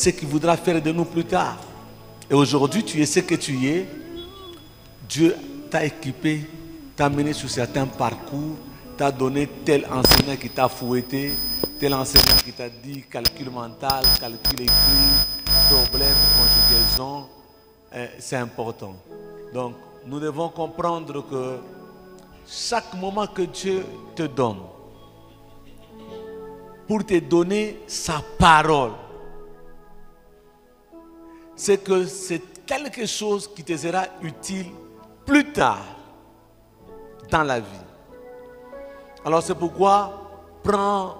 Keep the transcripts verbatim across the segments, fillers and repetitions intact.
ce qu'il voudra faire de nous plus tard. Et aujourd'hui, tu es ce que tu es. Dieu t'a équipé, t'a mené sur certains parcours, t'a donné tel enseignant qui t'a fouetté, tel enseignant qui t'a dit calcul mental, calcul écrit, problème, conjugaison. Euh, c'est important. Donc, nous devons comprendre que chaque moment que Dieu te donne, pour te donner sa parole, c'est que c'est quelque chose qui te sera utile plus tard dans la vie. Alors c'est pourquoi prends,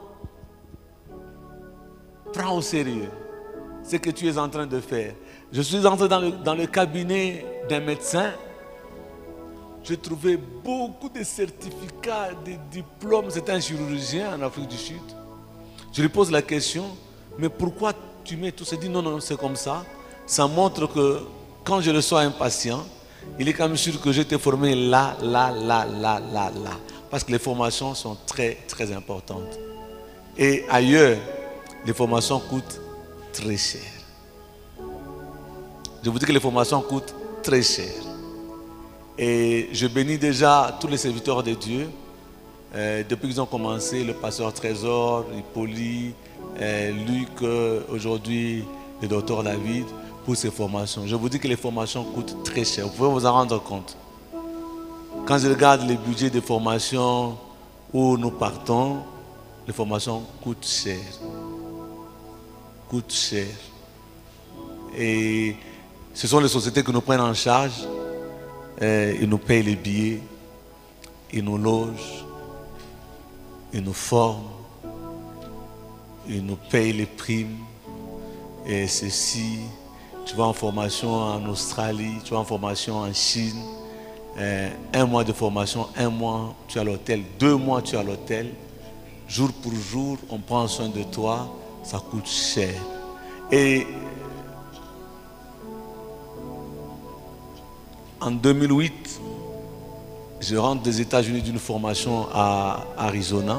prends au sérieux ce que tu es en train de faire. Je suis entré dans le, dans le cabinet d'un médecin. J'ai trouvé beaucoup de certificats, de diplômes. C'est un chirurgien en Afrique du Sud. Je lui pose la question, mais pourquoi tu mets tout ça? Il dit non, non, c'est comme ça. Ça montre que quand je reçois un patient, il est quand même sûr que je t'ai formé là, là, là, là, là, là. Parce que les formations sont très, très importantes. Et ailleurs, les formations coûtent très cher. Je vous dis que les formations coûtent très cher. Et je bénis déjà tous les serviteurs de Dieu. Euh, depuis qu'ils ont commencé, le pasteur Trésor, Hippolyte, euh, Luc, euh, aujourd'hui le docteur David, pour ces formations. Je vous dis que les formations coûtent très cher. Vous pouvez vous en rendre compte. Quand je regarde les budgets de formation où nous partons, les formations coûtent cher. Coûtent cher. Et ce sont les sociétés qui nous prennent en charge. Euh, ils nous payent les billets. Ils nous logent. Ils nous forment. Ils nous payent les primes. Et ceci, tu vas en formation en Australie, tu vas en formation en Chine. Euh, un mois de formation, un mois tu es à l'hôtel, deux mois tu es à l'hôtel. Jour pour jour, on prend soin de toi. Ça coûte cher. Et en deux mille huit, je rentre des États-Unis d'une formation à Arizona.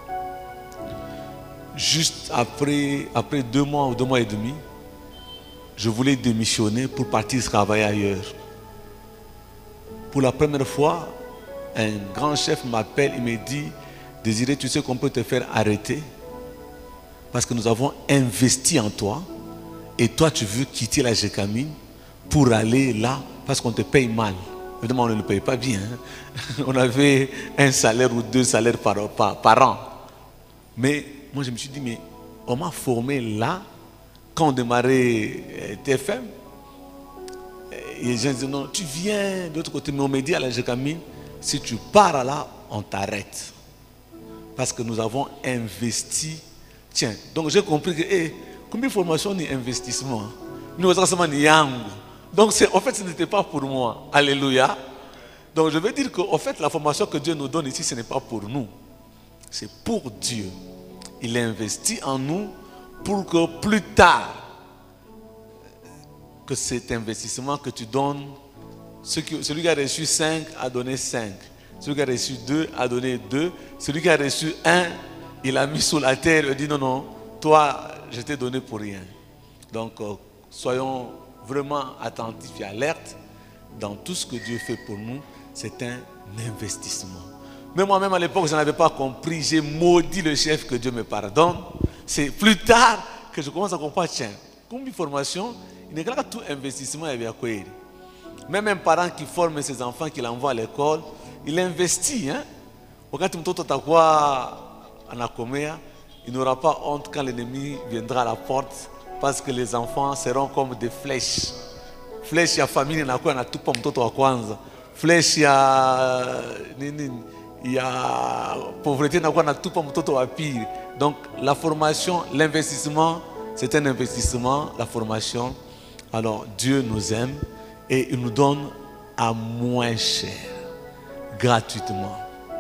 Juste après, après deux mois ou deux mois et demi, je voulais démissionner pour partir travailler ailleurs. Pour la première fois, un grand chef m'appelle, il me dit, Désiré, tu sais qu'on peut te faire arrêter parce que nous avons investi en toi et toi tu veux quitter la Gécamine pour aller là parce qu'on te paye mal. Évidemment, on ne le paye pas bien. Hein? On avait un salaire ou deux salaires par, par, par an. Mais moi, je me suis dit, mais on m'a formé là, quand on démarrait T F M. Et les gens disaient, non, tu viens de l'autre côté. Mais on m'a dit à la Gécamine, si tu pars là, on t'arrête. Parce que nous avons investi. Tiens, donc j'ai compris que, hey, combien de formations ni investissement? Nous avons ni yang. Donc, en fait, ce n'était pas pour moi. Alléluia. Donc, je veux dire qu'en fait, la formation que Dieu nous donne ici, ce n'est pas pour nous. C'est pour Dieu. Il investit en nous pour que plus tard, que cet investissement que tu donnes, celui qui a reçu cinq a donné cinq. Celui qui a reçu deux a donné deux. Celui qui a reçu un, il a mis sous la terre. Il dit non, non, toi, je t'ai donné pour rien. Donc, euh, soyons vraiment attentifs et alertes dans tout ce que Dieu fait pour nous. C'est un investissement. Mais moi-même à l'époque, je n'avais pas compris. J'ai maudit le chef, que Dieu me pardonne. C'est plus tard que je commence à comprendre, tiens, comme une formation, il n'est pas tout investissement à quoi. Même un parent qui forme ses enfants, qui l'envoie à l'école, il investit. Hein? Il n'aura pas honte quand l'ennemi viendra à la porte, parce que les enfants seront comme des flèches. Flèches, il y a famille, il y a tout pour mtoto wa kwanza. Flèches, il y a il y a pauvreté, il y a tout pour mtoto wa pire. Donc la formation, l'investissement, c'est un investissement, la formation. Alors Dieu nous aime et il nous donne à moins cher, gratuitement.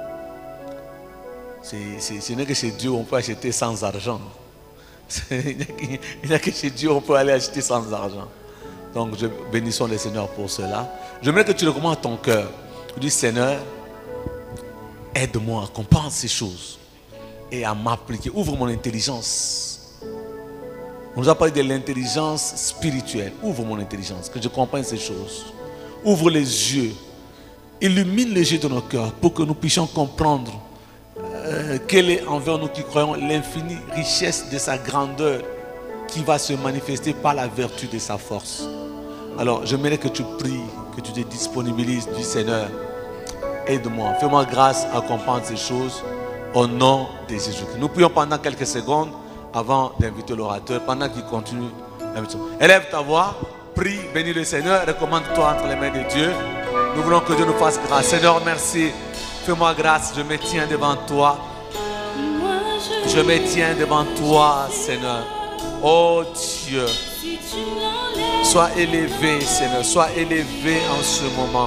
C'est, c'est, ce n'est que chez Dieu on peut acheter sans argent. Il n'y a que chez Dieu on peut aller acheter sans argent. Donc je bénissons le Seigneur pour cela. J'aimerais que tu recommandes à ton cœur. Tu dis, Seigneur, aide-moi à comprendre ces choses et à m'appliquer. Ouvre mon intelligence. On nous a parlé de l'intelligence spirituelle. Ouvre mon intelligence, que je comprenne ces choses. Ouvre les yeux. Illumine les yeux de nos cœurs pour que nous puissions comprendre euh, quelle est envers nous qui croyons l'infinie richesse de sa grandeur qui va se manifester par la vertu de sa force. Alors, j'aimerais que tu pries, que tu te disponibilises du Seigneur. Aide-moi, fais-moi grâce à comprendre ces choses au nom de Jésus-Christ. Nous prions pendant quelques secondes avant d'inviter l'orateur, pendant qu'il continue l'invitation. Élève ta voix, prie, bénis le Seigneur, recommande-toi entre les mains de Dieu. Nous voulons que Dieu nous fasse grâce. Seigneur, merci. Fais-moi grâce, je me tiens devant toi. Je me tiens devant toi, Seigneur. Oh Dieu, sois élevé, Seigneur, sois élevé en ce moment.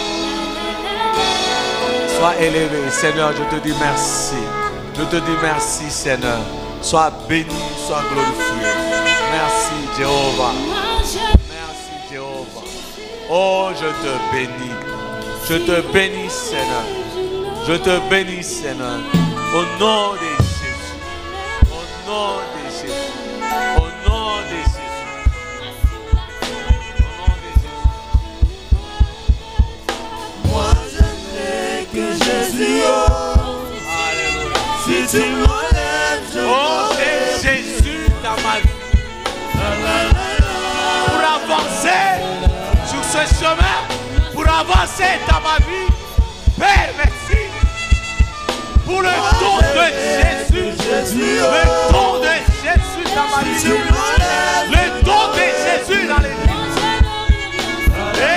Sois élevé, Seigneur, je te dis merci. Je te dis merci, Seigneur. Sois béni, sois glorifié. Merci, Jéhovah. Merci, Jéhovah. Oh, je te bénis. Je te bénis, Seigneur. Je te bénis, Seigneur. Au nom de Jésus. Au nom de Jésus. Au nom de Jésus. Au nom de Jésus. Moi, j'aimerais que Jésus, oh, Alléluia. si tu m'enlèves, je Oh, m'en vais. c'est Jésus dans ma vie. Pour avancer sur ce chemin, pour avancer dans ma vie. Père, merci pour le don de Jésus. Le don de Jésus dans ma vie. Le don de Jésus dans l'église. Et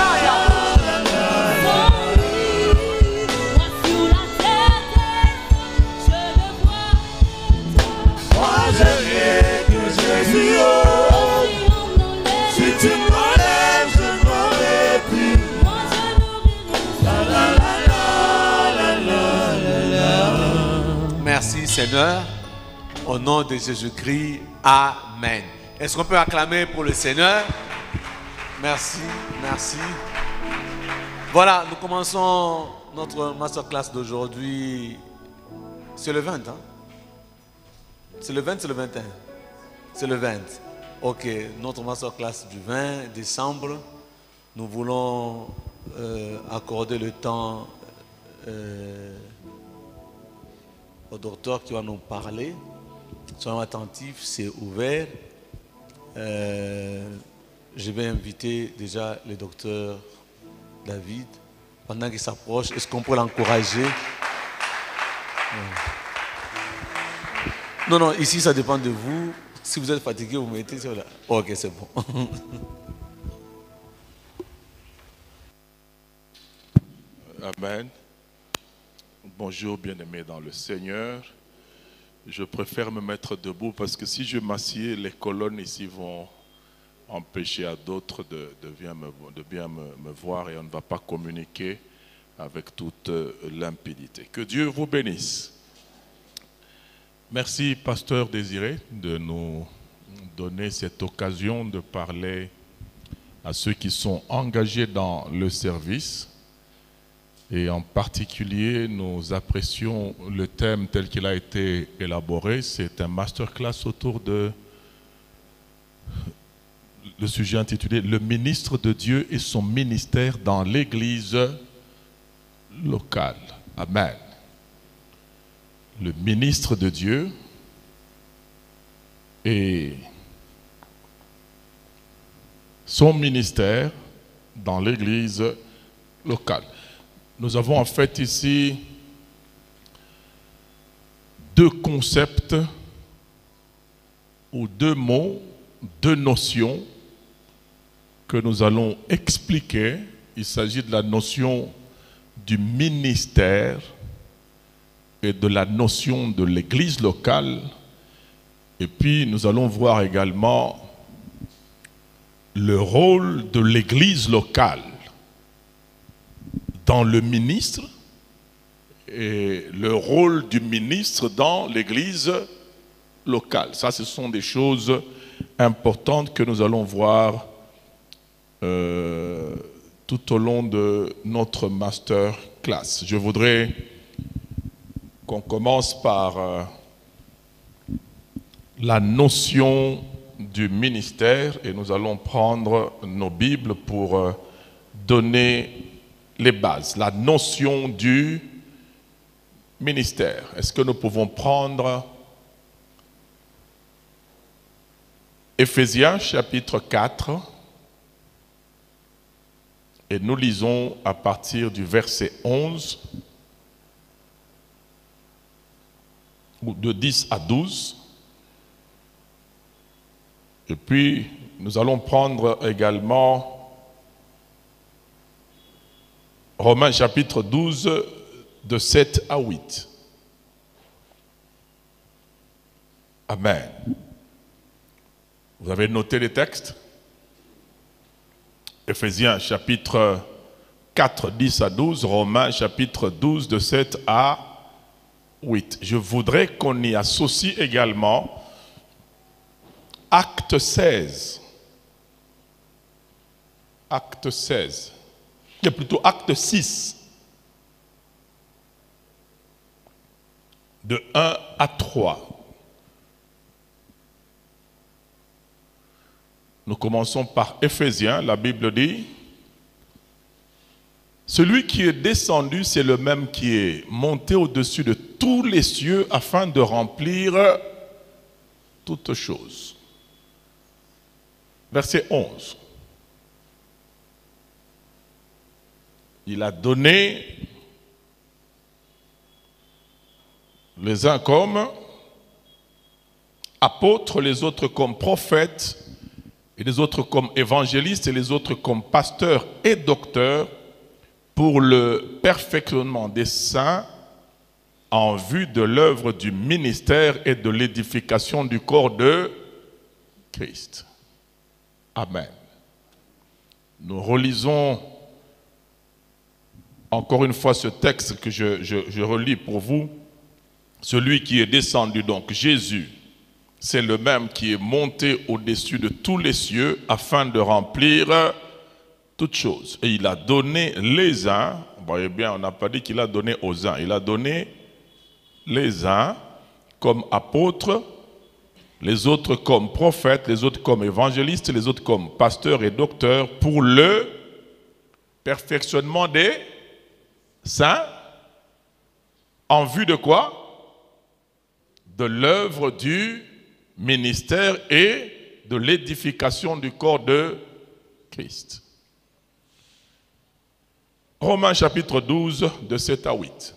Moi, j'aimerais que Jésus, oh, si tu m'enlèves, je m'en vais plus. La, la, la, la, la, la, la. merci Seigneur. Au nom de Jésus-Christ. Amen. Est-ce qu'on peut acclamer pour le Seigneur? Merci, merci. Voilà, nous commençons notre masterclass d'aujourd'hui. C'est le vingt, hein? C'est le vingt, c'est le vingt et un? C'est le vingt. Ok, notre masterclass du vingt décembre. Nous voulons euh, accorder le temps euh, au docteur qui va nous parler. Soyons attentifs, c'est ouvert. Euh, je vais inviter déjà le docteur David. Pendant qu'il s'approche, est-ce qu'on peut l'encourager? Non, non, ici ça dépend de vous. Si vous êtes fatigué, vous mettez sur là. Ok, c'est bon. Amen. Bonjour bien-aimés dans le Seigneur. Je préfère me mettre debout parce que si je m'assieds, les colonnes ici vont empêcher à d'autres de, de bien, me, de bien me, me voir et on ne va pas communiquer avec toute limpidité. Que Dieu vous bénisse. Merci, Pasteur Désiré, de nous donner cette occasion de parler à ceux qui sont engagés dans le service. Et en particulier, nous apprécions le thème tel qu'il a été élaboré. C'est un masterclass autour de le sujet intitulé « Le ministre de Dieu et son ministère dans l'Église locale ». Amen. Le ministre de Dieu et son ministère dans l'Église locale. Nous avons en fait ici deux concepts ou deux mots, deux notions que nous allons expliquer. Il s'agit de la notion du ministère et de la notion de l'église locale. Et puis nous allons voir également le rôle de l'église locale dans le ministre et le rôle du ministre dans l'église locale. Ça, ce sont des choses importantes que nous allons voir euh, tout au long de notre masterclass. Je voudrais qu'on commence par euh, la notion du ministère et nous allons prendre nos Bibles pour euh, donner les bases, la notion du ministère. Est-ce que nous pouvons prendre Éphésiens chapitre quatre et nous lisons à partir du verset onze, ou de dix à douze. Et puis, nous allons prendre également Romains chapitre douze, de sept à huit. Amen. Vous avez noté les textes? Éphésiens chapitre quatre, dix à douze, Romains chapitre douze, de sept à huit. Je voudrais qu'on y associe également Acte seize. Acte seize. Et plutôt Acte six. De un à trois. Nous commençons par Éphésiens. La Bible dit: celui qui est descendu, c'est le même qui est monté au-dessus de tous les cieux afin de remplir toutes choses. Verset onze. Il a donné les uns comme apôtres, les autres comme prophètes, et les autres comme évangélistes, et les autres comme pasteurs et docteurs, pour le perfectionnement des saints en vue de l'œuvre du ministère et de l'édification du corps de Christ. Amen. Nous relisons encore une fois ce texte que je, je, je relis pour vous. Celui qui est descendu, donc Jésus, c'est le même qui est monté au-dessus de tous les cieux afin de remplir toutes choses. Et il a donné les uns, vous voyez bien, on n'a pas dit qu'il a donné aux uns, il a donné les uns comme apôtres, les autres comme prophètes, les autres comme évangélistes, les autres comme pasteurs et docteurs, pour le perfectionnement des saints, en vue de quoi? De l'œuvre du ministère et de l'édification du corps de Christ. Romains chapitre douze, de sept à huit.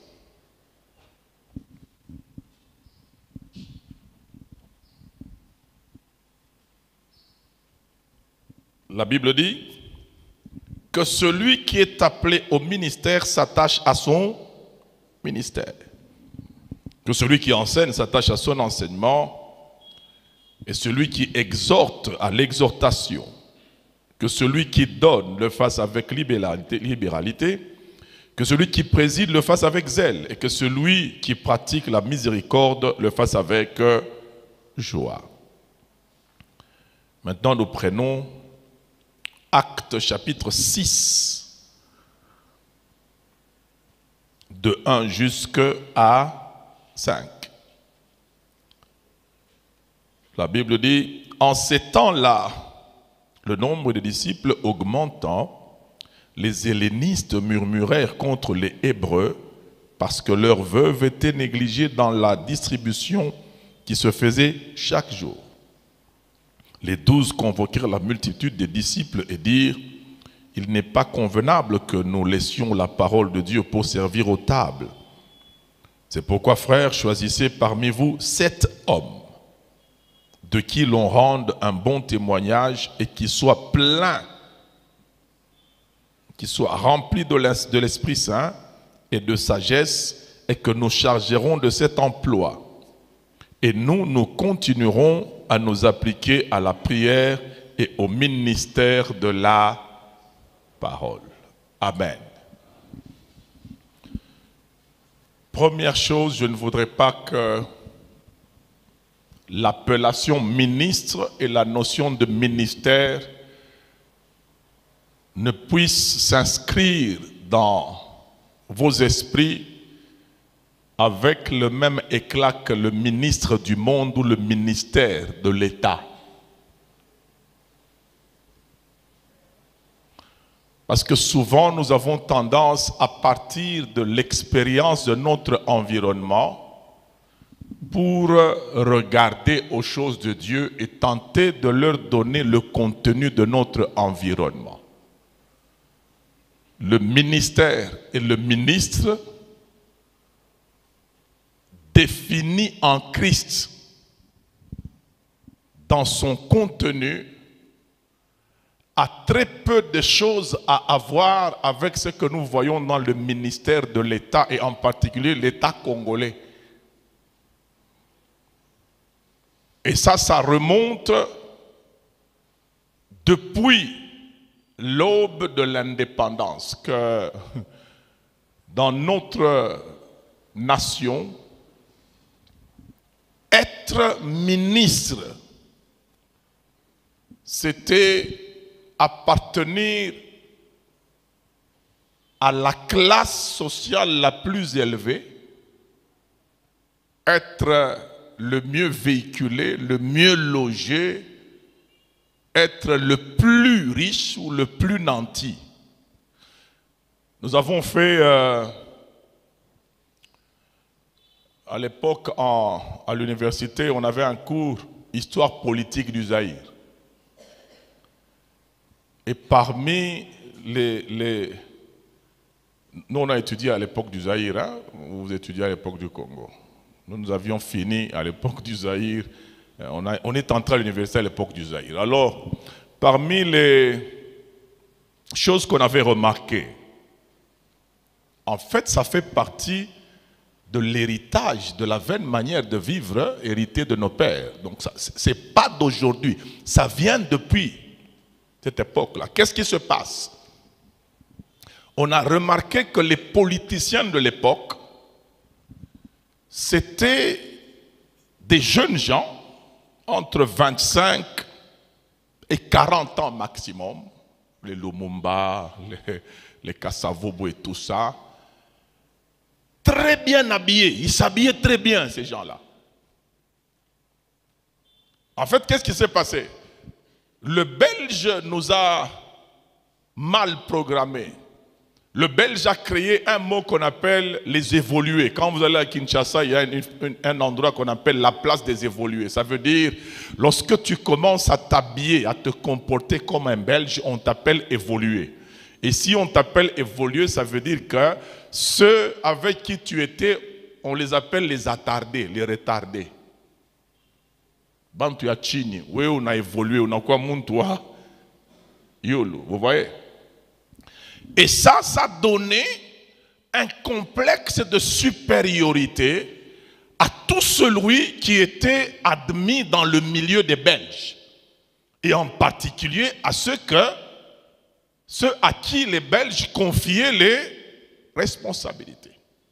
La Bible dit que celui qui est appelé au ministère s'attache à son ministère. Que celui qui enseigne s'attache à son enseignement. Et celui qui exhorte à l'exhortation. Que celui qui donne le fasse avec libéralité, libéralité. Que celui qui préside le fasse avec zèle. Et que celui qui pratique la miséricorde le fasse avec joie. Maintenant, nous prenons Acte chapitre six, de un jusqu'à cinq. La Bible dit: en ces temps-là, le nombre de disciples augmentant, les hellénistes murmurèrent contre les Hébreux parce que leurs veuves étaient négligées dans la distribution qui se faisait chaque jour. Les douze convoquèrent la multitude des disciples et dirent: il n'est pas convenable que nous laissions la parole de Dieu pour servir aux tables. C'est pourquoi, frères, choisissez parmi vous sept hommes de qui l'on rende un bon témoignage et qui soient pleins, qui soient remplis de l'Esprit Saint et de sagesse, et que nous chargerons de cet emploi. Et nous, nous continuerons à nous appliquer à la prière et au ministère de la parole. Amen. Première chose, je ne voudrais pas que l'appellation ministre et la notion de ministère ne puissent s'inscrire dans vos esprits avec le même éclat que le ministre du monde ou le ministère de l'État. Parce que souvent, nous avons tendance, à partir de l'expérience de notre environnement, pour regarder aux choses de Dieu et tenter de leur donner le contenu de notre environnement. Le ministère et le ministre défini en Christ dans son contenu a très peu de choses à avoir avec ce que nous voyons dans le ministère de l'État et en particulier l'État congolais. Et ça, ça remonte depuis l'aube de l'indépendance, que dans notre nation, être ministre, c'était appartenir à la classe sociale la plus élevée, être le mieux véhiculé, le mieux logé, être le plus riche ou le plus nanti. Nous avons fait euh, à l'époque à l'université, on avait un cours histoire politique du Zaïre. Et parmi les, les... Nous, on a étudié à l'époque du Zaïre, hein? Vous étudiez à l'époque du Congo. Nous, nous avions fini à l'époque du Zaïre. On, a, on est entré à l'université à l'époque du Zaïre. Alors, parmi les choses qu'on avait remarquées, en fait, ça fait partie de l'héritage, de la vaine manière de vivre héritée de nos pères. Donc, ce n'est pas d'aujourd'hui. Ça vient depuis cette époque-là. Qu'est-ce qui se passe? On a remarqué que les politiciens de l'époque, c'était des jeunes gens entre vingt-cinq et quarante ans maximum, les Lumumba, les, les Kassavobo et tout ça, très bien habillés. Ils s'habillaient très bien, ces gens-là. En fait, qu'est-ce qui s'est passé? Le Belge nous a mal programmés. Le Belge a créé un mot qu'on appelle les évolués. Quand vous allez à Kinshasa, il y a une, une, un endroit qu'on appelle la place des évolués. Ça veut dire, lorsque tu commences à t'habiller, à te comporter comme un Belge, on t'appelle évolué. Et si on t'appelle évolué, ça veut dire que ceux avec qui tu étais, on les appelle les attardés, les retardés. Bantu ya chini, oui, on a évolué, on a quoi toi? Yolo, vous voyez? Et ça, ça donnait un complexe de supériorité à tout celui qui était admis dans le milieu des Belges. Et en particulier à ceux, que, ceux à qui les Belges confiaient les responsabilités.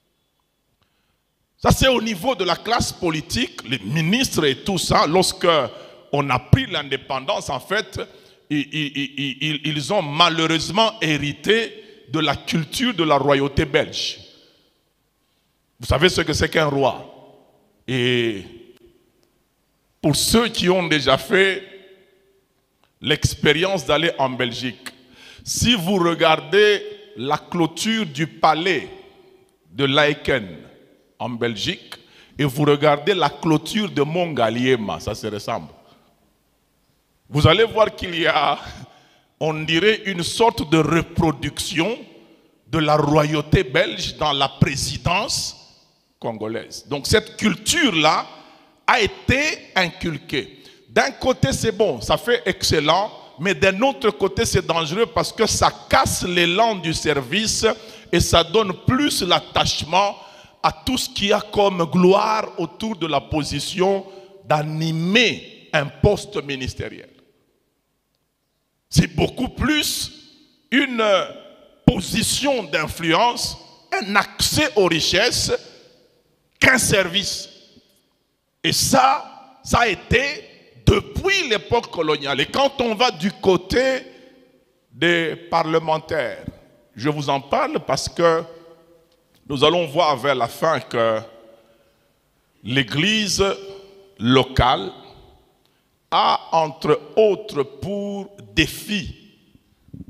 Ça, c'est au niveau de la classe politique, les ministres et tout ça. Lorsque on a pris l'indépendance, en fait, ils, ils, ils, ils ont malheureusement hérité de la culture de la royauté belge. Vous savez ce que c'est qu'un roi. Et pour ceux qui ont déjà fait l'expérience d'aller en Belgique, si vous regardez la clôture du palais de Laeken en Belgique et vous regardez la clôture de Montgaliema, ça se ressemble. Vous allez voir qu'il y a, on dirait, une sorte de reproduction de la royauté belge dans la présidence congolaise. Donc cette culture-là a été inculquée. D'un côté, c'est bon, ça fait excellent, mais d'un autre côté, c'est dangereux parce que ça casse l'élan du service et ça donne plus l'attachement à tout ce qu'il y a comme gloire autour de la position d'animer un poste ministériel. C'est beaucoup plus une position d'influence, un accès aux richesses qu'un service. Et ça, ça a été depuis l'époque coloniale. Et quand on va du côté des parlementaires, je vous en parle parce que nous allons voir vers la fin que l'Église locale a, entre autres, pour défi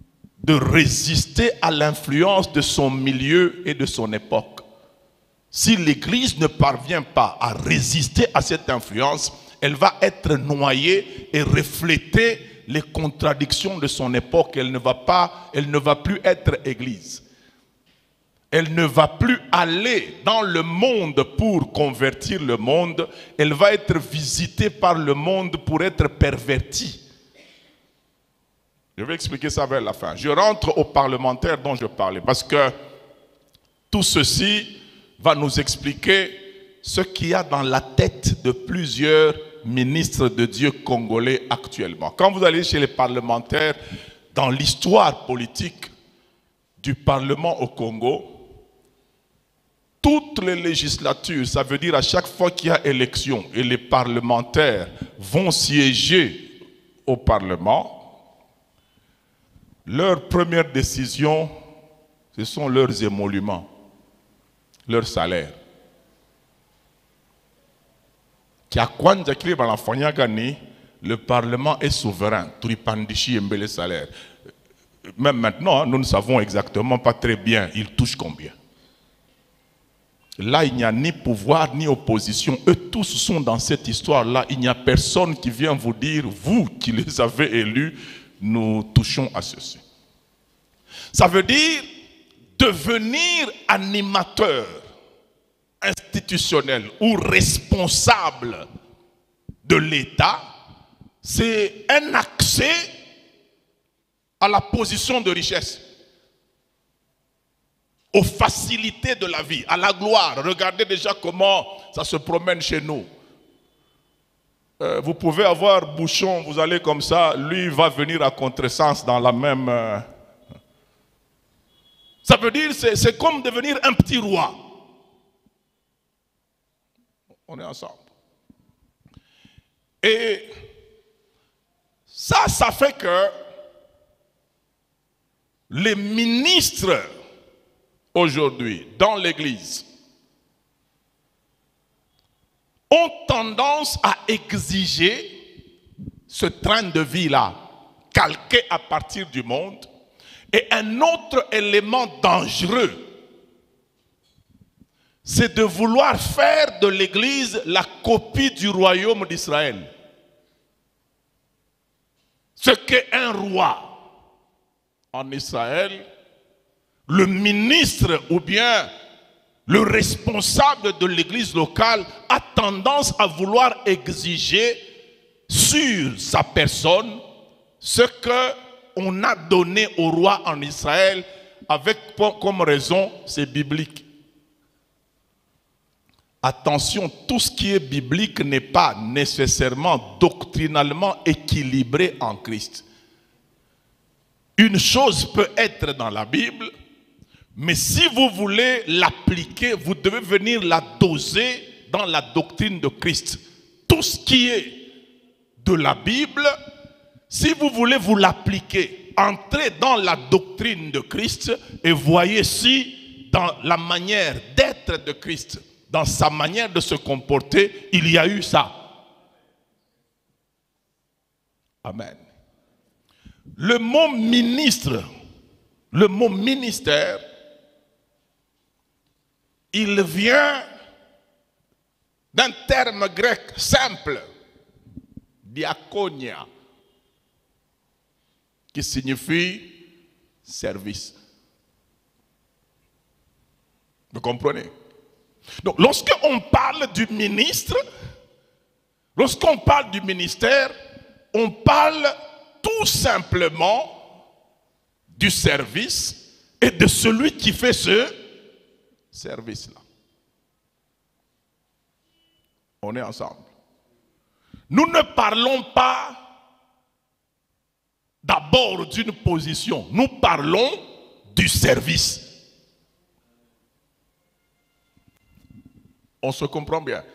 de résister à l'influence de son milieu et de son époque. Si l'Église ne parvient pas à résister à cette influence, elle va être noyée et refléter les contradictions de son époque. Elle ne va pas, elle ne va plus être Église. Elle ne va plus aller dans le monde pour convertir le monde. Elle va être visitée par le monde pour être pervertie. Je vais expliquer ça vers la fin. Je rentre aux parlementaires dont je parlais, parce que tout ceci va nous expliquer ce qu'il y a dans la tête de plusieurs ministres de Dieu congolais actuellement. Quand vous allez chez les parlementaires, dans l'histoire politique du Parlement au Congo, toutes les législatures, ça veut dire à chaque fois qu'il y a élection et les parlementaires vont siéger au Parlement, leur première décision, ce sont leurs émoluments, leurs salaires. Le Parlement est souverain, les salaires. Même maintenant, nous ne savons exactement pas très bien, ils touchent combien. Là, il n'y a ni pouvoir ni opposition. Eux tous sont dans cette histoire-là. Il n'y a personne qui vient vous dire, vous qui les avez élus, nous touchons à ceci. Ça veut dire devenir animateur institutionnel ou responsable de l'État, c'est un accès à la position de richesse, aux facilités de la vie, à la gloire. Regardez déjà comment ça se promène chez nous. Euh, vous pouvez avoir Bouchon, vous allez comme ça, lui va venir à contresens dans la même... Euh... Ça veut dire, c'est comme devenir un petit roi. On est ensemble. Et ça, ça fait que les ministres aujourd'hui dans l'Église ont tendance à exiger ce train de vie-là, calqué à partir du monde. Et un autre élément dangereux, c'est de vouloir faire de l'Église la copie du royaume d'Israël. Ce qu'est un roi en Israël, le ministre ou bien le responsable de l'Église locale a tendance à vouloir exiger sur sa personne ce que on a donné au roi en Israël avec comme raison, c'est biblique. Attention, tout ce qui est biblique n'est pas nécessairement doctrinalement équilibré en Christ. Une chose peut être dans la Bible, mais si vous voulez l'appliquer, vous devez venir la doser dans la doctrine de Christ. Tout ce qui est de la Bible, si vous voulez vous l'appliquer, entrez dans la doctrine de Christ et voyez si dans la manière d'être de Christ, dans sa manière de se comporter, il y a eu ça. Amen. Le mot ministre, le mot ministère, il vient d'un terme grec simple, diakonia, qui signifie service. Vous comprenez? Donc, lorsqu'on parle du ministre, lorsqu'on parle du ministère, on parle tout simplement du service et de celui qui fait ce service-là. On est ensemble. Nous ne parlons pas d'abord d'une position, nous parlons du service. On se comprend bien.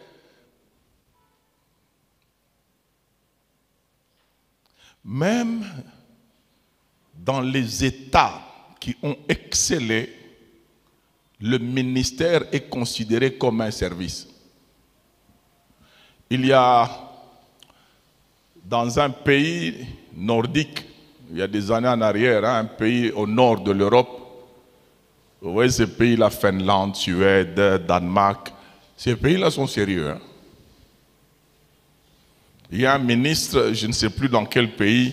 Même dans les États qui ont excellé, le ministère est considéré comme un service. Il y a dans un pays nordique, il y a des années en arrière, hein, un pays au nord de l'Europe. Vous voyez ces pays-là, Finlande, Suède, Danemark, ces pays-là sont sérieux. Hein. Il y a un ministre, je ne sais plus dans quel pays,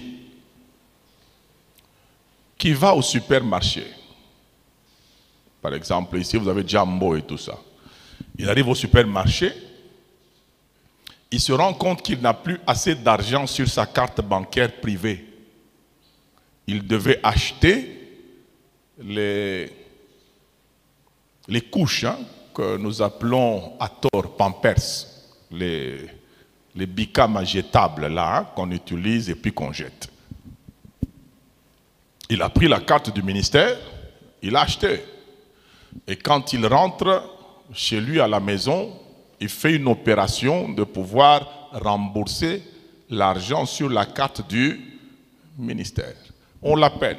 qui va au supermarché. Par exemple, ici vous avez Jumbo et tout ça. Il arrive au supermarché, il se rend compte qu'il n'a plus assez d'argent sur sa carte bancaire privée. Il devait acheter les, les couches hein, que nous appelons à tort Pampers, les, les bicames jetables là hein, qu'on utilise et puis qu'on jette. Il a pris la carte du ministère, il a acheté. Et quand il rentre chez lui à la maison, il fait une opération de pouvoir rembourser l'argent sur la carte du ministère. On l'appelle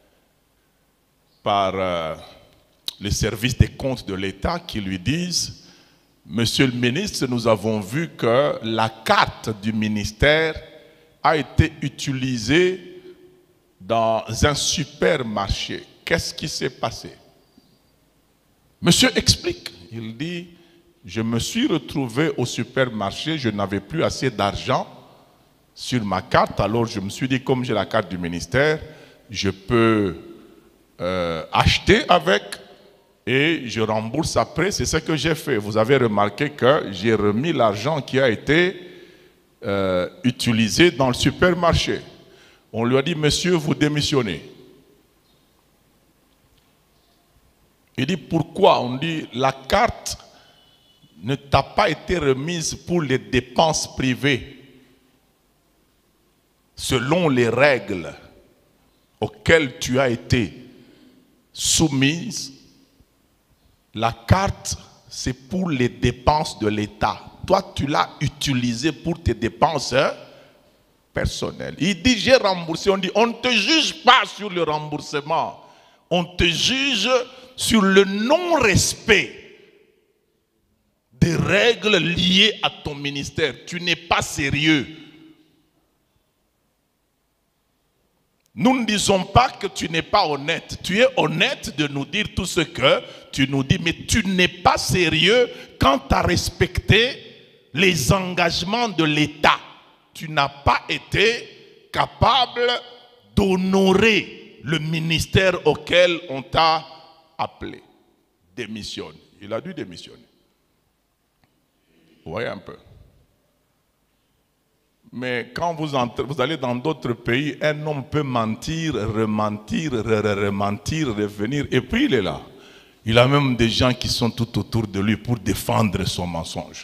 par euh, les services des comptes de l'État qui lui disent « Monsieur le ministre, nous avons vu que la carte du ministère a été utilisée dans un supermarché. Qu'est-ce qui s'est passé ?» Monsieur explique. Il dit « Je me suis retrouvé au supermarché, je n'avais plus assez d'argent sur ma carte, alors je me suis dit, comme j'ai la carte du ministère, je peux euh, acheter avec et je rembourse après. C'est ce que j'ai fait. Vous avez remarqué que j'ai remis l'argent qui a été euh, utilisé dans le supermarché. On lui a dit, monsieur, vous démissionnez. Il dit, pourquoi? On dit, la carte ne t'a pas été remise pour les dépenses privées, selon les règles auxquelles tu as été soumise. La carte, c'est pour les dépenses de l'État. Toi, tu l'as utilisée pour tes dépenses personnelles. Il dit, j'ai remboursé. On dit, on ne te juge pas sur le remboursement. On te juge sur le non-respect des règles liées à ton ministère. Tu n'es pas sérieux. Nous ne disons pas que tu n'es pas honnête. Tu es honnête de nous dire tout ce que tu nous dis, mais tu n'es pas sérieux quant à respecter les engagements de l'État. Tu n'as pas été capable d'honorer le ministère auquel on t'a appelé. Démissionne. Il a dû démissionner. Vous voyez un peu. Mais quand vous, entrez, vous allez dans d'autres pays, un homme peut mentir, rementir, rementir, revenir, et puis il est là. Il a même des gens qui sont tout autour de lui pour défendre son mensonge.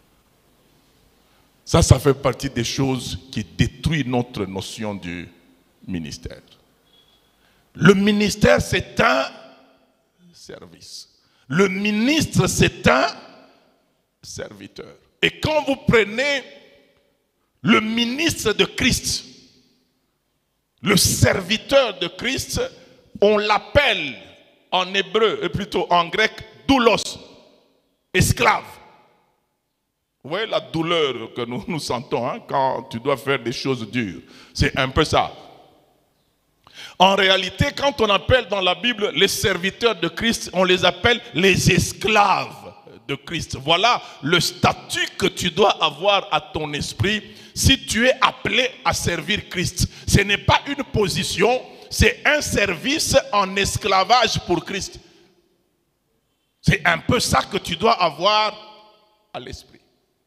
Ça, ça fait partie des choses qui détruisent notre notion du ministère. Le ministère, c'est un service. Le ministre, c'est un serviteur. Et quand vous prenez le ministre de Christ, le serviteur de Christ, on l'appelle en hébreu, et plutôt en grec, doulos, esclave. Vous voyez la douleur que nous, nous sentons hein, quand tu dois faire des choses dures. C'est un peu ça. En réalité, quand on appelle dans la Bible les serviteurs de Christ, on les appelle les esclaves de Christ. Voilà le statut que tu dois avoir à ton esprit si tu es appelé à servir Christ. Ce n'est pas une position, c'est un service en esclavage pour Christ. C'est un peu ça que tu dois avoir à l'esprit.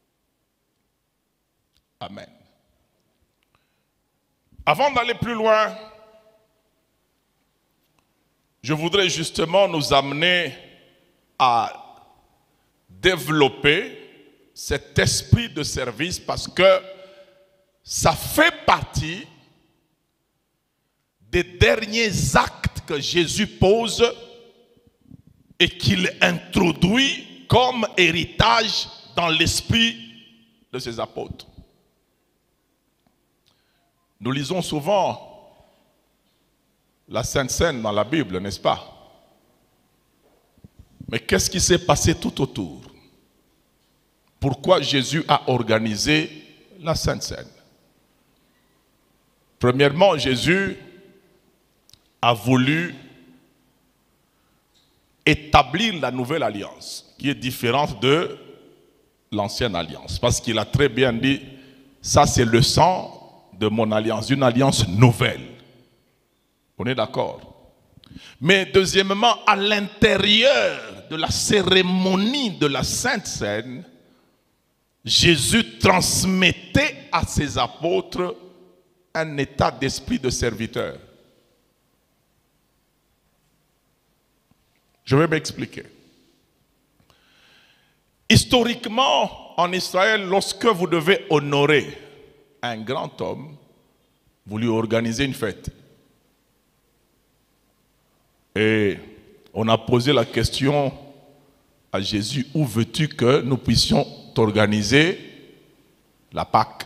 Amen. Avant d'aller plus loin, je voudrais justement nous amener à développer cet esprit de service parce que ça fait partie des derniers actes que Jésus pose et qu'il introduit comme héritage dans l'esprit de ses apôtres. Nous lisons souvent la Sainte Seine dans la Bible, n'est-ce pas? Mais qu'est-ce qui s'est passé tout autour? Pourquoi Jésus a organisé la Sainte Seine? Premièrement, Jésus a voulu établir la nouvelle alliance, qui est différente de l'ancienne alliance. Parce qu'il a très bien dit, ça c'est le sang de mon alliance, une alliance nouvelle. On est d'accord? Mais deuxièmement, à l'intérieur de la cérémonie de la Sainte Seine, Jésus transmettait à ses apôtres un état d'esprit de serviteur. Je vais m'expliquer. Historiquement, en Israël, lorsque vous devez honorer un grand homme, vous lui organisez une fête. Et on a posé la question à Jésus, où veux-tu que nous puissions t'organiser la Pâque?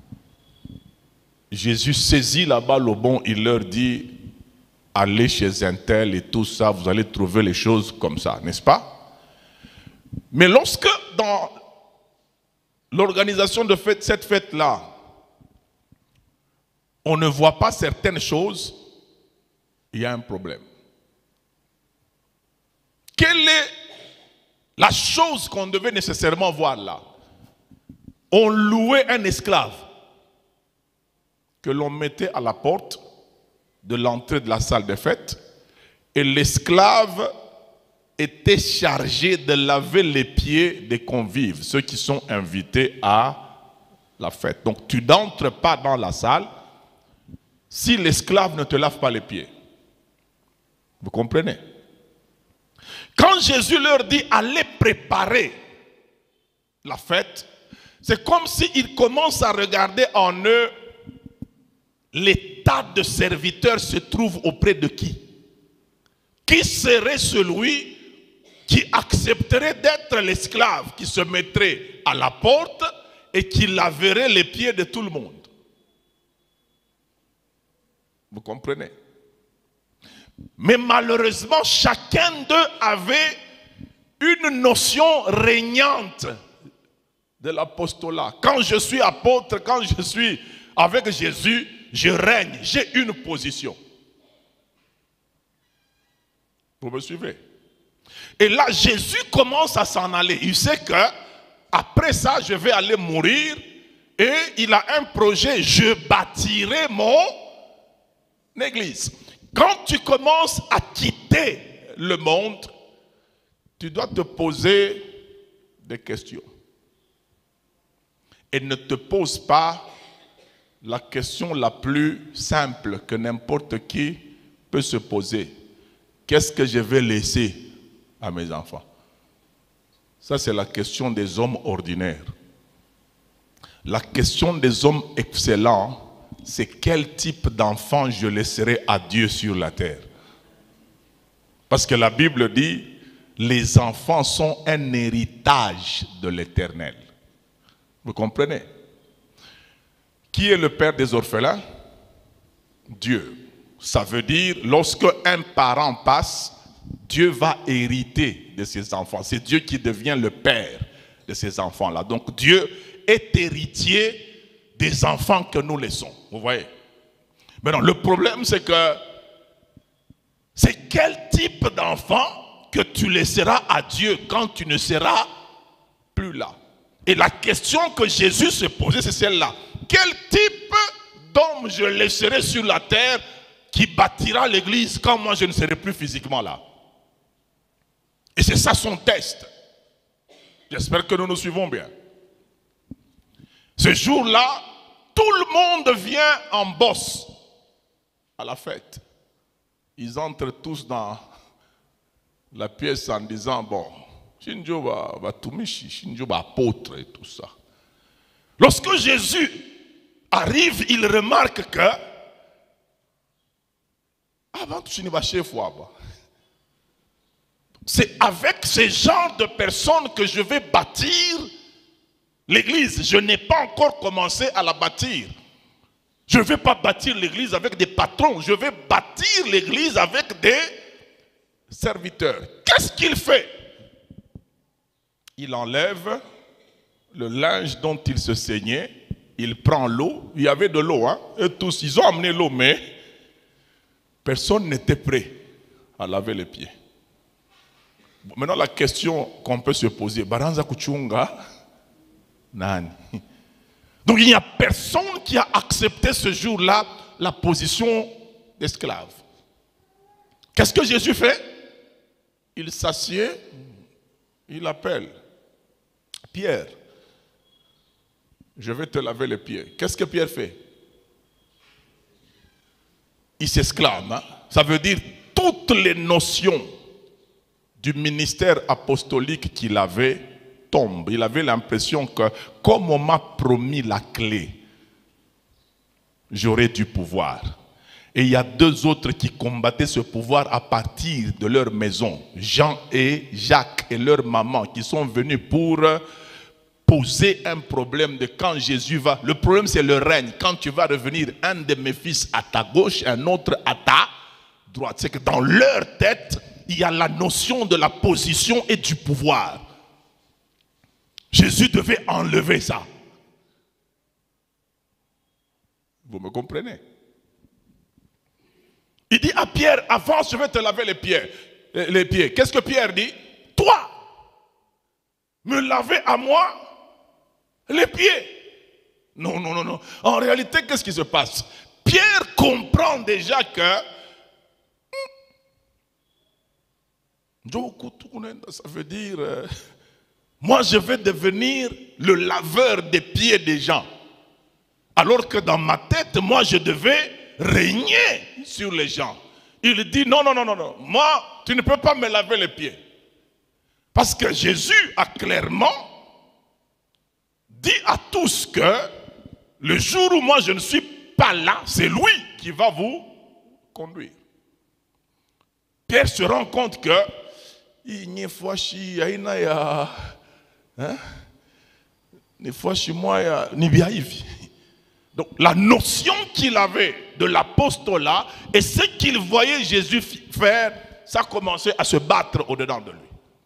Jésus saisit la balle au bon, il leur dit, allez chez un tel et tout ça, vous allez trouver les choses comme ça, n'est-ce pas? Mais lorsque dans l'organisation de fête, cette fête-là, on ne voit pas certaines choses, il y a un problème. Quelle est la chose qu'on devait nécessairement voir là? On louait un esclave que l'on mettait à la porte de l'entrée de la salle de fête, et l'esclave était chargé de laver les pieds des convives, ceux qui sont invités à la fête. Donc tu n'entres pas dans la salle si l'esclave ne te lave pas les pieds. Vous comprenez? Quand Jésus leur dit allez préparer la fête, c'est comme s'il commence à regarder en eux l'état de serviteur se trouve auprès de qui? Qui serait celui qui accepterait d'être l'esclave, qui se mettrait à la porte et qui laverait les pieds de tout le monde? Vous comprenez? Mais malheureusement, chacun d'eux avait une notion régnante de l'apostolat. Quand je suis apôtre, quand je suis avec Jésus, je règne, j'ai une position. Vous me suivez? Et là, Jésus commence à s'en aller. Il sait que après ça, je vais aller mourir. Et il a un projet, je bâtirai mon église. Quand tu commences à quitter le monde, tu dois te poser des questions. Et ne te pose pas la question la plus simple que n'importe qui peut se poser. Qu'est-ce que je vais laisser à mes enfants? Ça, c'est la question des hommes ordinaires. La question des hommes excellents, c'est quel type d'enfant je laisserai à Dieu sur la terre. Parce que la Bible dit, les enfants sont un héritage de l'Éternel. Vous comprenez? Qui est le père des orphelins? Dieu. Ça veut dire, lorsque un parent passe, Dieu va hériter de ses enfants. C'est Dieu qui devient le père de ces enfants-là. Donc Dieu est héritier des enfants que nous laissons. Vous voyez? Maintenant, le problème, c'est que c'est quel type d'enfant que tu laisseras à Dieu quand tu ne seras plus là? Et la question que Jésus se posait, c'est celle-là. Quel type d'homme je laisserai sur la terre qui bâtira l'église quand moi je ne serai plus physiquement là? Et c'est ça son test. J'espère que nous nous suivons bien. Ce jour-là, tout le monde vient en bosse à la fête. Ils entrent tous dans la pièce en disant, bon, Shinjo va tumishi, Shinjo va apôtre et tout ça. Lorsque Jésus arrive, il remarque que avant tu ne vas chez foi. C'est avec ce genre de personnes que je vais bâtir l'église. Je n'ai pas encore commencé à la bâtir. Je ne vais pas bâtir l'église avec des patrons. Je vais bâtir l'église avec des serviteurs. Qu'est-ce qu'il fait? Il enlève le linge dont il se saignait. il prend l'eau, il y avait de l'eau, hein, et tous, ils ont amené l'eau, mais personne n'était prêt à laver les pieds. Bon, maintenant, la question qu'on peut se poser, Baranza Kuchunga, Nani. Donc il n'y a personne qui a accepté ce jour-là la position d'esclave. Qu'est-ce que Jésus fait? Il s'assied, il appelle Pierre. Je vais te laver les pieds. Qu'est-ce que Pierre fait? Il s'exclame. Hein? Ça veut dire toutes les notions du ministère apostolique qu'il avait tombent. Il avait l'impression que comme on m'a promis la clé, j'aurais du pouvoir. Et il y a deux autres qui combattaient ce pouvoir à partir de leur maison. Jean et Jacques et leur maman qui sont venus pour poser un problème de quand Jésus va. Le problème c'est le règne. Quand tu vas revenir, un de mes fils à ta gauche, un autre à ta droite. C'est que dans leur tête, il y a la notion de la position et du pouvoir. Jésus devait enlever ça. Vous me comprenez? Il dit à Pierre, avance, je vais te laver les pieds. Les pieds. Qu'est-ce que Pierre dit? Toi, me laver à moi les pieds. Non, non, non, non. En réalité, qu'est-ce qui se passe? Pierre comprend déjà que ça veut dire, euh, moi je vais devenir le laveur des pieds des gens. Alors que dans ma tête, moi je devais régner sur les gens. Il dit non, non, non, non, non. Moi, tu ne peux pas me laver les pieds. Parce que Jésus a clairement dit à tous que le jour où moi je ne suis pas là, c'est lui qui va vous conduire. Pierre se rend compte que donc la notion qu'il avait de l'apostolat et ce qu'il voyait Jésus faire, ça commençait à se battre au-dedans de lui.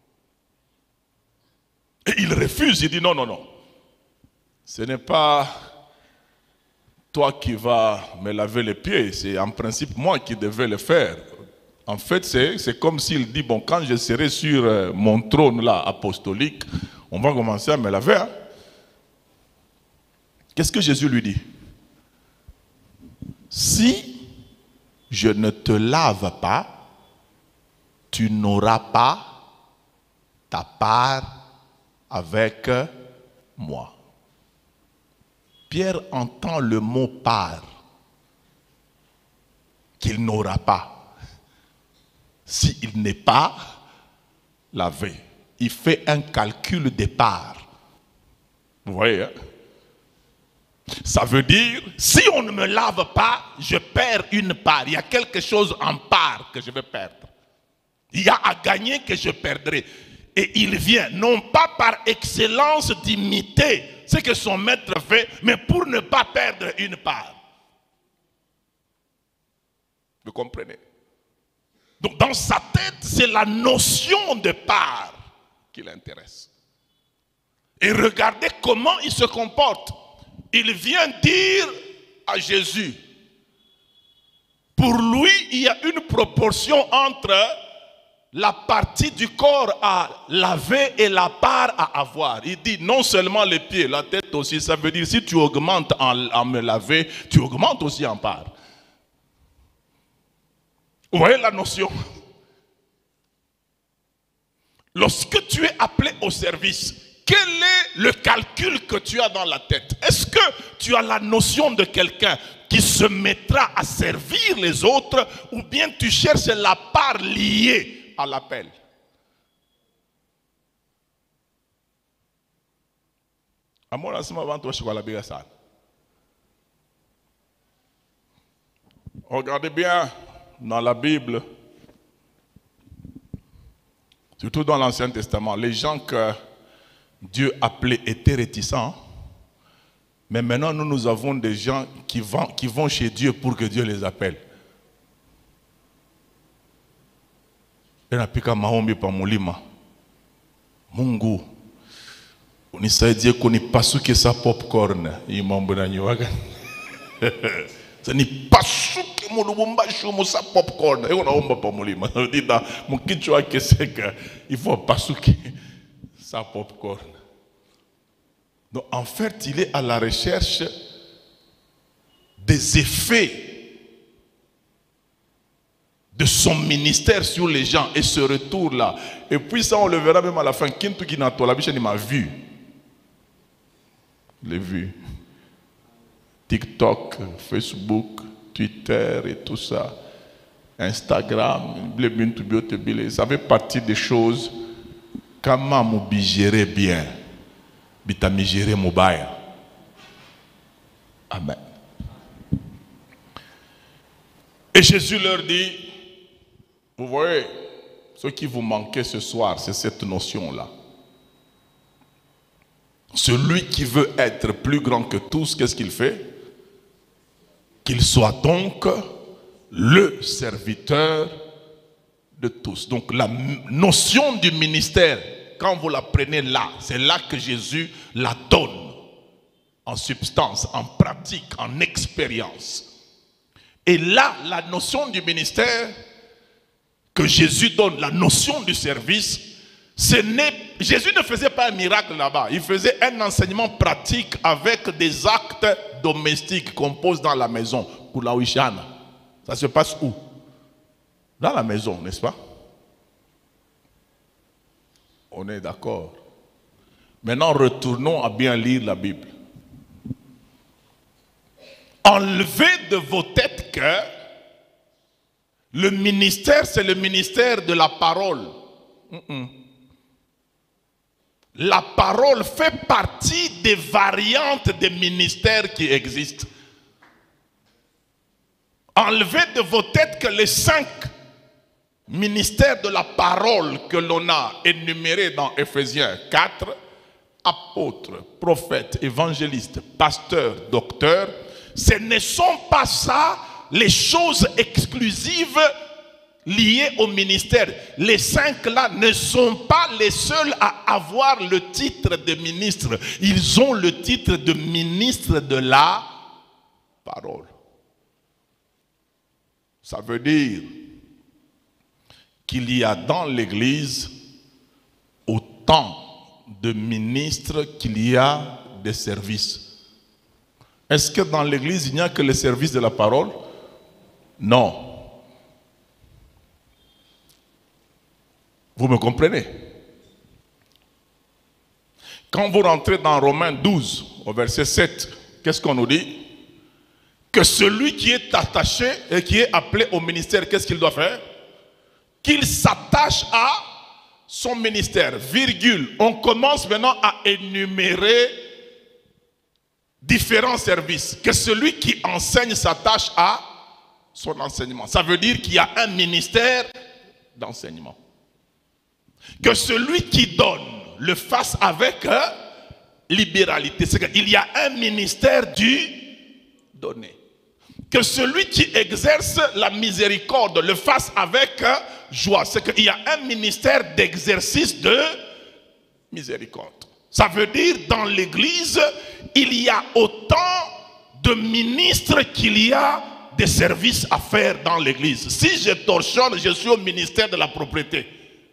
Et il refuse, il dit non, non, non. Ce n'est pas toi qui vas me laver les pieds, c'est en principe moi qui devais le faire. En fait, c'est comme s'il dit, bon, quand je serai sur euh, mon trône là, apostolique, on va commencer à me laver. Hein? Qu'est-ce que Jésus lui dit? Si je ne te lave pas, tu n'auras pas ta part avec moi. Pierre entend le mot part, qu'il n'aura pas. S'il n'est pas lavé, il fait un calcul des parts. Vous voyez, hein? Ça veut dire, si on ne me lave pas, je perds une part. Il y a quelque chose en part que je vais perdre. Il y a à gagner que je perdrai. Et il vient, non pas par excellence d'imiter ce que son maître fait, mais pour ne pas perdre une part. Vous comprenez? Donc dans sa tête, c'est la notion de part qui l'intéresse. Et regardez comment il se comporte. Il vient dire à Jésus, pour lui, il y a une proportion entre la partie du corps à laver et la part à avoir. Il dit non seulement les pieds, la tête aussi. Ça veut dire si tu augmentes en, en me laver, tu augmentes aussi en part. Vous voyez la notion? Lorsque tu es appelé au service, quel est le calcul que tu as dans la tête? Est-ce que tu as la notion de quelqu'un qui se mettra à servir les autres ou bien tu cherches la part liée à l'appel? Regardez bien dans la Bible, surtout dans l'Ancien Testament, les gens que Dieu appelait étaient réticents. Mais maintenant, nous, nous avons des gens qui vont, qui vont chez Dieu pour que Dieu les appelle. Mungu Unisaidie kunipasuke sa popcorn hii mambo nanyiwaga. Nipasuke mu Lubumbashi mu sa popcorn. Eko naomba pa mulima. Dida mkichwa keseka il faut pasuke sa popcorn. Donc en fait, il est à la recherche des effets de son ministère sur les gens et ce retour-là. Et puis ça, on le verra même à la fin. Kintu Kinato, la biche, il m'a vu. Je l'ai vu. TikTok, Facebook, Twitter et tout ça. Instagram, ça fait partie des choses. Comment m'oublier gérer bien. Bitami gérer mobile. Amen. Et Jésus leur dit, vous voyez, ce qui vous manquait ce soir, c'est cette notion-là. Celui qui veut être plus grand que tous, qu'est-ce qu'il fait? Qu'il soit donc le serviteur de tous. Donc la notion du ministère, quand vous la prenez là, c'est là que Jésus la donne en substance, en pratique, en expérience. Et là, la notion du ministère que Jésus donne, la notion du service, ce n'est, Jésus ne faisait pas un miracle là-bas. Il faisait un enseignement pratique avec des actes domestiques qu'on pose dans la maison. Ça se passe où? Dans la maison, n'est-ce pas? On est d'accord. Maintenant, retournons à bien lire la Bible. Enlevez de vos têtes que le ministère, c'est le ministère de la parole. Mm-mm. La parole fait partie des variantes des ministères qui existent. Enlevez de vos têtes que les cinq ministères de la parole que l'on a énumérés dans Éphésiens quatre, apôtres, prophètes, évangélistes, pasteurs, docteurs, ce ne sont pas ça les choses exclusives liées au ministère. Les cinq là ne sont pas les seuls à avoir le titre de ministre. Ils ont le titre de ministre de la parole. Ça veut dire qu'il y a dans l'Église autant de ministres qu'il y a de services. Est-ce que dans l'Église, il n'y a que le service de la parole? Non. Vous me comprenez? Quand vous rentrez dans Romains douze, au verset sept, qu'est-ce qu'on nous dit? Que celui qui est attaché et qui est appelé au ministère, qu'est-ce qu'il doit faire? Qu'il s'attache à son ministère, virgule. On commence maintenant à énumérer différents services. Que celui qui enseigne s'attache à son enseignement. Ça veut dire qu'il y a un ministère d'enseignement. Que celui qui donne le fasse avec euh, libéralité. C'est qu'il y a un ministère du donner. Que celui qui exerce la miséricorde le fasse avec euh, joie. C'est qu'il y a un ministère d'exercice de miséricorde. Ça veut dire dans l'Église, il y a autant de ministres qu'il y a de services à faire dans l'Église. Si je torchonne, je suis au ministère de la propriété.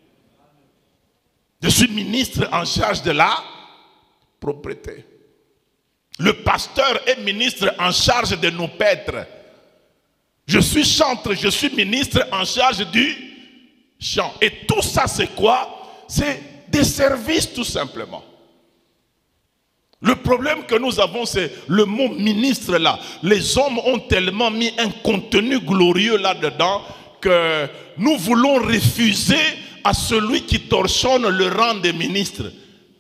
Je suis ministre en charge de la propriété. Le pasteur est ministre en charge de nos paîtres. Je suis chantre, je suis ministre en charge du chant. Et tout ça, c'est quoi? C'est des services tout simplement. Le problème que nous avons, c'est le mot ministre là. Les hommes ont tellement mis un contenu glorieux là-dedans que nous voulons refuser à celui qui torchonne le rang de ministre.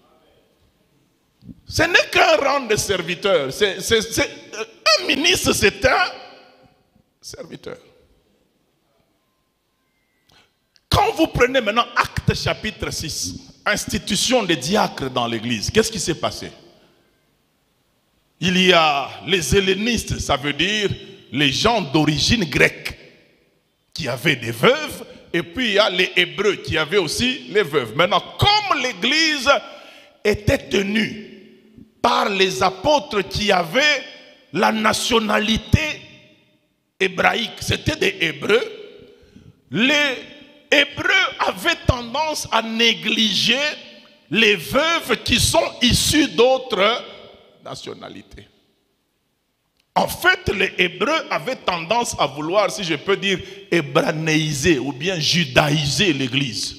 Ce n'est qu'un rang de serviteur. C'est, c'est, c'est, un ministre, c'est un serviteur. Quand vous prenez maintenant Actes chapitre six, institution des diacres dans l'église, qu'est-ce qui s'est passé? Il y a les hellénistes, ça veut dire les gens d'origine grecque qui avaient des veuves, et puis il y a les hébreux qui avaient aussi les veuves. Maintenant, comme l'église était tenu par les apôtres qui avaient la nationalité hébraïque, c'était des Hébreux. Les Hébreux avaient tendance à négliger les veuves qui sont issues d'autres nationalités. En fait, les Hébreux avaient tendance à vouloir, si je peux dire, hébranéiser ou bien judaïser l'Église.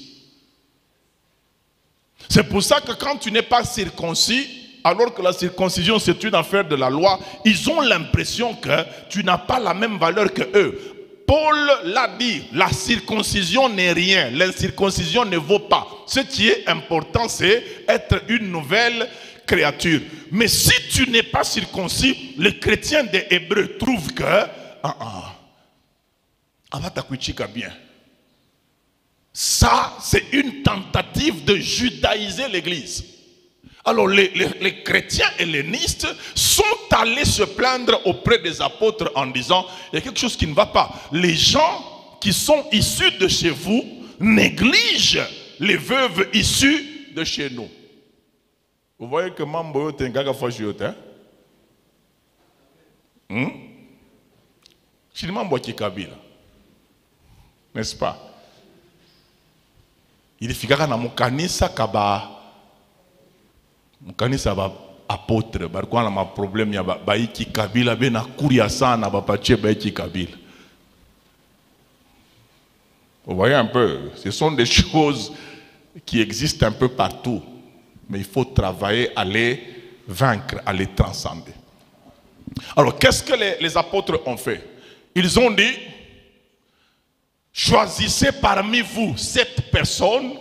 C'est pour ça que quand tu n'es pas circoncis, alors que la circoncision c'est une affaire de la loi, ils ont l'impression que tu n'as pas la même valeur que eux. Paul l'a dit, la circoncision n'est rien, l'incirconcision ne vaut pas. Ce qui est important, c'est être une nouvelle créature. Mais si tu n'es pas circoncis, les chrétiens des Hébreux trouvent que ah ah, avatakuchika bien. Ça, c'est une tentative de judaïser l'Église. Alors les, les, les chrétiens hellénistes sont allés se plaindre auprès des apôtres en disant il y a quelque chose qui ne va pas. Les gens qui sont issus de chez vous négligent les veuves issues de chez nous. Vous voyez que Mambo est un gaga fâcheux, hein? Hmm? Je ne m'en qui Kabila. N'est-ce pas? Il est figara na mukanisa kaba mukanisa ba apôtre barko na ma problème ya ba iki Kabila be na kuria sana ba pache ba iki Kabila. Vous voyez un peu, ce sont des choses qui existent un peu partout, mais il faut travailler à les vaincre, à les transcender. Alors, qu'est-ce que les, les apôtres ont fait? Ils ont dit, choisissez parmi vous sept personnes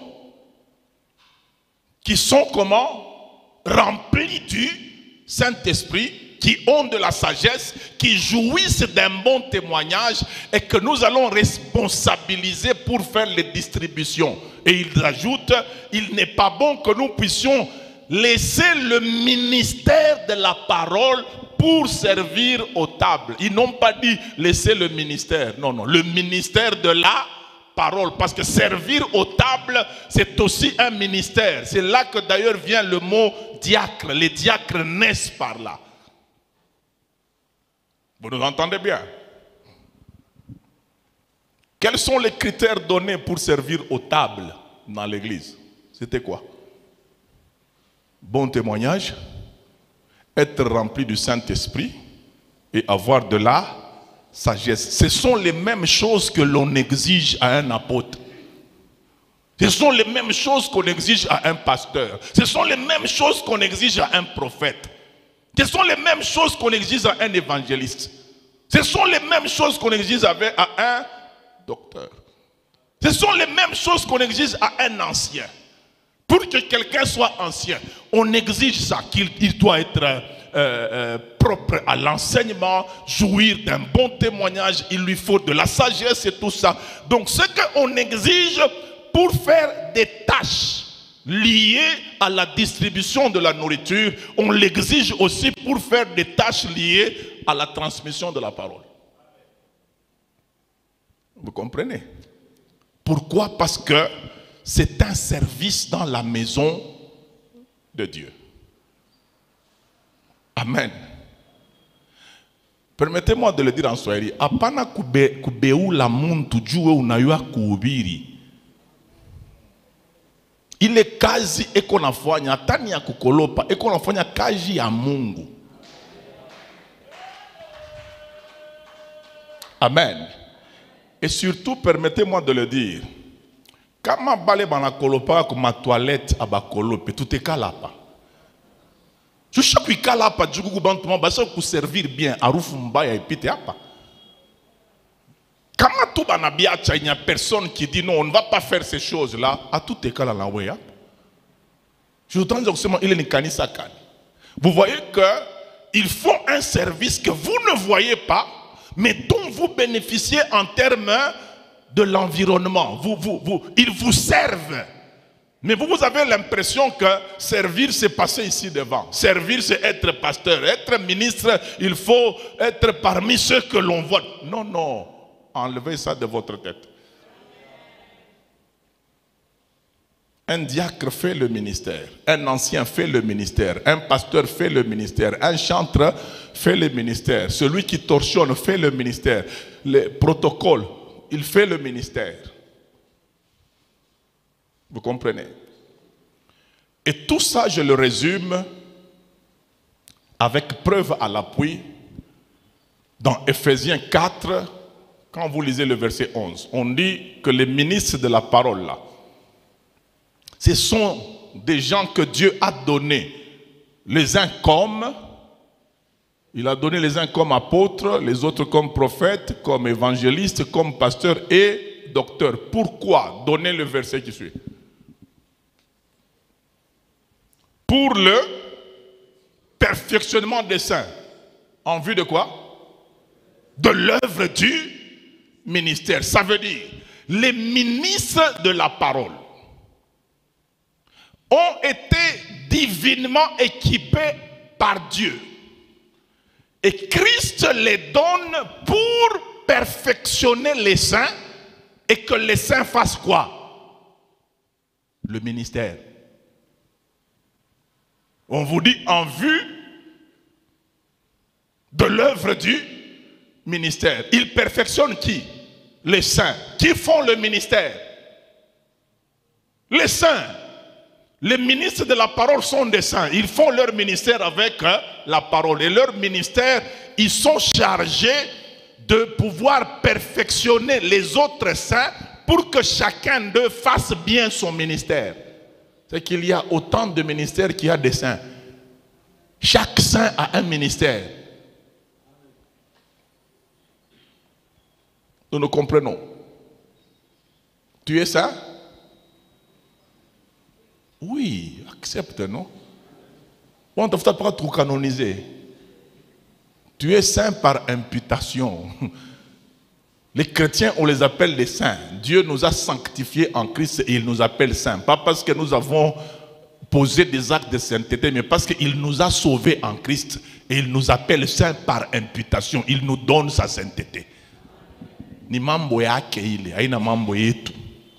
qui sont comment? Remplies du Saint-Esprit, qui ont de la sagesse, qui jouissent d'un bon témoignage et que nous allons responsabiliser pour faire les distributions. Et ils ajoutent, il n'est pas bon que nous puissions laisser le ministère de la parole pour servir aux tables. Ils n'ont pas dit laisser le ministère, non, non, le ministère de la parole. Parce que servir aux tables, c'est aussi un ministère. C'est là que d'ailleurs vient le mot diacre. Les diacres naissent par là. Vous nous entendez bien? Quels sont les critères donnés pour servir aux tables dans l'église? C'était quoi? Bon témoignage, être rempli du Saint-Esprit et avoir de la sagesse. Ce sont les mêmes choses que l'on exige à un apôtre. Ce sont les mêmes choses qu'on exige à un pasteur. Ce sont les mêmes choses qu'on exige à un prophète. Ce sont les mêmes choses qu'on exige à un évangéliste. Ce sont les mêmes choses qu'on exige à un docteur. Ce sont les mêmes choses qu'on exige à un ancien. Pour que quelqu'un soit ancien, on exige ça, qu'il il doit être euh, euh, propre à l'enseignement, jouir d'un bon témoignage, il lui faut de la sagesse et tout ça. Donc ce qu'on exige pour faire des tâches liées à la distribution de la nourriture, on l'exige aussi pour faire des tâches liées à la transmission de la parole. Vous comprenez? Pourquoi? Parce que c'est un service dans la maison de Dieu. Amen. Permettez-moi de le dire en Swahili. Apana kubeu la muntu jue unayua kuhubiri. Ile kazi eko nafanya tani ya kukolopa eko nafanya kazi ya Mungu. Amen. Et surtout, permettez-moi de le dire. Kama bale bana kolopa ko ma toilette abakolope tout est kalapa. Je sais que kalapa djugu bantuma basa ku servir bien arufu mbaya epite hapa. Kama tout bana biacha il n'y a personne qui dit non on ne va pas faire ces choses là à tout est kala la weya. Je vous entends seulement il est kanisa kani. Vous voyez que il faut un service que vous ne voyez pas mais dont vous bénéficiez en termes de l'environnement. Vous, vous, vous, ils vous servent. Mais vous, vous avez l'impression que servir, c'est passer ici devant. Servir, c'est être pasteur. Être ministre, il faut être parmi ceux que l'on voit. Non, non. Enlevez ça de votre tête. Un diacre fait le ministère, un ancien fait le ministère, un pasteur fait le ministère, un chantre fait le ministère, celui qui torchonne fait le ministère, les protocoles, il fait le ministère. Vous comprenez? Et tout ça, je le résume avec preuve à l'appui dans Éphésiens quatre, quand vous lisez le verset onze. On dit que les ministres de la parole, là, ce sont des gens que Dieu a donnés, les uns comme, il a donné les uns comme apôtres, les autres comme prophètes, comme évangélistes, comme pasteurs et docteurs. Pourquoi? Donnez le verset qui suit. Pour le perfectionnement des saints. En vue de quoi? De l'œuvre du ministère. Ça veut dire, les ministres de la parole ont été divinement équipés par Dieu. Et Christ les donne pour perfectionner les saints et que les saints fassent quoi? Le ministère. On vous dit en vue de l'œuvre du ministère. Il perfectionne qui? Les saints. Qui font le ministère? Les saints. Les ministres de la parole sont des saints. Ils font leur ministère avec hein, la parole. Et leur ministère, ils sont chargés de pouvoir perfectionner les autres saints pour que chacun d'eux fasse bien son ministère. C'est qu'il y a autant de ministères qu'il y a des saints. Chaque saint a un ministère. Nous nous comprenons. Tu es saint? Oui, accepte, non? On ne t'a pas trop canonisé. Tu es saint par imputation. Les chrétiens, on les appelle les saints. Dieu nous a sanctifiés en Christ et il nous appelle saints. Pas parce que nous avons posé des actes de sainteté, mais parce qu'il nous a sauvés en Christ et il nous appelle saints par imputation. Il nous donne sa sainteté. Ni mambo yake ile, haina mambo yetu.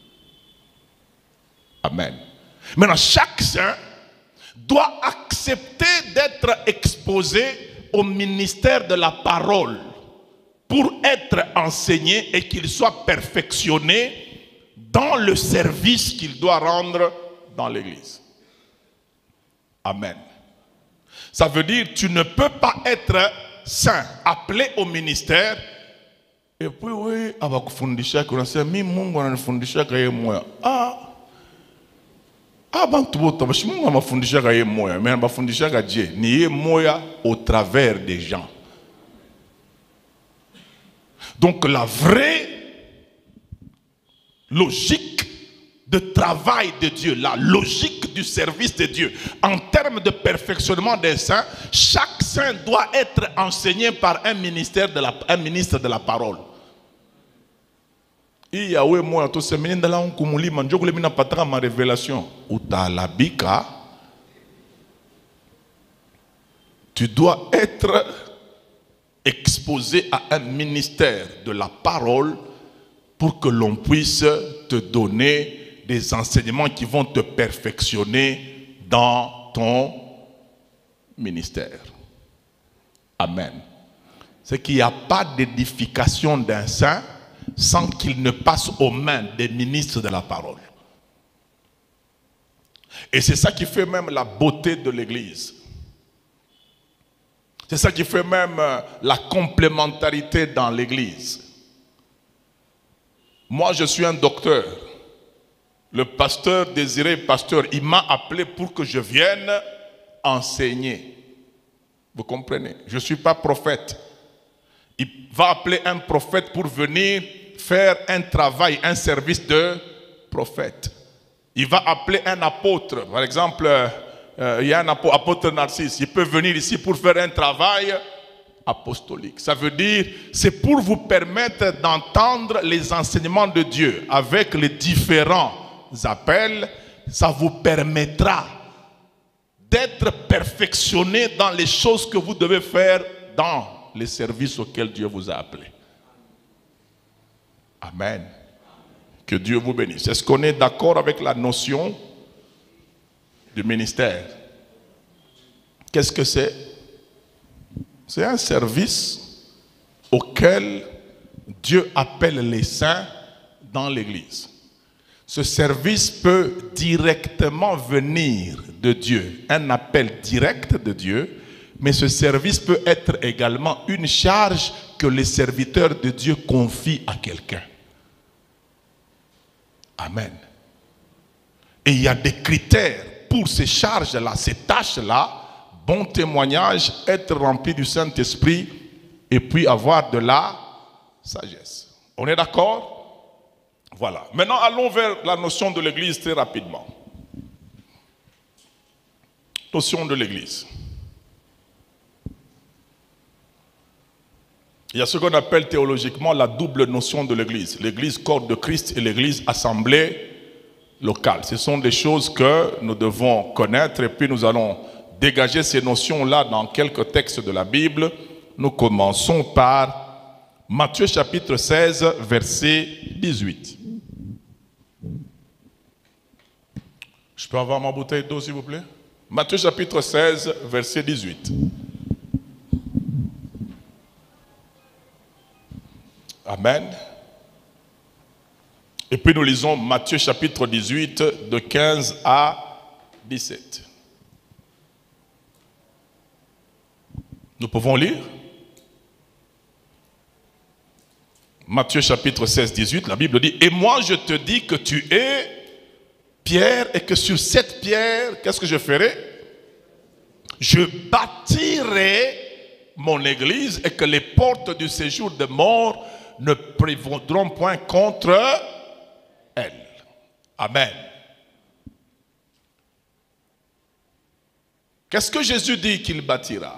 Amen. Maintenant, chaque saint doit accepter d'être exposé au ministère de la parole pour être enseigné et qu'il soit perfectionné dans le service qu'il doit rendre dans l'église. Amen. Ça veut dire que tu ne peux pas être saint, appelé au ministère, et puis oui, abakufundisha kuna sema mimi Mungu ananifundisha yeye moya. Ah. Abantu bote bashi Mungu amafundisha yeye moya, mais amafundisha Dieu ni yeye moya au travers des gens. Donc la vraie logique de travail de Dieu, la logique du service de Dieu, en termes de perfectionnement des saints, chaque saint doit être enseigné par un, ministère de la, un ministre de la parole. Yahweh moi to semeni ndala onkumuli manjoko le mina pataka ma révélation utalabika. Tu dois être exposé à un ministère de la parole pour que l'on puisse te donner des enseignements qui vont te perfectionner dans ton ministère. Amen. C'est qu'il n'y a pas d'édification d'un saint sans qu'il ne passe aux mains des ministres de la parole. Et c'est ça qui fait même la beauté de l'Église. C'est ça qui fait même la complémentarité dans l'Église. Moi, je suis un docteur. Le pasteur Désiré, pasteur, il m'a appelé pour que je vienne enseigner. Vous comprenez? Je ne suis pas prophète. Il va appeler un prophète pour venir faire un travail, un service de prophète. Il va appeler un apôtre. Par exemple, euh, il y a un apôtre Narcisse. Il peut venir ici pour faire un travail apostolique. Ça veut dire, c'est pour vous permettre d'entendre les enseignements de Dieu avec les différents appels. Ça vous permettra d'être perfectionné dans les choses que vous devez faire dans les services auxquels Dieu vous a appelé. Amen. Que Dieu vous bénisse. Est-ce qu'on est d'accord avec la notion du ministère. Qu'est-ce que c'est? C'est un service auquel Dieu appelle les saints dans l'Église. Ce service peut directement venir de Dieu, un appel direct de Dieu, mais ce service peut être également une charge que les serviteurs de Dieu confient à quelqu'un. Amen. Et il y a des critères pour ces charges-là, ces tâches-là. Bon témoignage, être rempli du Saint-Esprit et puis avoir de la sagesse. On est d'accord? Voilà. Maintenant, allons vers la notion de l'Église très rapidement. Notion de l'Église. Il y a ce qu'on appelle théologiquement la double notion de l'Église. L'Église corps de Christ et l'Église assemblée locale. Ce sont des choses que nous devons connaître et puis nous allons dégager ces notions-là dans quelques textes de la Bible. Nous commençons par Matthieu chapitre seize, verset dix-huit. Je peux avoir ma bouteille d'eau, s'il vous plaît? Matthieu chapitre seize, verset dix-huit. Amen. Et puis nous lisons Matthieu chapitre dix-huit, de quinze à dix-sept. Nous pouvons lire Matthieu chapitre seize, dix-huit, la Bible dit: et moi je te dis que tu es Pierre et que sur cette pierre, qu'est-ce que je ferai? Je bâtirai mon église et que les portes du séjour de mort ne prévaudront point contre elle. Amen. Qu'est-ce que Jésus dit qu'il bâtira?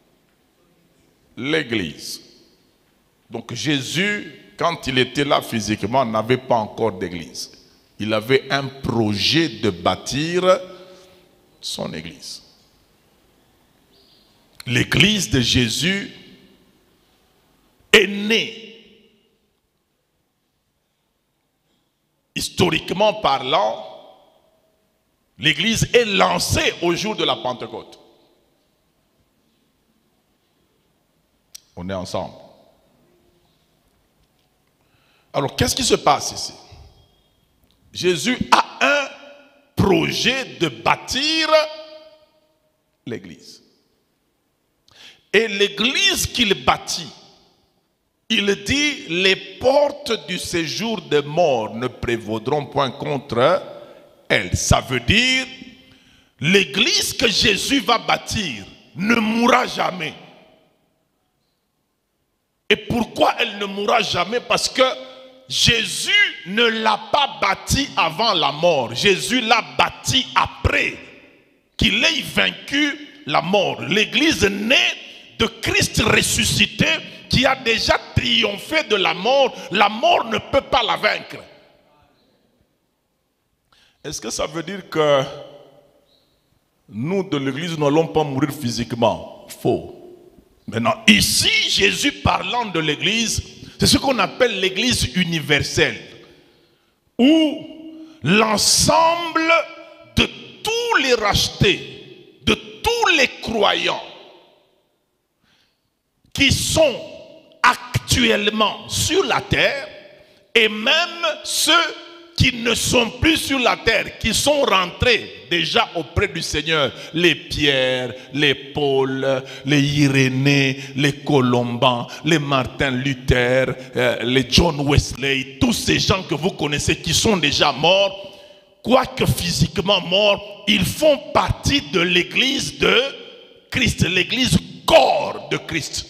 L'église. Donc Jésus, quand il était là physiquement, n'avait pas encore d'église. Il avait un projet de bâtir son église. L'église de Jésus est née, historiquement parlant. L'église est lancée au jour de la Pentecôte. On est ensemble. Alors, qu'est-ce qui se passe ici? Jésus a un projet de bâtir l'église. Et l'église qu'il bâtit, il dit, les portes du séjour de mort ne prévaudront point contre elle. Ça veut dire, l'église que Jésus va bâtir ne mourra jamais. Et pourquoi elle ne mourra jamais? Parce que Jésus ne l'a pas bâti avant la mort. Jésus l'a bâti après qu'il ait vaincu la mort. L'église née de Christ ressuscité qui a déjà triomphé de la mort. La mort ne peut pas la vaincre. Est-ce que ça veut dire que nous de l'église n'allons pas mourir physiquement? Faux. Maintenant, ici, Jésus parlant de l'église, c'est ce qu'on appelle l'église universelle, où l'ensemble de tous les rachetés, de tous les croyants qui sont actuellement sur la terre, et même ceux qui ne sont plus sur la terre, qui sont rentrés déjà auprès du Seigneur, les Pierre, les Paul, les Irénée, les Colombans, les Martin Luther, euh, les John Wesley, tous ces gens que vous connaissez qui sont déjà morts, quoique physiquement morts, ils font partie de l'église de Christ, l'église corps de Christ.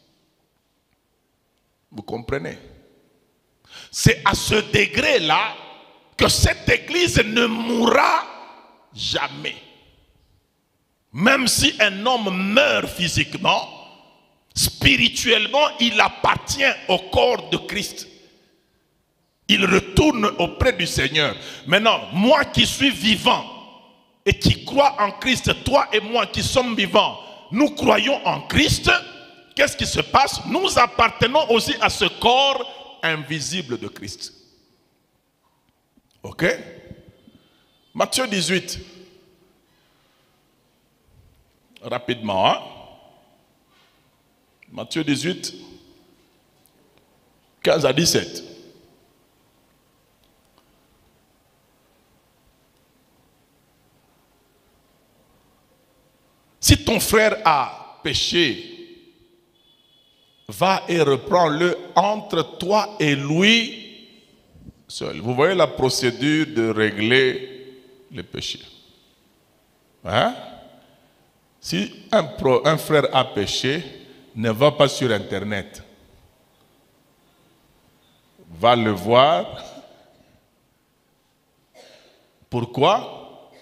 Vous comprenez? C'est à ce degré-là que cette église ne mourra jamais. Même si un homme meurt physiquement, spirituellement, il appartient au corps de Christ. Il retourne auprès du Seigneur. Maintenant, moi qui suis vivant et qui crois en Christ, toi et moi qui sommes vivants, nous croyons en Christ. Qu'est-ce qui se passe? Nous appartenons aussi à ce corps invisible de Christ. Ok? Matthieu dix-huit. rapidement. Hein? Matthieu dix-huit, quinze à dix-sept. Si ton frère a péché, va et reprends-le entre toi et lui seul. Vous voyez la procédure de régler les péchés. Hein? Si un, pro, un frère a péché, ne va pas sur Internet. Va le voir. Pourquoi?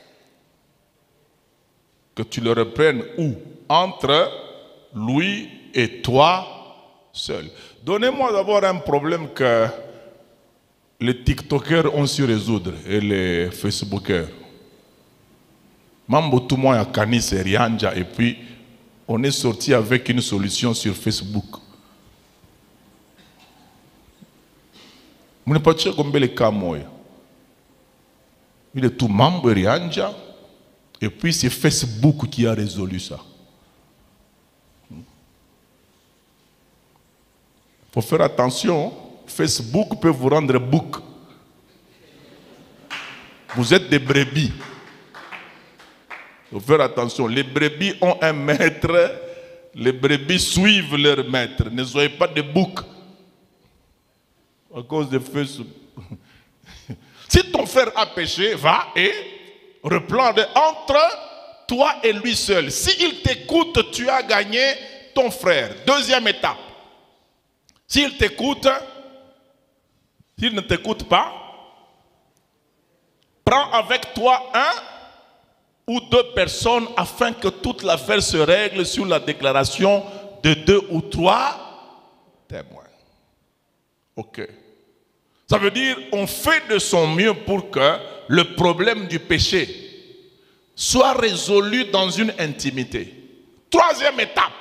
Que tu le reprennes où? Entre lui et toi seul. Donnez-moi d'abord un problème que les TikTokers ont su résoudre et les Facebookers. Mambo tout le monde a Canis et Rianja et puis on est sorti avec une solution sur Facebook. Vous ne pouvez pas combien les cas moi. Il est tout Mambo et Rianja. Et puis c'est Facebook qui a résolu ça. Il faut faire attention. Facebook peut vous rendre bouc. Vous êtes des brebis. Il faut faire attention. Les brebis ont un maître. Les brebis suivent leur maître. Ne soyez pas des boucs. À cause de Facebook. Si ton frère a péché, va et reprends-le entre toi et lui seul. S'il t'écoute, tu as gagné ton frère. Deuxième étape. S'il t'écoute, s'il ne t'écoute pas, prends avec toi un ou deux personnes afin que toute l'affaire se règle sur la déclaration de deux ou trois témoins. Ok. Ça veut dire on fait de son mieux pour que le problème du péché soit résolu dans une intimité. Troisième étape.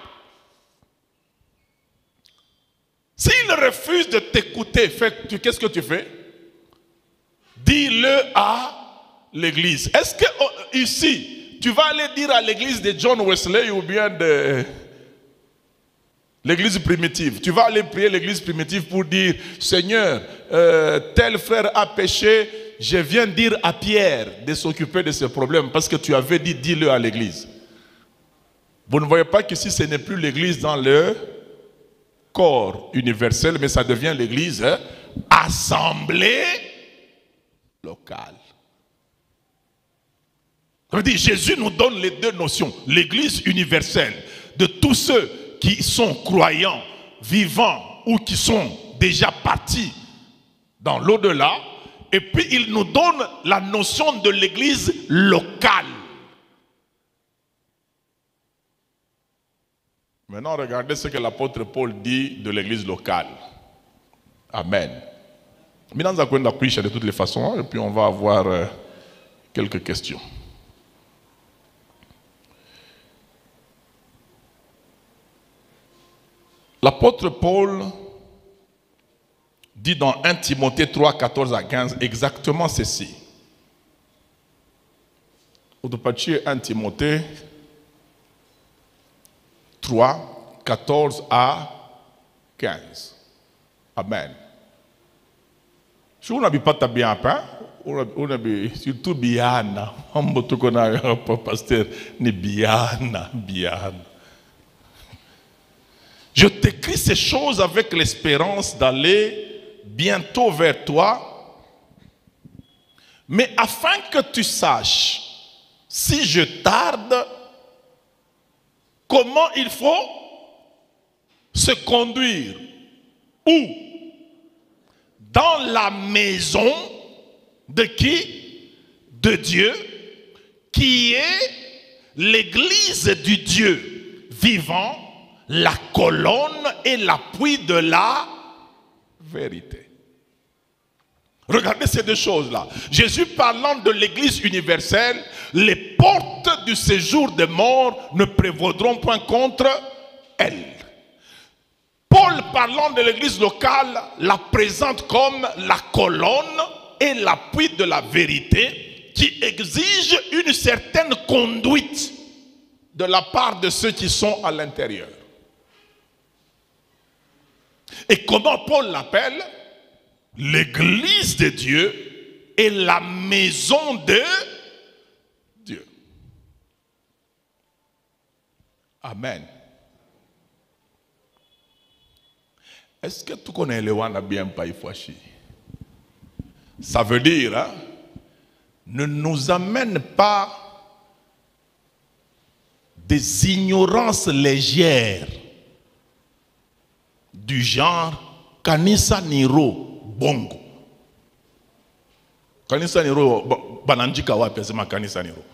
S'il refuse de t'écouter, qu'est-ce que tu fais? Dis-le à l'église. Est-ce que oh, ici, tu vas aller dire à l'église de John Wesley ou bien de l'église primitive? Tu vas aller prier l'église primitive pour dire, Seigneur, euh, tel frère a péché, je viens dire à Pierre de s'occuper de ce problème parce que tu avais dit, dis-le à l'église. Vous ne voyez pas que si ce n'est plus l'église dans le corps universel, mais ça devient l'église hein, assemblée locale. Ça veut dire, Jésus nous donne les deux notions. L'église universelle de tous ceux qui sont croyants, vivants ou qui sont déjà partis dans l'au-delà. Et puis il nous donne la notion de l'église locale. Maintenant, regardez ce que l'apôtre Paul dit de l'église locale. Amen. Maintenant, nous allons de toutes les façons, et puis on va avoir euh, quelques questions. L'apôtre Paul dit dans un Timothée trois, quatorze à quinze exactement ceci. Au départ, un Timothée trois, quatorze à quinze. Amen. Si vous n'avez pas ta bien peint, on a surtout biana. On ne peut pas pasteur ni biana, biana. Je t'écris ces choses avec l'espérance d'aller bientôt vers toi, mais afin que tu saches, si je tarde, comment il faut se conduire. Où? Dans la maison de qui? De Dieu, qui est l'église du Dieu vivant, la colonne et l'appui de la vérité. Regardez ces deux choses-là. Jésus parlant de l'église universelle, les portes du séjour des morts ne prévaudront point contre elle. Paul parlant de l'église locale la présente comme la colonne et l'appui de la vérité qui exige une certaine conduite. de la part de ceux qui sont à l'intérieur. Et comment Paul l'appelle? L'église de Dieu est la maison de Dieu. Amen. Est-ce que tu connais le Wana bien Païfouachi? Ça veut dire, hein, ne nous amène pas des ignorances légères du genre Kanisa Niro Bongo. Kanisa Niro Bananjika wapi sema Kanisa Niro.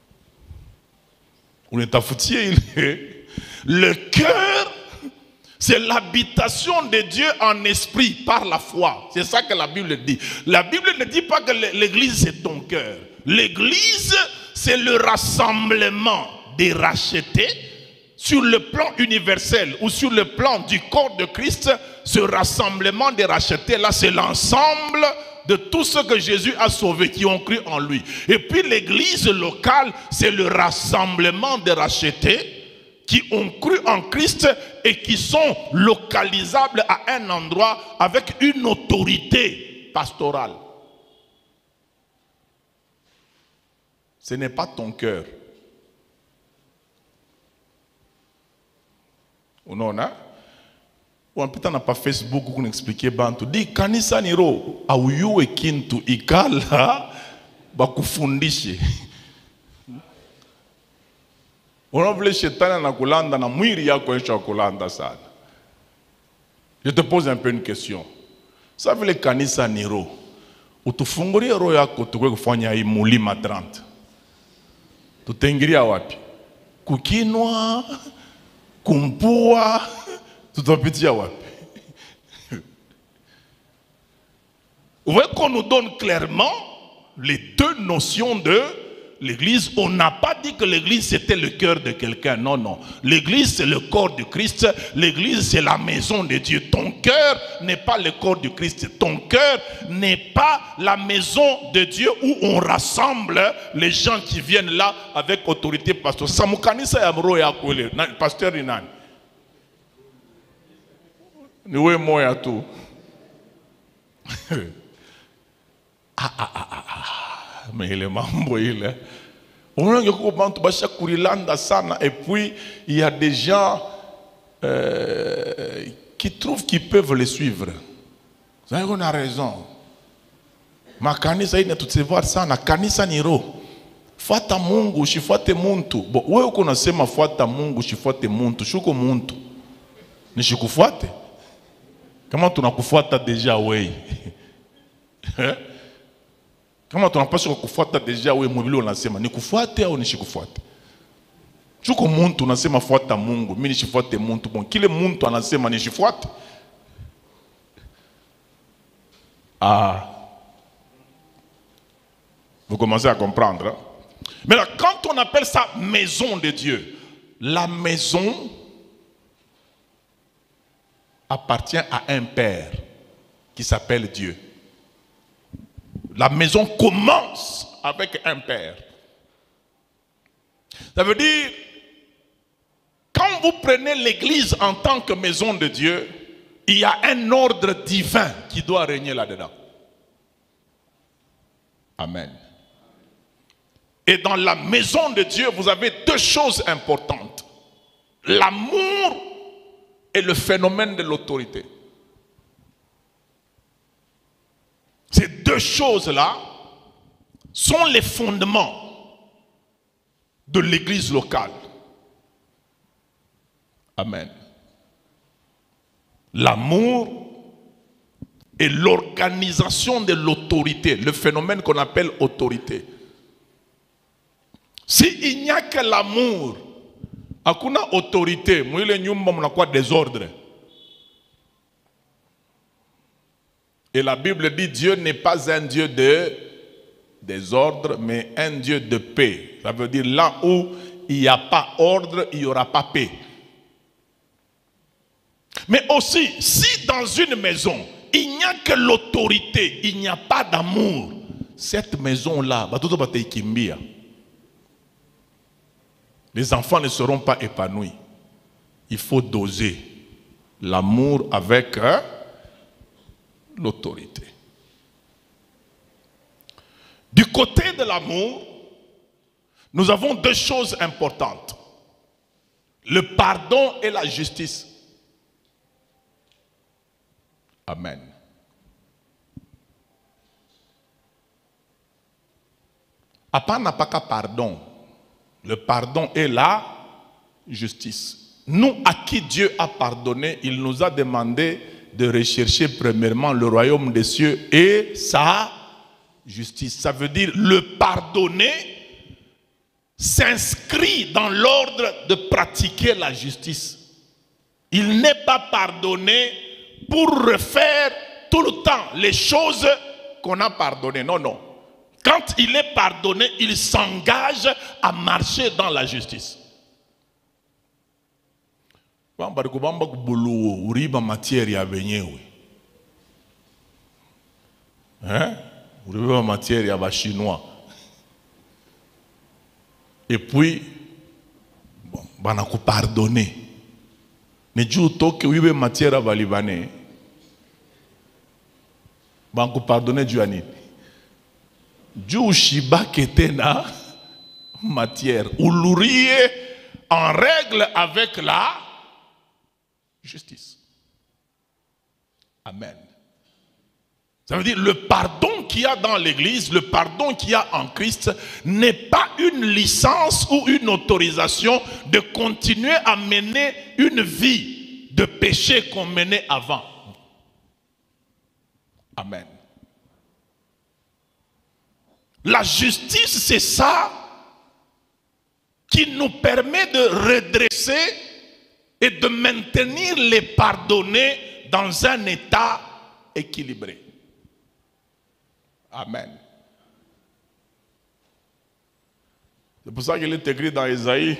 On est affoutié. Le cœur, c'est l'habitation de Dieu en esprit par la foi. C'est ça que la Bible dit. La Bible ne dit pas que l'église c'est ton cœur. L'église c'est le rassemblement des rachetés. Sur le plan universel ou sur le plan du corps de Christ, ce rassemblement des rachetés là, c'est l'ensemble de tous ceux que Jésus a sauvés, qui ont cru en lui. Et puis l'église locale, c'est le rassemblement des rachetés qui ont cru en Christ et qui sont localisables à un endroit avec une autorité pastorale. Ce n'est pas ton cœur. Ou non, hein? Ou un peu n'a pas Facebook où on expliquait bantu. Dit kanisa niro au et kintu ikala bakufundishe. On voulait shetana na kulanda na mwiri yako esha kulanda sana. Je te pose un peu une question. Ça veut le kanisa niro. Utufungulie roho yako tukwe kufanya hii mulima trente. Tutengiria wapi? Kukinwa, kumpua, tutapitia wapi? Vous voyez qu'on nous donne clairement les deux notions de l'église. On n'a pas dit que l'église c'était le cœur de quelqu'un. Non, non. L'église c'est le corps du Christ. L'église c'est la maison de Dieu. Ton cœur n'est pas le corps du Christ. Ton cœur n'est pas la maison de Dieu où on rassemble les gens qui viennent là avec autorité pastorale. Samukanisa ya mro ya kwele. Pasteur ni nani? Niwe moya tu. Ah ah ah ah ah. Mais il est mambo il est. On a et puis il y a des gens euh, qui trouvent qu'ils peuvent les suivre. Vous avez a raison. Ma kanisa ina tutsevoir sana kanisa niro. Fuata Mungu usifuate muntu. Bo wewe uko unasema fuata Mungu usifuate muntu. Shuko muntu. Nishikufuate. Kama tunakufuata deja wewe. Kama tunapaswa kufuata deja wewe mwili unasema nikufuate au nishikufuate. Chuko muntu unasema fuata Mungu, mimi nishifuate muntu. Bon, kile muntu anasema nishifuate. Ah. Vous commencez à comprendre. Hein? Mais là, quand on appelle ça maison de Dieu, la maison appartient à un père qui s'appelle Dieu. La maison commence avec un père. Ça veut dire, quand vous prenez l'église en tant que maison de Dieu, il y a un ordre divin qui doit régner là-dedans. Amen. Et dans la maison de Dieu, vous avez deux choses importantes. L'amour et le phénomène de l'autorité. Ces deux choses-là sont les fondements de l'église locale. Amen. L'amour et l'organisation de l'autorité, le phénomène qu'on appelle autorité. S'il n'y a que l'amour, hakuna autorité, mwile nyumba mnakuwa désordre. Et la Bible dit Dieu n'est pas un Dieu de désordre, mais un Dieu de paix. Ça veut dire là où il n'y a pas ordre, il n'y aura pas paix. Mais aussi, si dans une maison, il n'y a que l'autorité, il n'y a pas d'amour, cette maison-là, les enfants ne seront pas épanouis. Il faut doser l'amour avec hein, l'autorité. Du côté de l'amour, nous avons deux choses importantes. Le pardon et la justice. Amen. Apana paka pardon. Le pardon est la justice. Nous, à qui Dieu a pardonné, il nous a demandé de rechercher premièrement le royaume des cieux et sa justice. Ça veut dire le pardonner s'inscrit dans l'ordre de pratiquer la justice. Il n'est pas pardonné pour refaire tout le temps les choses qu'on a pardonnées. Non, non. Quand il est pardonné, il s'engage à marcher dans la justice. Hein? Matière ya chinois. Et puis bon, banaku pardonner. Ne dieu toke wibe matière ya libanais. Banku pardonner Dieu ani. Dieu shiba ketena matière ou l'ourie en règle avec la justice. Amen. Ça veut dire le pardon qu'il y a dans l'église, le pardon qu'il y a en Christ n'est pas une licence ou une autorisation de continuer à mener une vie de péché qu'on menait avant. Amen. La justice, c'est ça qui nous permet de redresser et de maintenir les pardonnés dans un état équilibré. Amen. C'est pour ça qu'il est écrit dans Isaïe,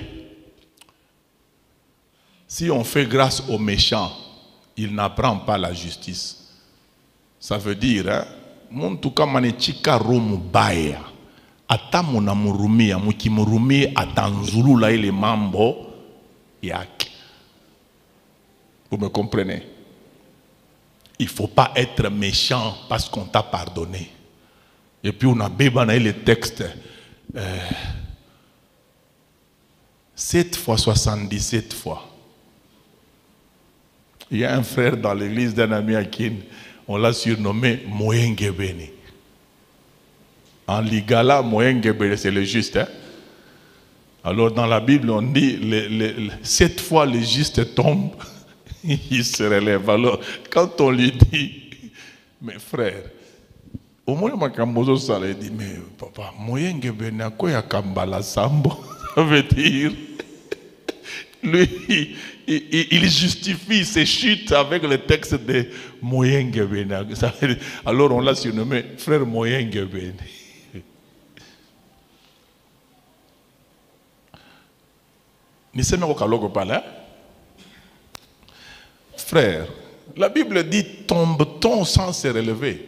si on fait grâce aux méchants, il n'apprend pas la justice. Ça veut dire, hein, mon tuka manechika romu baya, ata mona murumia, mukimurumia atanzulu la ile mambo yake. Vous me comprenez? Il ne faut pas être méchant parce qu'on t'a pardonné. Et puis on a bébané le texte. Euh, sept fois soixante-dix-sept fois. Il y a un frère dans l'église d'un ami à qui on l'a surnommé Moyengebeni. En Ligala, Moyengebeni, c'est le juste. Hein? Alors dans la Bible, on dit le, le, le, sept fois le juste tombe, il se relève. Alors quand on lui dit, mes frères, au moins, je dit, mais papa, Moyengebeni, à quoi il y a Kambala Sambo? Ça veut dire, lui, il, il justifie ses chutes avec le texte de Moyengebeni. Alors on l'a surnommé frère Moyengebeni. Frère, la Bible dit tombe-t-on sans se relever?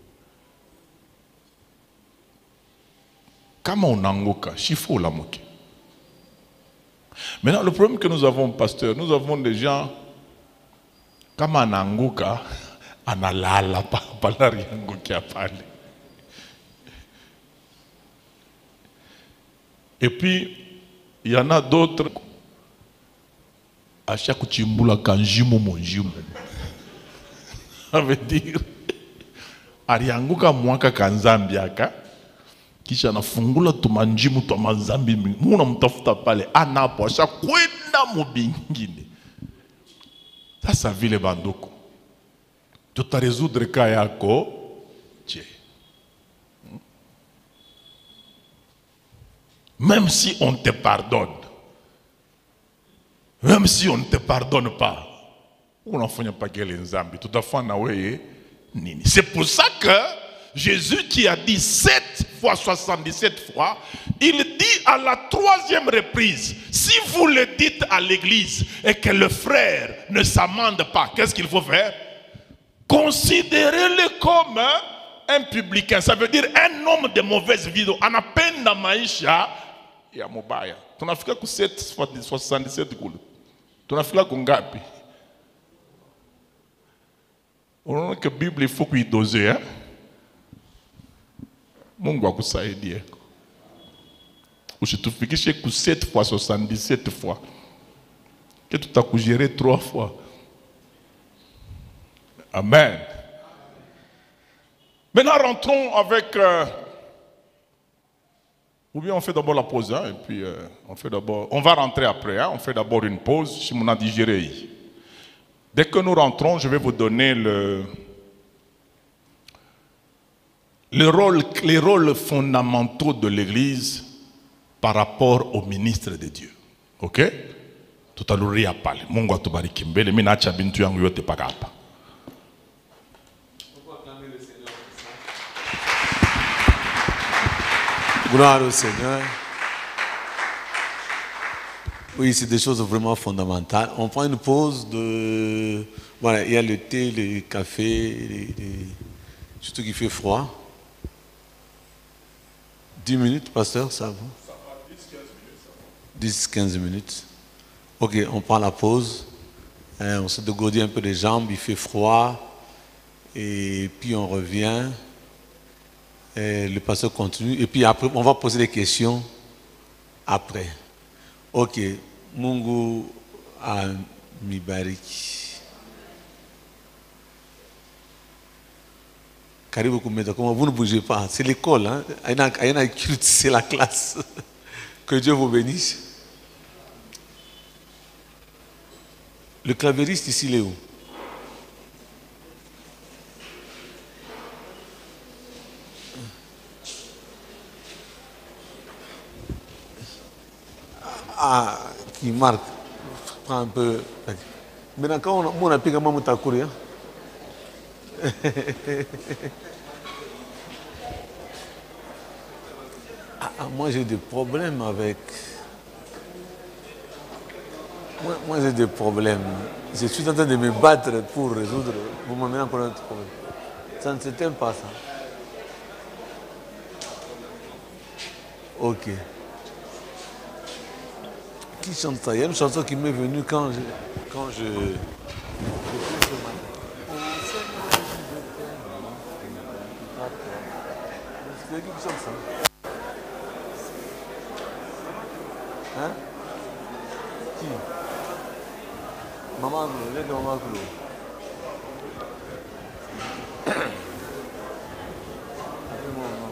Comment on angoka, chifo la moque. Maintenant, le problème que nous avons, pasteur, nous avons des gens, comme en angoka, en alala, pas la riango qui a parlé. Et puis, il y en a d'autres, à chaque chimbula kanjimu monjimu. Ça veut dire, ariangoka mwaka kanzambiaka, kisha nafungula tumanjimu tumanzambi muna mtafuta pale anapo asha kwenda mubingine. Sasa vile banduku tutaresoudre ka yako je. Même si on te pardonne, même si on ne te pardonne pas, unafanya pagele nzambi tutafanya wewe nini? C'est pour ça que Jésus qui a dit sept fois soixante-dix-sept fois, il dit à la troisième reprise, si vous le dites à l'église et que le frère ne s'amende pas, qu'est-ce qu'il faut faire? Considérez-le comme un publicain, ça veut dire un homme de mauvaise vie. Anapenda maisha ya mobaya. Tunafika ku soixante-dix-sept kule. Tunafika ku ngapi? Unaona que Biblia il faut kuidoze, hein? Mungu akusaidie. Usitufikishe ku sept fois soixante-dix-sept fois. Que tutakugérer trois fois. Amen. Maintenant rentrons avec euh, ou bien on fait d'abord la pause, hein, et puis euh, on fait d'abord, on va rentrer après, hein, on fait d'abord une pause, si on a digéré. Dès que nous rentrons, je vais vous donner le, le rôle, les rôles fondamentaux de l'Église par rapport au ministre de Dieu. Ok? Tout à l'heure, il y a parlé. Mungu atubariki mbele, mimi naacha bintu yangu yote paka hapa. Gloire au Seigneur. Oui, c'est des choses vraiment fondamentales. On prend une pause de... Voilà, il y a le thé, le café, les, les... surtout qu'il fait froid. dix minutes, pasteur, ça va? dix quinze minutes. Ok, on prend la pause. Hein, on se dégourdit un peu les jambes, il fait froid. Et puis on revient. Et le pasteur continue. Et puis après, on va poser des questions après. Ok. Mungu amibariki. Karibu kumeta. Comment vous ne bougez pas? C'est l'école. Hein? C'est la classe. Que Dieu vous bénisse. Le clavieriste ici, il est où? Ah, qui marque. Prends un peu. Maintenant, quand on a pris comment on courir. Ah, moi, j'ai des problèmes avec. Moi, moi j'ai des problèmes. Je suis en train de me battre pour résoudre. Vous m'amenez encore un autre problème. Ça ne se tient pas, ça. Ok. Qui chante ça? Il y a une chanson qui m'est venue quand je... Quand je... C'est qui qui chante ça? Hein? Qui? Maman Glo, l'aide de Maman Glo. Appelle-moi Maman Glo.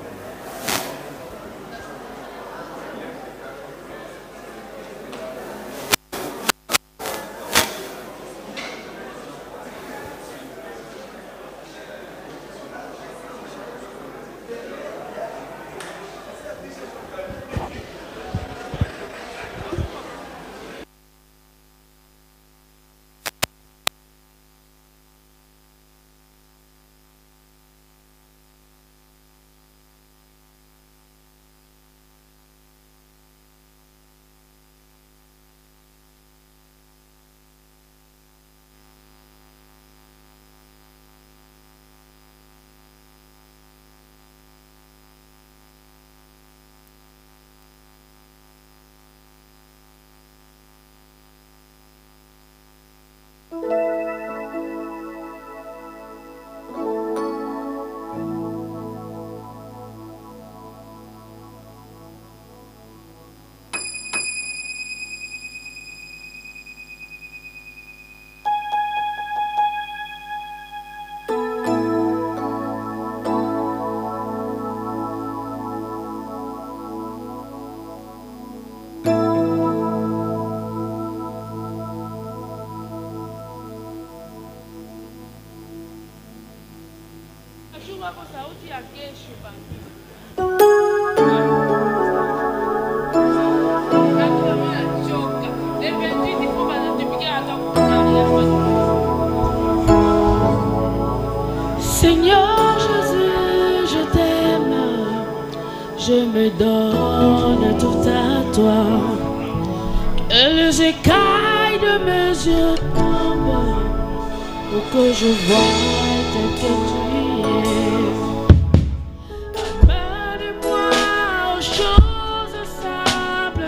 Seigneur Jésus, je t'aime, je me donne tout à toi. Que les écailles de mes yeux tombent pour que je voie tel que tu es. Amène-moi aux choses simples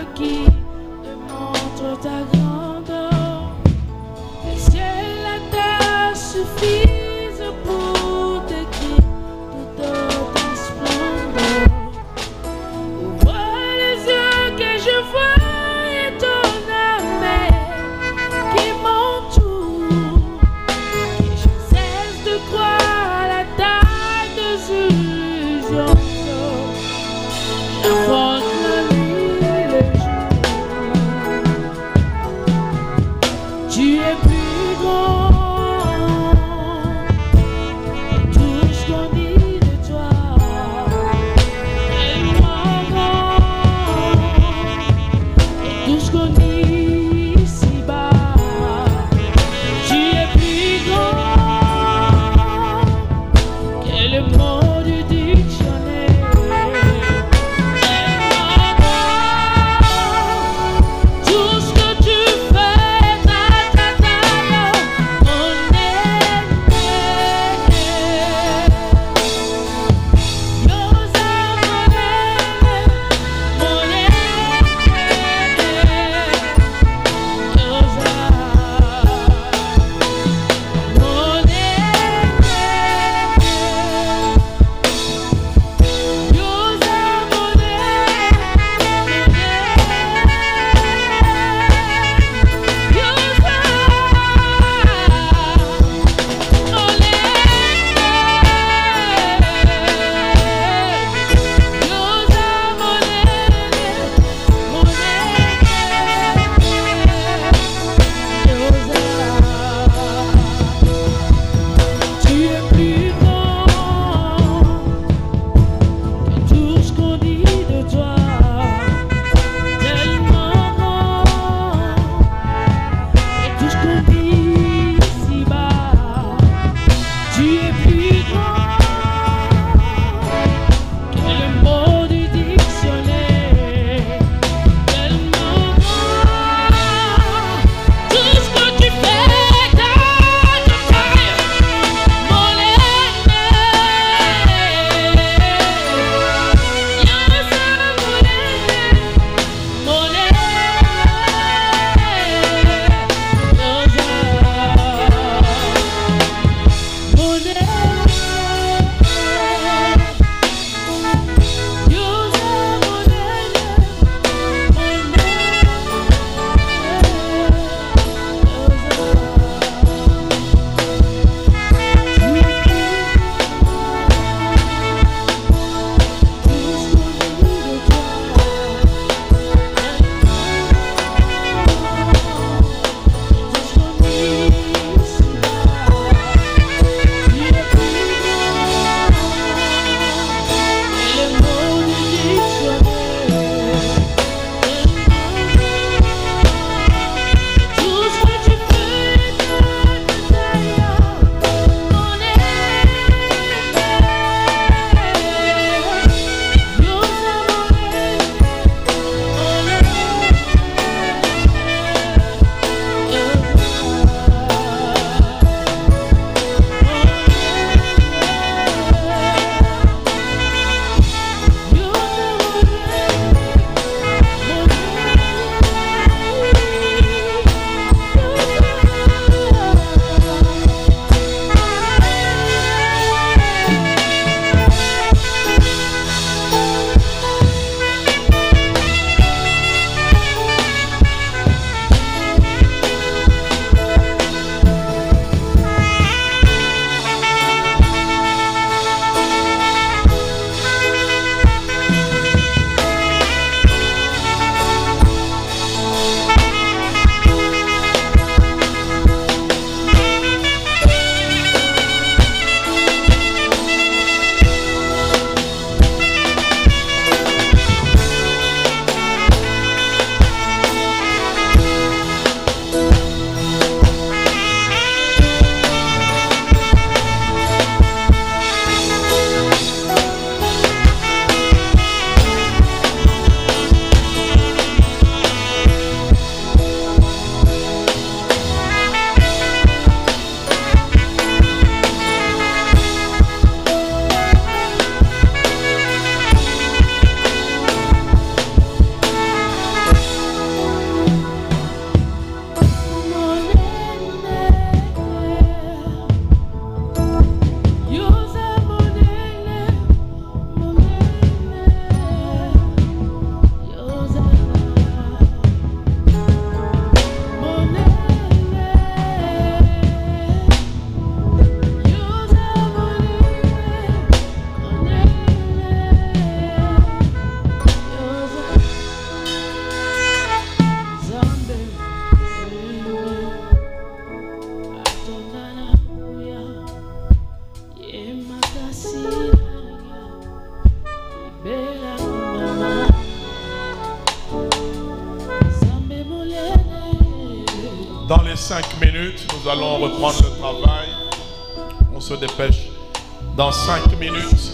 Dans les cinq minutes, nous allons reprendre le travail. On se dépêche. Dans cinq minutes.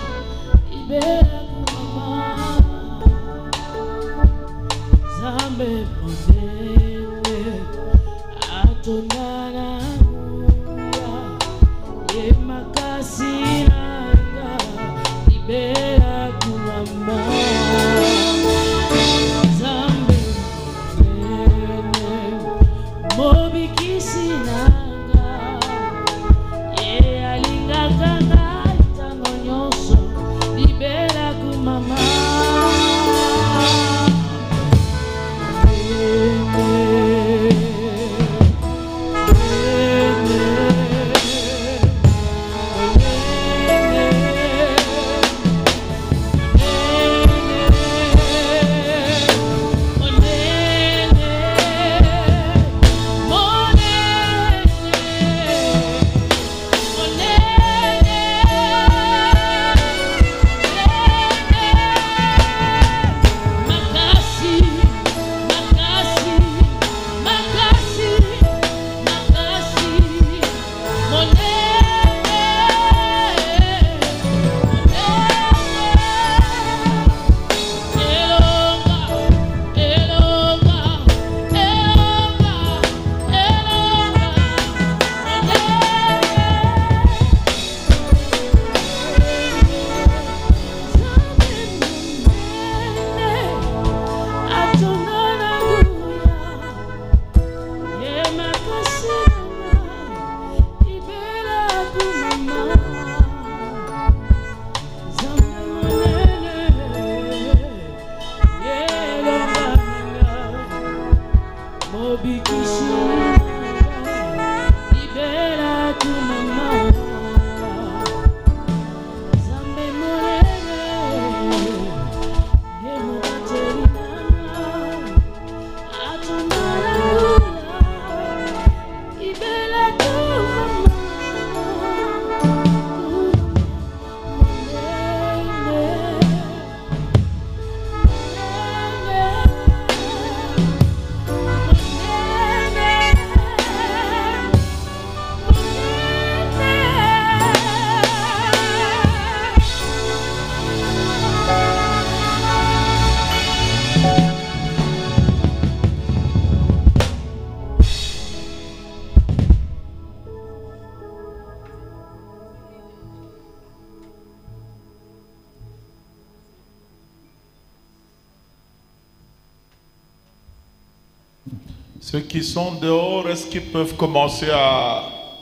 Ceux qui sont dehors, est-ce qu'ils peuvent commencer à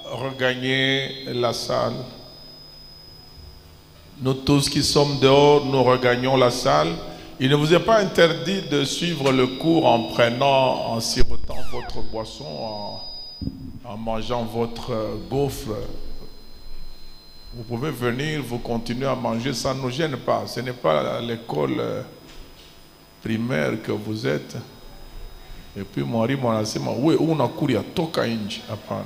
regagner la salle? Nous tous qui sommes dehors, nous regagnons la salle. Il ne vous est pas interdit de suivre le cours en prenant, en sirotant votre boisson, en, en mangeant votre gaufre. Vous pouvez venir, vous continuez à manger, ça ne nous gêne pas. Ce n'est pas l'école primaire que vous êtes. Et puis mwalimu anasema we unakulia toka nje. Hapana.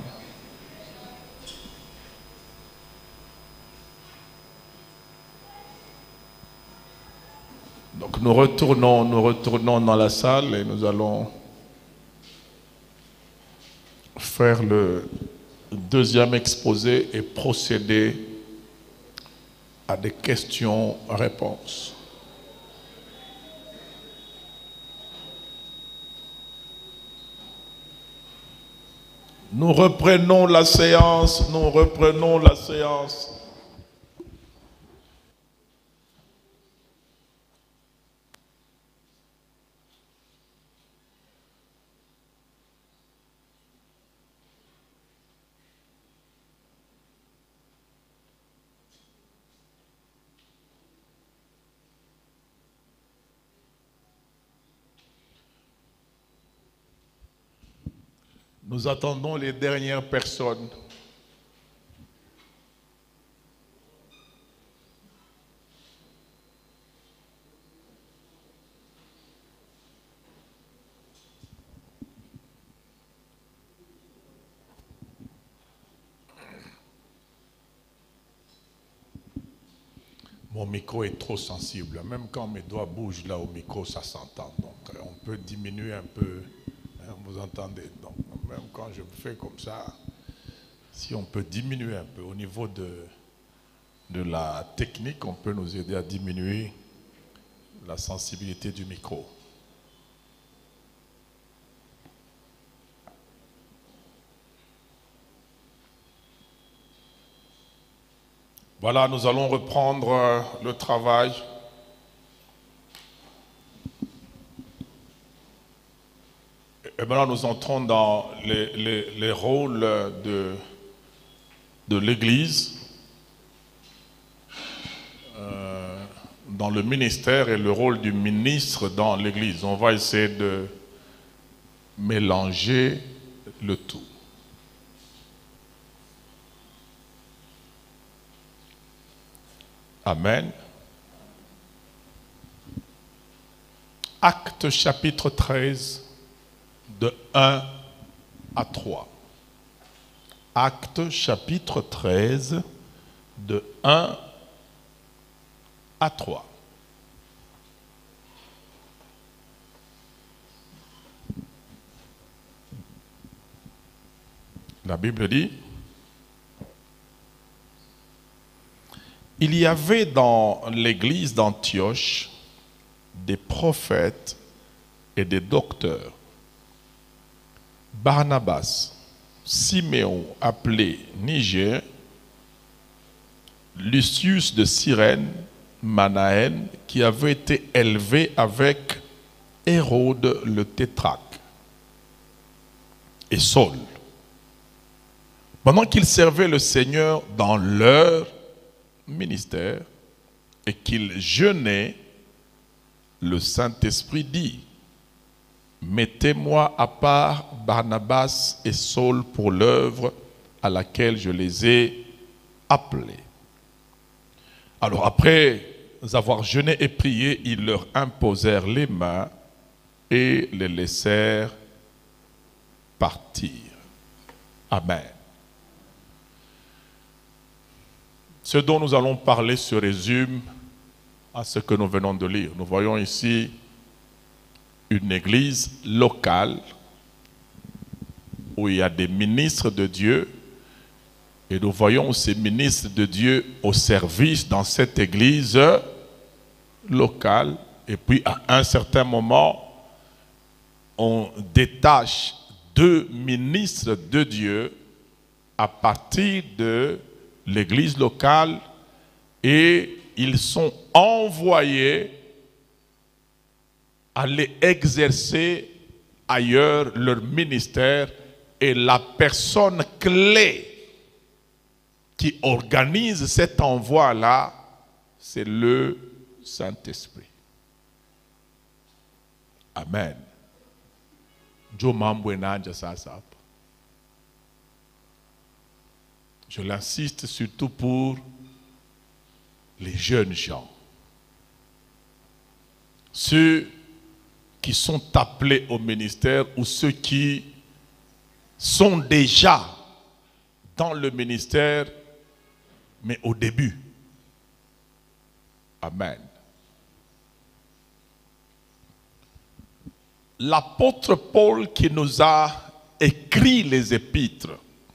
Donc nous retournons, nous retournons dans la salle et nous allons faire le deuxième exposé et procéder à des questions-réponses. Nous reprenons la séance, nous reprenons la séance. Nous attendons les dernières personnes. Mon micro est trop sensible. Même quand mes doigts bougent là au micro, ça s'entend. Donc on peut diminuer un peu. Vous entendez? Donc, même quand je fais comme ça, si on peut diminuer un peu au niveau de, de la technique, on peut nous aider à diminuer la sensibilité du micro. Voilà, nous allons reprendre le travail. Et maintenant, nous entrons dans les, les, les rôles de, de l'Église, euh, dans le ministère et le rôle du ministre dans l'Église. On va essayer de mélanger le tout. Amen. Actes chapitre treize, de un à trois. Actes chapitre treize, de un à trois. La Bible dit: il y avait dans l'église d'Antioche des prophètes et des docteurs. Barnabas, Siméon appelé Niger, Lucius de Cyrène, Manaën, qui avait été élevé avec Hérode le tétrarque, et Saul. Pendant qu'ils servaient le Seigneur dans leur ministère et qu'ils jeûnaient, le Saint-Esprit dit: mettez-moi à part Barnabas et Saul pour l'œuvre à laquelle je les ai appelés. Alors après avoir jeûné et prié, ils leur imposèrent les mains et les laissèrent partir. Amen. Ce dont nous allons parler se résume à ce que nous venons de lire. Nous voyons ici une église locale où il y a des ministres de Dieu, et nous voyons ces ministres de Dieu au service dans cette église locale. Et puis à un certain moment, on détache deux ministres de Dieu à partir de l'église locale, et ils sont envoyés aller exercer ailleurs leur ministère, et la personne clé qui organise cet envoi-là, c'est le Saint-Esprit. Amen. Je l'insiste surtout pour les jeunes gens, ceux qui sont appelés au ministère ou ceux qui sont déjà dans le ministère, mais au début. Amen. L'apôtre Paul qui nous a écrit les épîtres,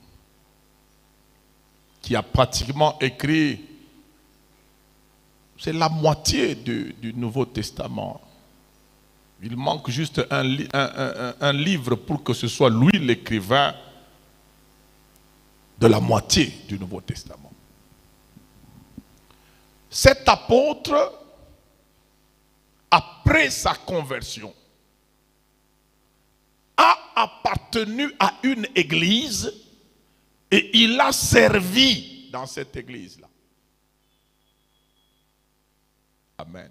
qui a pratiquement écrit, c'est la moitié du, du Nouveau Testament. Il manque juste un, un, un, un livre pour que ce soit lui l'écrivain de la moitié du Nouveau Testament. Cet apôtre, après sa conversion, a appartenu à une église et il a servi dans cette église-là. Amen.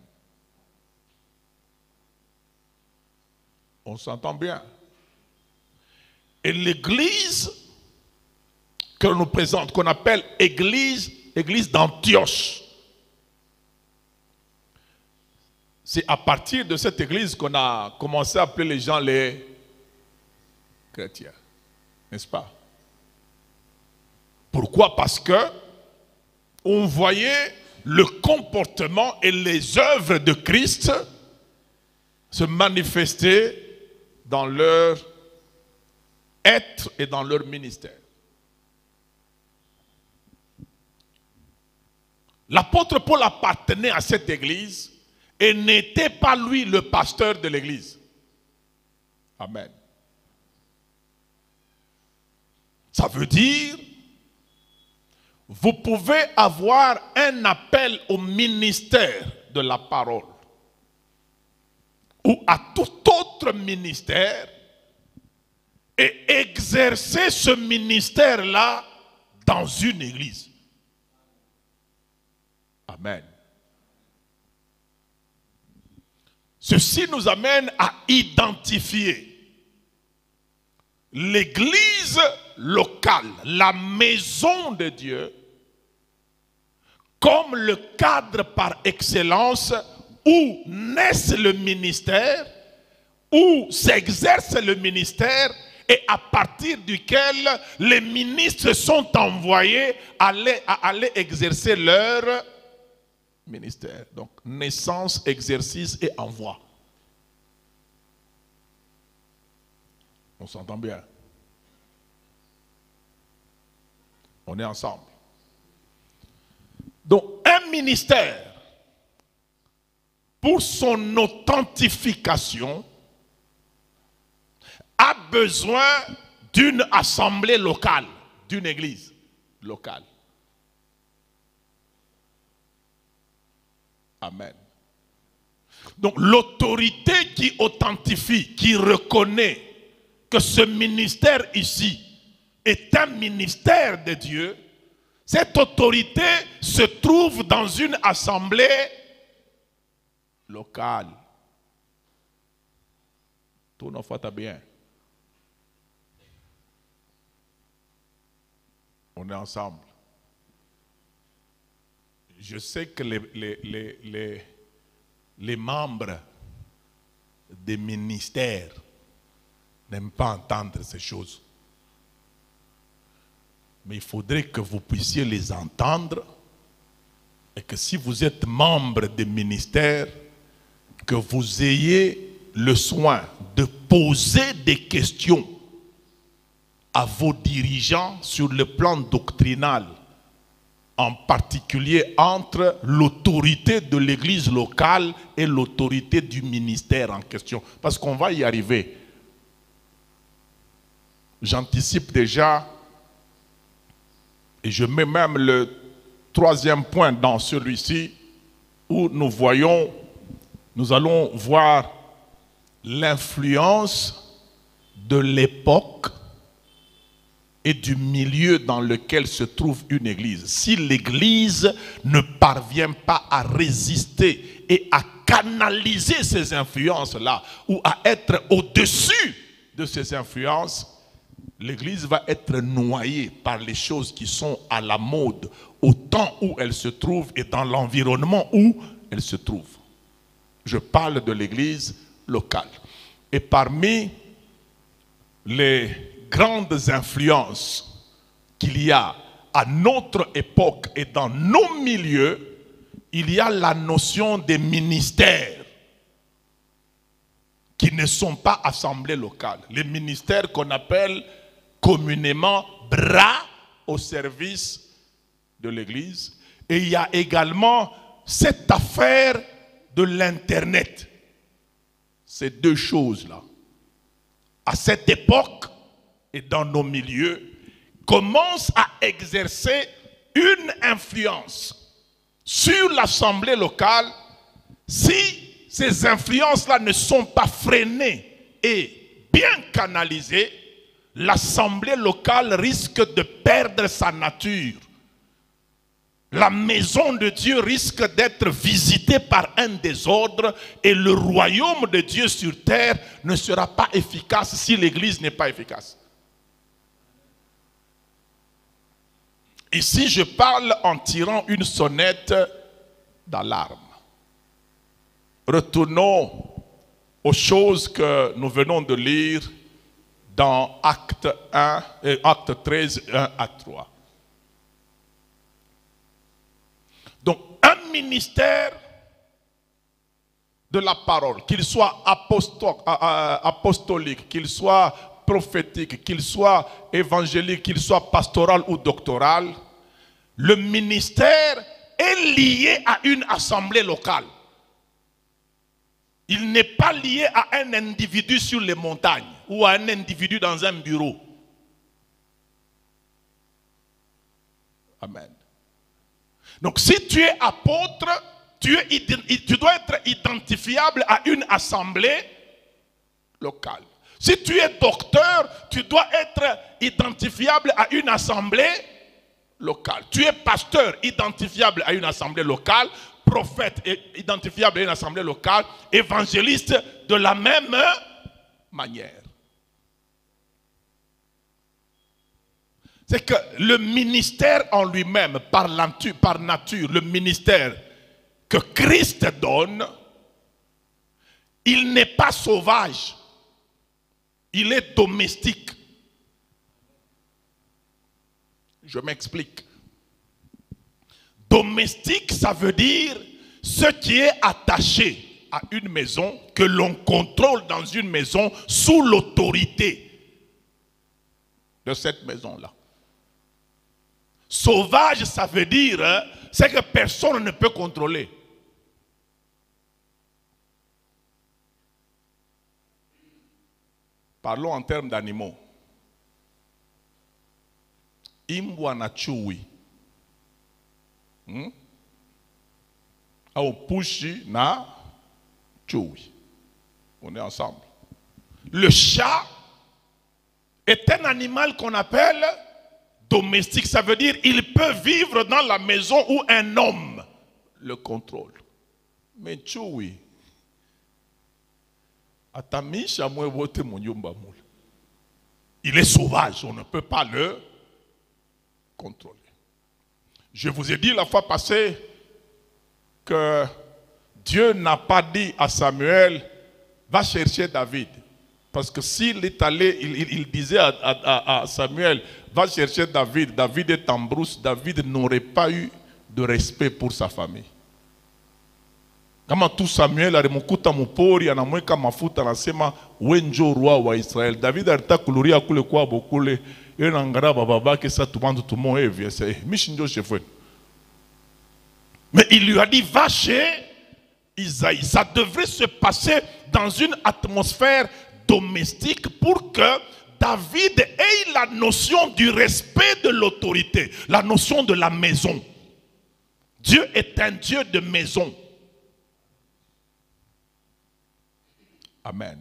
On s'entend bien. Et l'église que l'on nous présente, qu'on appelle église, église d'Antioche, c'est à partir de cette église qu'on a commencé à appeler les gens les chrétiens. N'est-ce pas? Pourquoi? Parce que on voyait le comportement et les œuvres de Christ se manifester dans leur être et dans leur ministère. L'apôtre Paul appartenait à cette église et n'était pas lui le pasteur de l'église. Amen. Ça veut dire, vous pouvez avoir un appel au ministère de la parole ou à tout autre ministère et exercer ce ministère-là dans une église. Amen. Ceci nous amène à identifier l'église locale, la maison de Dieu, comme le cadre par excellence où naissent le ministère, où s'exerce le ministère et à partir duquel les ministres sont envoyés à aller, à aller exercer leur ministère. Donc, naissance, exercice et envoi. On s'entend bien. On est ensemble. Donc, un ministère, pour son authentification, a besoin d'une assemblée locale, d'une église locale. Amen. Donc l'autorité qui authentifie, qui reconnaît que ce ministère ici est un ministère de Dieu, cette autorité se trouve dans une assemblée locale. Tout nous fait bien. On est ensemble. Je sais que les, les, les, les, les membres des ministères n'aiment pas entendre ces choses. Mais il faudrait que vous puissiez les entendre et que si vous êtes membre des ministères, que vous ayez le soin de poser des questions à vos dirigeants sur le plan doctrinal, en particulier entre l'autorité de l'église locale et l'autorité du ministère en question. Parce qu'on va y arriver. J'anticipe déjà, et je mets même le troisième point dans celui-ci, où nous voyons, nous allons voir l'influence de l'époque et du milieu dans lequel se trouve une église. Si l'église ne parvient pas à résister et à canaliser ces influences-là, ou à être au-dessus de ces influences, l'église va être noyée par les choses qui sont à la mode, au temps où elle se trouve et dans l'environnement où elle se trouve. Je parle de l'église locale. Et parmi les grandes influences qu'il y a à notre époque et dans nos milieux, il y a la notion des ministères qui ne sont pas assemblées locales. Les ministères qu'on appelle communément bras au service de l'église. Et il y a également cette affaire de l'internet. Ces deux choses-là, à cette époque et dans nos milieux, commencent à exercer une influence sur l'assemblée locale si ces influences-là ne sont pas freinées et bien canalisées. L'assemblée locale risque de perdre sa nature. La maison de Dieu risque d'être visitée par un désordre et le royaume de Dieu sur terre ne sera pas efficace si l'église n'est pas efficace. Ici, je parle en tirant une sonnette d'alarme. Retournons aux choses que nous venons de lire dans Acte un, euh, Acte treize, un à trois. Donc, un ministère de la parole, qu'il soit aposto- euh, apostolique, qu'il soit prophétique, qu'il soit évangélique, qu'il soit pastoral ou doctoral, le ministère est lié à une assemblée locale. Il n'est pas lié à un individu sur les montagnes ou à un individu dans un bureau. Amen. Donc si tu es apôtre, tu, es, tu dois être identifiable à une assemblée locale. Si tu es docteur, tu dois être identifiable à une assemblée locale. Tu es pasteur, identifiable à une assemblée locale. Prophète, identifiable à une assemblée locale. Évangéliste, de la même manière. C'est que le ministère en lui-même, par nature, par nature, le ministère que Christ donne, il n'est pas sauvage. Il est domestique. Je m'explique. Domestique, ça veut dire ce qui est attaché à une maison, que l'on contrôle dans une maison sous l'autorité de cette maison-là. Sauvage, ça veut dire, hein, c'est que personne ne peut contrôler. Parlons en termes d'animaux. Imbwa na chui. Hmm? Au pushi na chui. On est ensemble. Le chat est un animal qu'on appelle domestique. Ça veut dire il peut vivre dans la maison où un homme le contrôle. Mais chui, il est sauvage, on ne peut pas le contrôler. Je vous ai dit la fois passée que Dieu n'a pas dit à Samuel, va chercher David. Parce que s'il est allé, il, il, il disait à, à, à Samuel, va chercher David, David est en brousse, David n'aurait pas eu de respect pour sa famille. Kama tu Samuel alimukuta mupori anamweka mafuta anasema wenjo roi wa Israel. David alita kuluria kule kwa bokule ena ngara babake sa tubandu tumo evia c'est mishinjo chefwe. Mais il lui a dit va chez Isaïe. Ça devrait se passer dans une atmosphère domestique pour que David ait la notion du respect de l'autorité, la notion de la maison. Dieu est un Dieu de maison. Amen.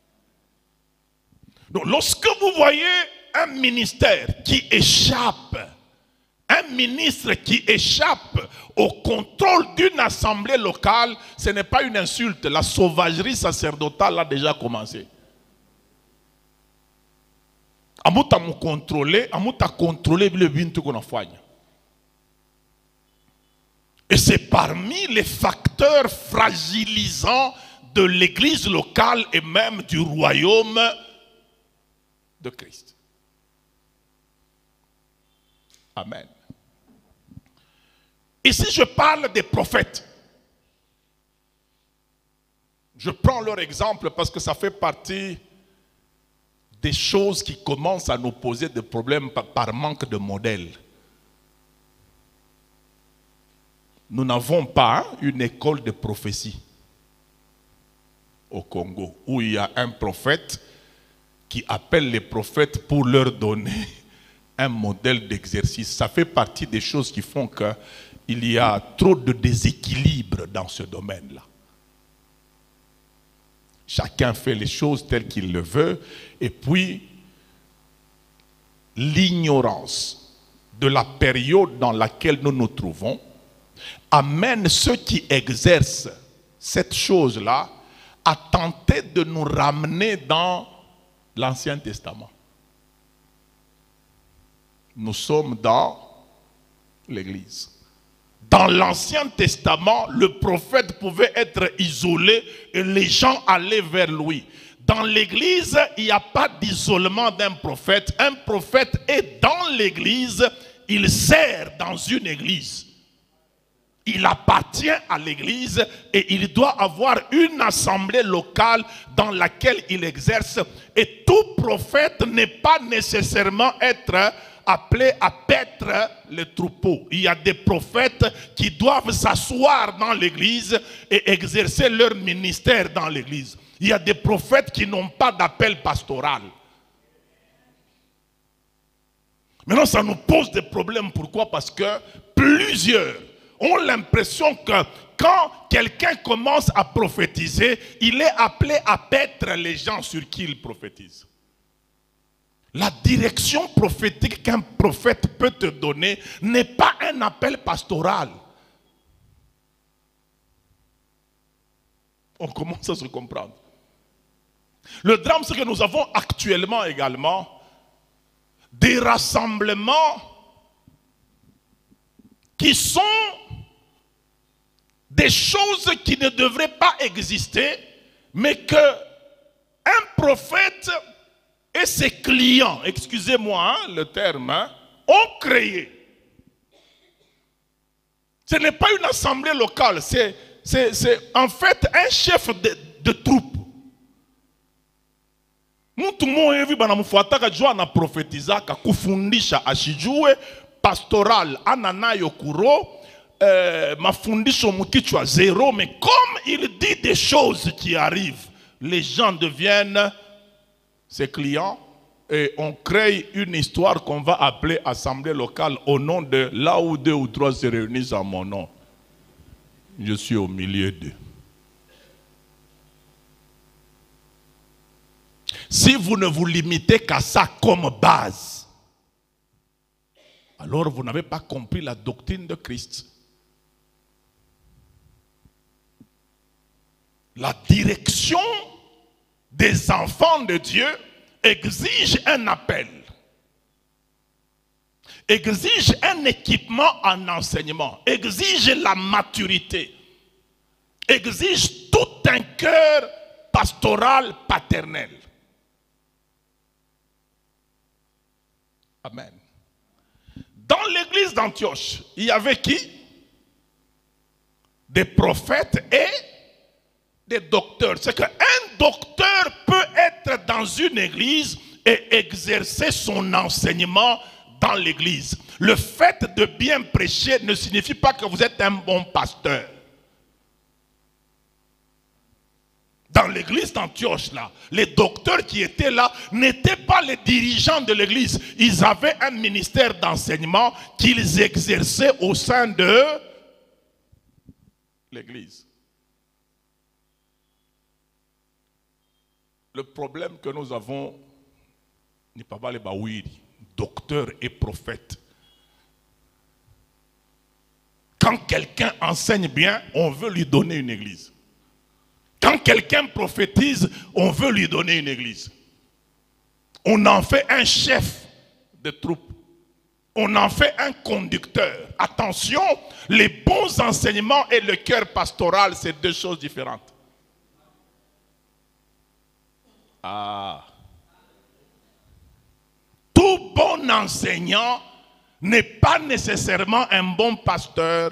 Donc lorsque vous voyez un ministère qui échappe, un ministre qui échappe au contrôle d'une assemblée locale, ce n'est pas une insulte. La sauvagerie sacerdotale a déjà commencé. Amuta mu contrôler, amuta contrôler le bintu qu'on a fait. Et c'est parmi les facteurs fragilisants de l'église locale et même du royaume de Christ. Amen. Ici, je parle des prophètes. Je prends leur exemple parce que ça fait partie des choses qui commencent à nous poser des problèmes par, par manque de modèles. Nous n'avons pas une école de prophétie au Congo, où il y a un prophète qui appelle les prophètes pour leur donner un modèle d'exercice. Ça fait partie des choses qui font qu'il y a trop de déséquilibre dans ce domaine-là. Chacun fait les choses telles qu'il le veut, et puis l'ignorance de la période dans laquelle nous nous trouvons amène ceux qui exercent cette chose-là à tenter de nous ramener dans l'Ancien Testament. Nous sommes dans l'Église. Dans l'Ancien Testament, le prophète pouvait être isolé et les gens allaient vers lui. Dans l'Église, il n'y a pas d'isolement d'un prophète. Un prophète est dans l'Église, il sert dans une Église. Il il appartient à l'église et il doit avoir une assemblée locale dans laquelle il exerce. Et tout prophète n'est pas nécessairement être appelé à paître les troupeaux. Il y a des prophètes qui doivent s'asseoir dans l'église et exercer leur ministère dans l'église. Il y a des prophètes qui n'ont pas d'appel pastoral. Maintenant, ça nous pose des problèmes. Pourquoi? Parce que plusieurs ont l'impression que quand quelqu'un commence à prophétiser, il est appelé à paître les gens sur qui il prophétise. La direction prophétique qu'un prophète peut te donner n'est pas un appel pastoral. On commence à se comprendre. Le drame, c'est que nous avons actuellement également des rassemblements qui sont des choses qui ne devraient pas exister, mais que un prophète et ses clients, excusez-moi hein, le terme, hein, ont créé. Ce n'est pas une assemblée locale, c'est en fait un chef de, de troupe. Mtu mmoja hivi banamufuataka jua na profetizaka kufundisha ashijue pastoral ananayo kuro euh, mafundisho mukichwa zéro, mais comme il dit des choses qui arrivent, les gens deviennent ses clients et on crée une histoire qu'on va appeler assemblée locale au nom de là où deux ou trois se réunissent en mon nom. Je suis au milieu d'eux. Si vous ne vous limitez qu'à ça comme base, alors vous n'avez pas compris la doctrine de Christ. La direction des enfants de Dieu exige un appel, exige un équipement en enseignement, exige la maturité, exige tout un cœur pastoral paternel. Amen. Dans l'église d'Antioche, il y avait qui? Des prophètes et des docteurs. C'est qu'un docteur peut être dans une église et exercer son enseignement dans l'église. Le fait de bien prêcher ne signifie pas que vous êtes un bon pasteur. Dans l'église d'Antioche, là, les docteurs qui étaient là n'étaient pas les dirigeants de l'église. Ils avaient un ministère d'enseignement qu'ils exerçaient au sein de l'église. Le problème que nous avons, n'est pas les bawiri, docteurs et prophètes. Quand quelqu'un enseigne bien, on veut lui donner une église. Quand quelqu'un prophétise, on veut lui donner une église. On en fait un chef de troupe. On en fait un conducteur. Attention, les bons enseignements et le cœur pastoral, c'est deux choses différentes. Ah. Tout bon enseignant n'est pas nécessairement un bon pasteur.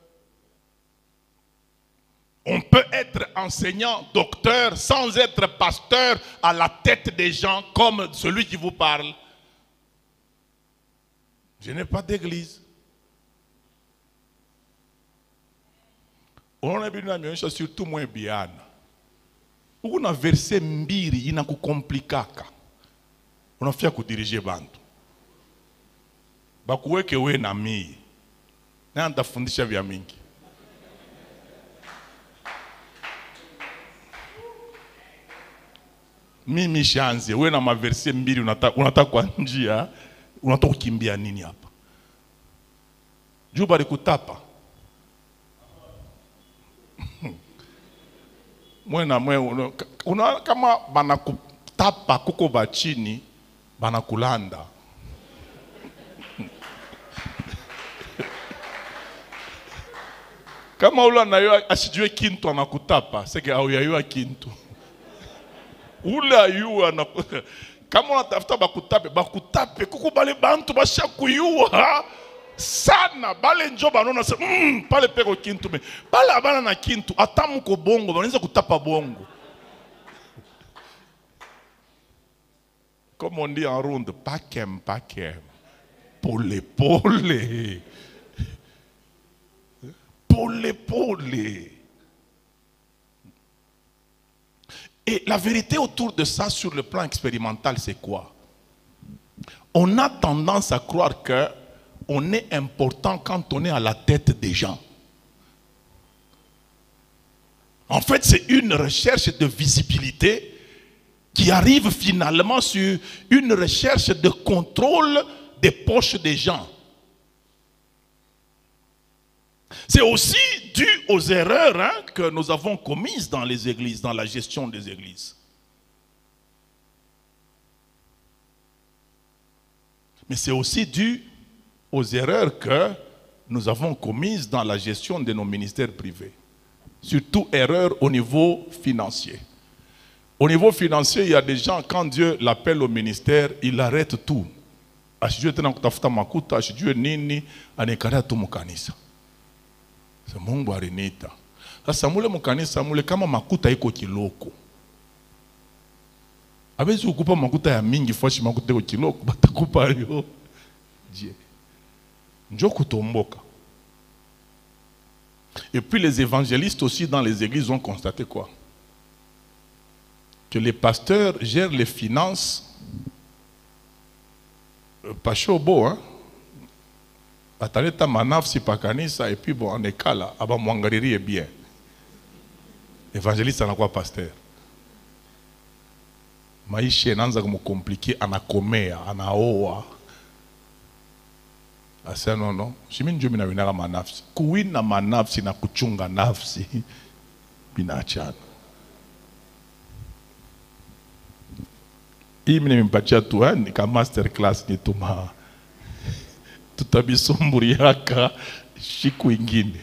On peut être enseignant, docteur, sans être pasteur à la tête des gens comme celui qui vous parle. Je n'ai pas d'église. On a bien surtout moins bien. On a versé mbiri, il n'a que compliqué. On a fait que diriger bantu. Bakuwe ke we na mi. Na anda fundisha vya mingi. Mimi shanze, we na maverse mbili unataka unataka kwa njia, unataka kukimbia nini hapa? Juba likutapa. Mwena mwe una kama banakutapa kuko bachini banakulanda. Kama ula nayo asijue kintu anakutapa, seke au yayua kintu. Ule ayua na kama unatafuta bakutape, bakutape kuko bale bantu basha kuyua. sana bale njoba nona se mm, pale peko kintu me bale abana na kintu atamu ko bongo banaweza kutapa bongo. Comme on dit en ronde, pakem pakem, pole pole, pole pole. Et la vérité autour de ça sur le plan expérimental, c'est quoi? On a tendance à croire que on est important quand on est à la tête des gens. En fait, c'est une recherche de visibilité qui arrive finalement sur une recherche de contrôle des poches des gens. C'est aussi dû aux erreurs hein, que nous avons commises dans les églises, dans la gestion des églises. Mais c'est aussi dû aux erreurs que nous avons commises dans la gestion de nos ministères privés. Surtout erreurs au niveau financier. Au niveau financier, il y a des gens, quand Dieu l'appelle au ministère, il arrête tout. C'est mon barinita. Samule mukanisa samule kama makuta iko kiloko. Abezi ukupa makuta ya mingi fashi makuta iko kiloko batakupa yo. Dieu. Njo kutomboka. Et puis les évangélistes aussi dans les églises ont constaté quoi? Que les pasteurs gèrent les finances pas chaud beau hein. Ataleta manafsi pakanisa et puis bon en ekala aba mwangariri est bien. Évangéliste anakuwa pasteur. Maisha inaanza kumkompliquer anakomea, anaoa. Asa non non, shimi ndio mimi na manafsi. Kuwina manafsi na kuchunga nafsi binaachana. Hii mimi nimempatia tu ni kama master class ni tuma. Tutabisumburiaka siku ingine.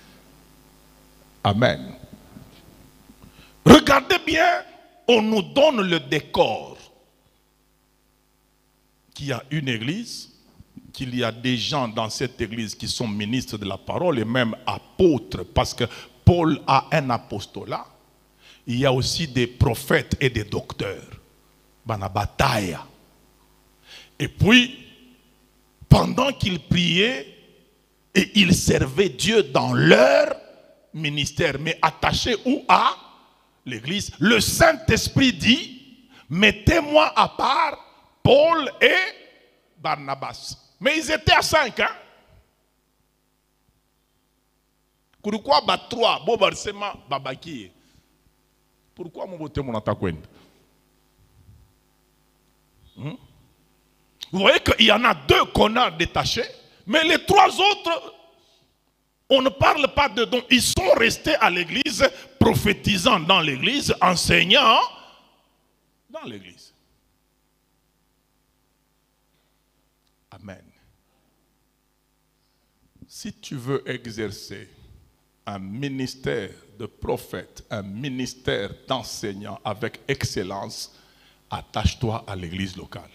Amen. Regardez bien, on nous donne le décor qu'il y a une église, qu'il y a des gens dans cette église qui sont ministres de la parole et même apôtres, parce que Paul a un apostolat. Il y a aussi des prophètes et des docteurs. Bana bataille. Et puis, pendant qu'ils priaient et ils servaient Dieu dans leur ministère, mais attachés où à l'église, le Saint-Esprit dit, mettez-moi à part Paul et Barnabas. Mais ils étaient à cinq, hein? Pourquoi ba trois, bo barsema babaki? Pourquoi mon boté mon attaquent? Hmm? Vous voyez qu'il y en a deux qu'on a détachés, mais les trois autres, on ne parle pas de dons. Ils sont restés à l'église, prophétisant dans l'église, enseignant dans l'église. Amen. Si tu veux exercer un ministère de prophète, un ministère d'enseignant avec excellence, attache-toi à l'église locale.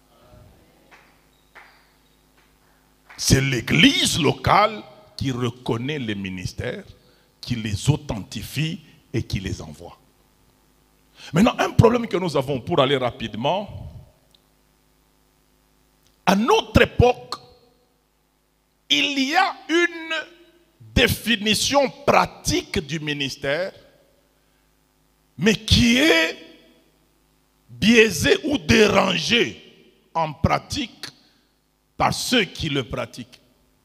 C'est l'église locale qui reconnaît les ministères, qui les authentifie et qui les envoie. Maintenant, un problème que nous avons pour aller rapidement, à notre époque, il y a une définition pratique du ministère, mais qui est biaisée ou dérangée en pratique par ceux qui le pratiquent.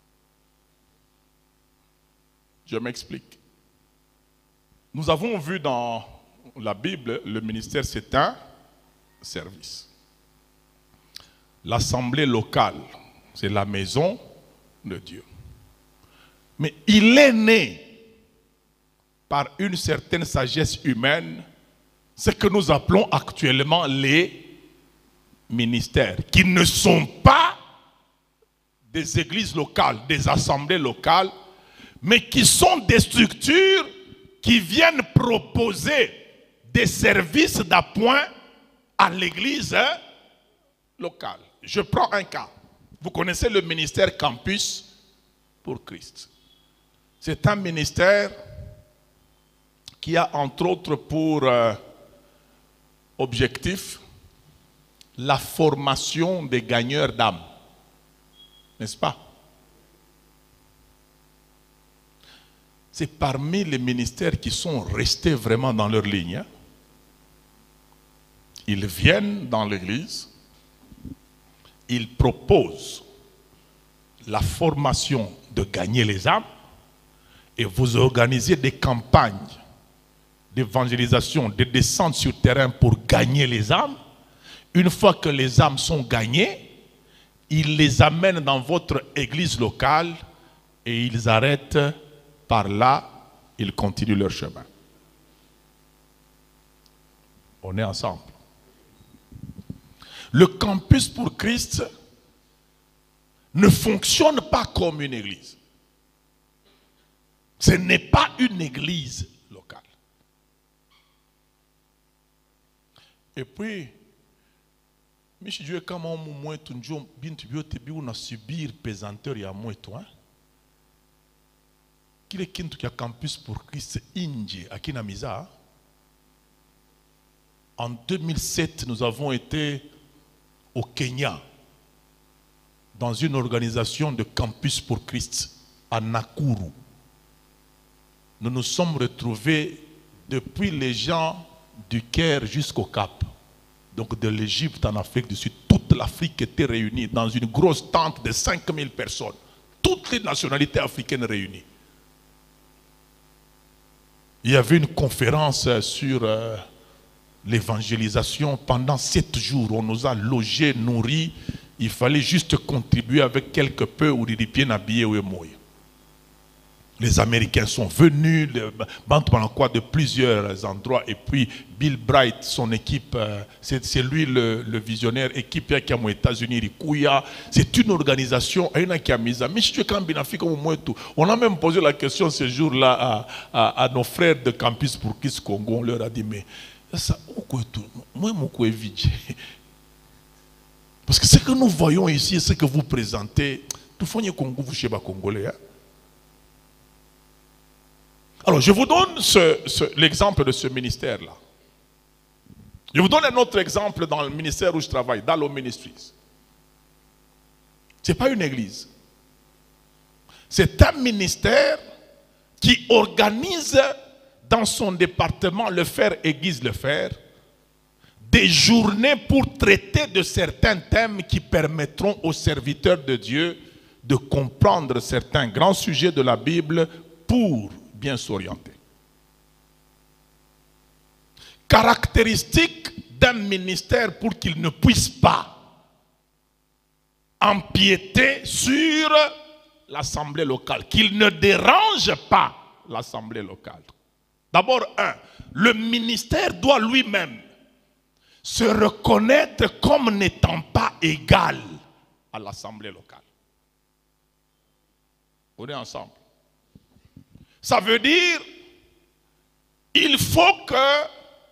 Je m'explique. Nous avons vu dans la Bible, le ministère c'est un service. L'assemblée locale, c'est la maison de Dieu. Mais il est né par une certaine sagesse humaine, ce que nous appelons actuellement les ministères, qui ne sont pas des églises locales, des assemblées locales, mais qui sont des structures qui viennent proposer des services d'appoint à l'église locale. Je prends un cas. Vous connaissez le ministère Campus pour Christ. C'est un ministère qui a entre autres pour euh, objectif la formation des gagneurs d'âme. N'est-ce pas? C'est parmi les ministères qui sont restés vraiment dans leur ligne. Hein? Ils viennent dans l'église, ils proposent la formation de gagner les âmes et vous organisez des campagnes d'évangélisation, de descente sur terrain pour gagner les âmes. Une fois que les âmes sont gagnées, ils les amènent dans votre église locale et ils arrêtent par là, ils continuent leur chemin. On est ensemble. Le campus pour Christ ne fonctionne pas comme une église. Ce n'est pas une église locale. Et puis, Michi Dieu comme on moins tout jour bien tu bio te bio na subir pesanteur ya moi toi. Qu'il est qui qui a campus pour Christ Indie à Kinamiza. En deux mille sept, nous avons été au Kenya dans une organisation de campus pour Christ à Nakuru. Nous nous sommes retrouvés depuis les gens du Caire jusqu'au Cap. Donc de l'Égypte en Afrique du Sud, toute l'Afrique était réunie dans une grosse tente de cinq mille personnes. Toutes les nationalités africaines réunies. Il y avait une conférence sur euh, l'évangélisation pendant sept jours. On nous a logés, nourris. Il fallait juste contribuer avec quelque peu ou des pieds habillés ou émouillés. Les Américains sont venus, de plusieurs endroits, et puis Bill Bright, son équipe, c'est lui le, le visionnaire, équipe qui est aux États-Unis, c'est une organisation, on a même posé la question ce jour-là à, à, à nos frères de Campus pour Christ Congo, on leur a dit, mais ça, moi, parce que ce que nous voyons ici, ce que vous présentez, tout le monde Congo, vous chez Congolais. Hein? Alors, je vous donne l'exemple de ce ministère-là. Je vous donne un autre exemple dans le ministère où je travaille, Dallo Ministries. Ce n'est pas une église. C'est un ministère qui organise dans son département, le faire aiguise le faire, des journées pour traiter de certains thèmes qui permettront aux serviteurs de Dieu de comprendre certains grands sujets de la Bible pour bien s'orienter. Caractéristique d'un ministère pour qu'il ne puisse pas empiéter sur l'assemblée locale, qu'il ne dérange pas l'assemblée locale. D'abord, un, le ministère doit lui-même se reconnaître comme n'étant pas égal à l'assemblée locale. On est ensemble. Ça veut dire, il faut que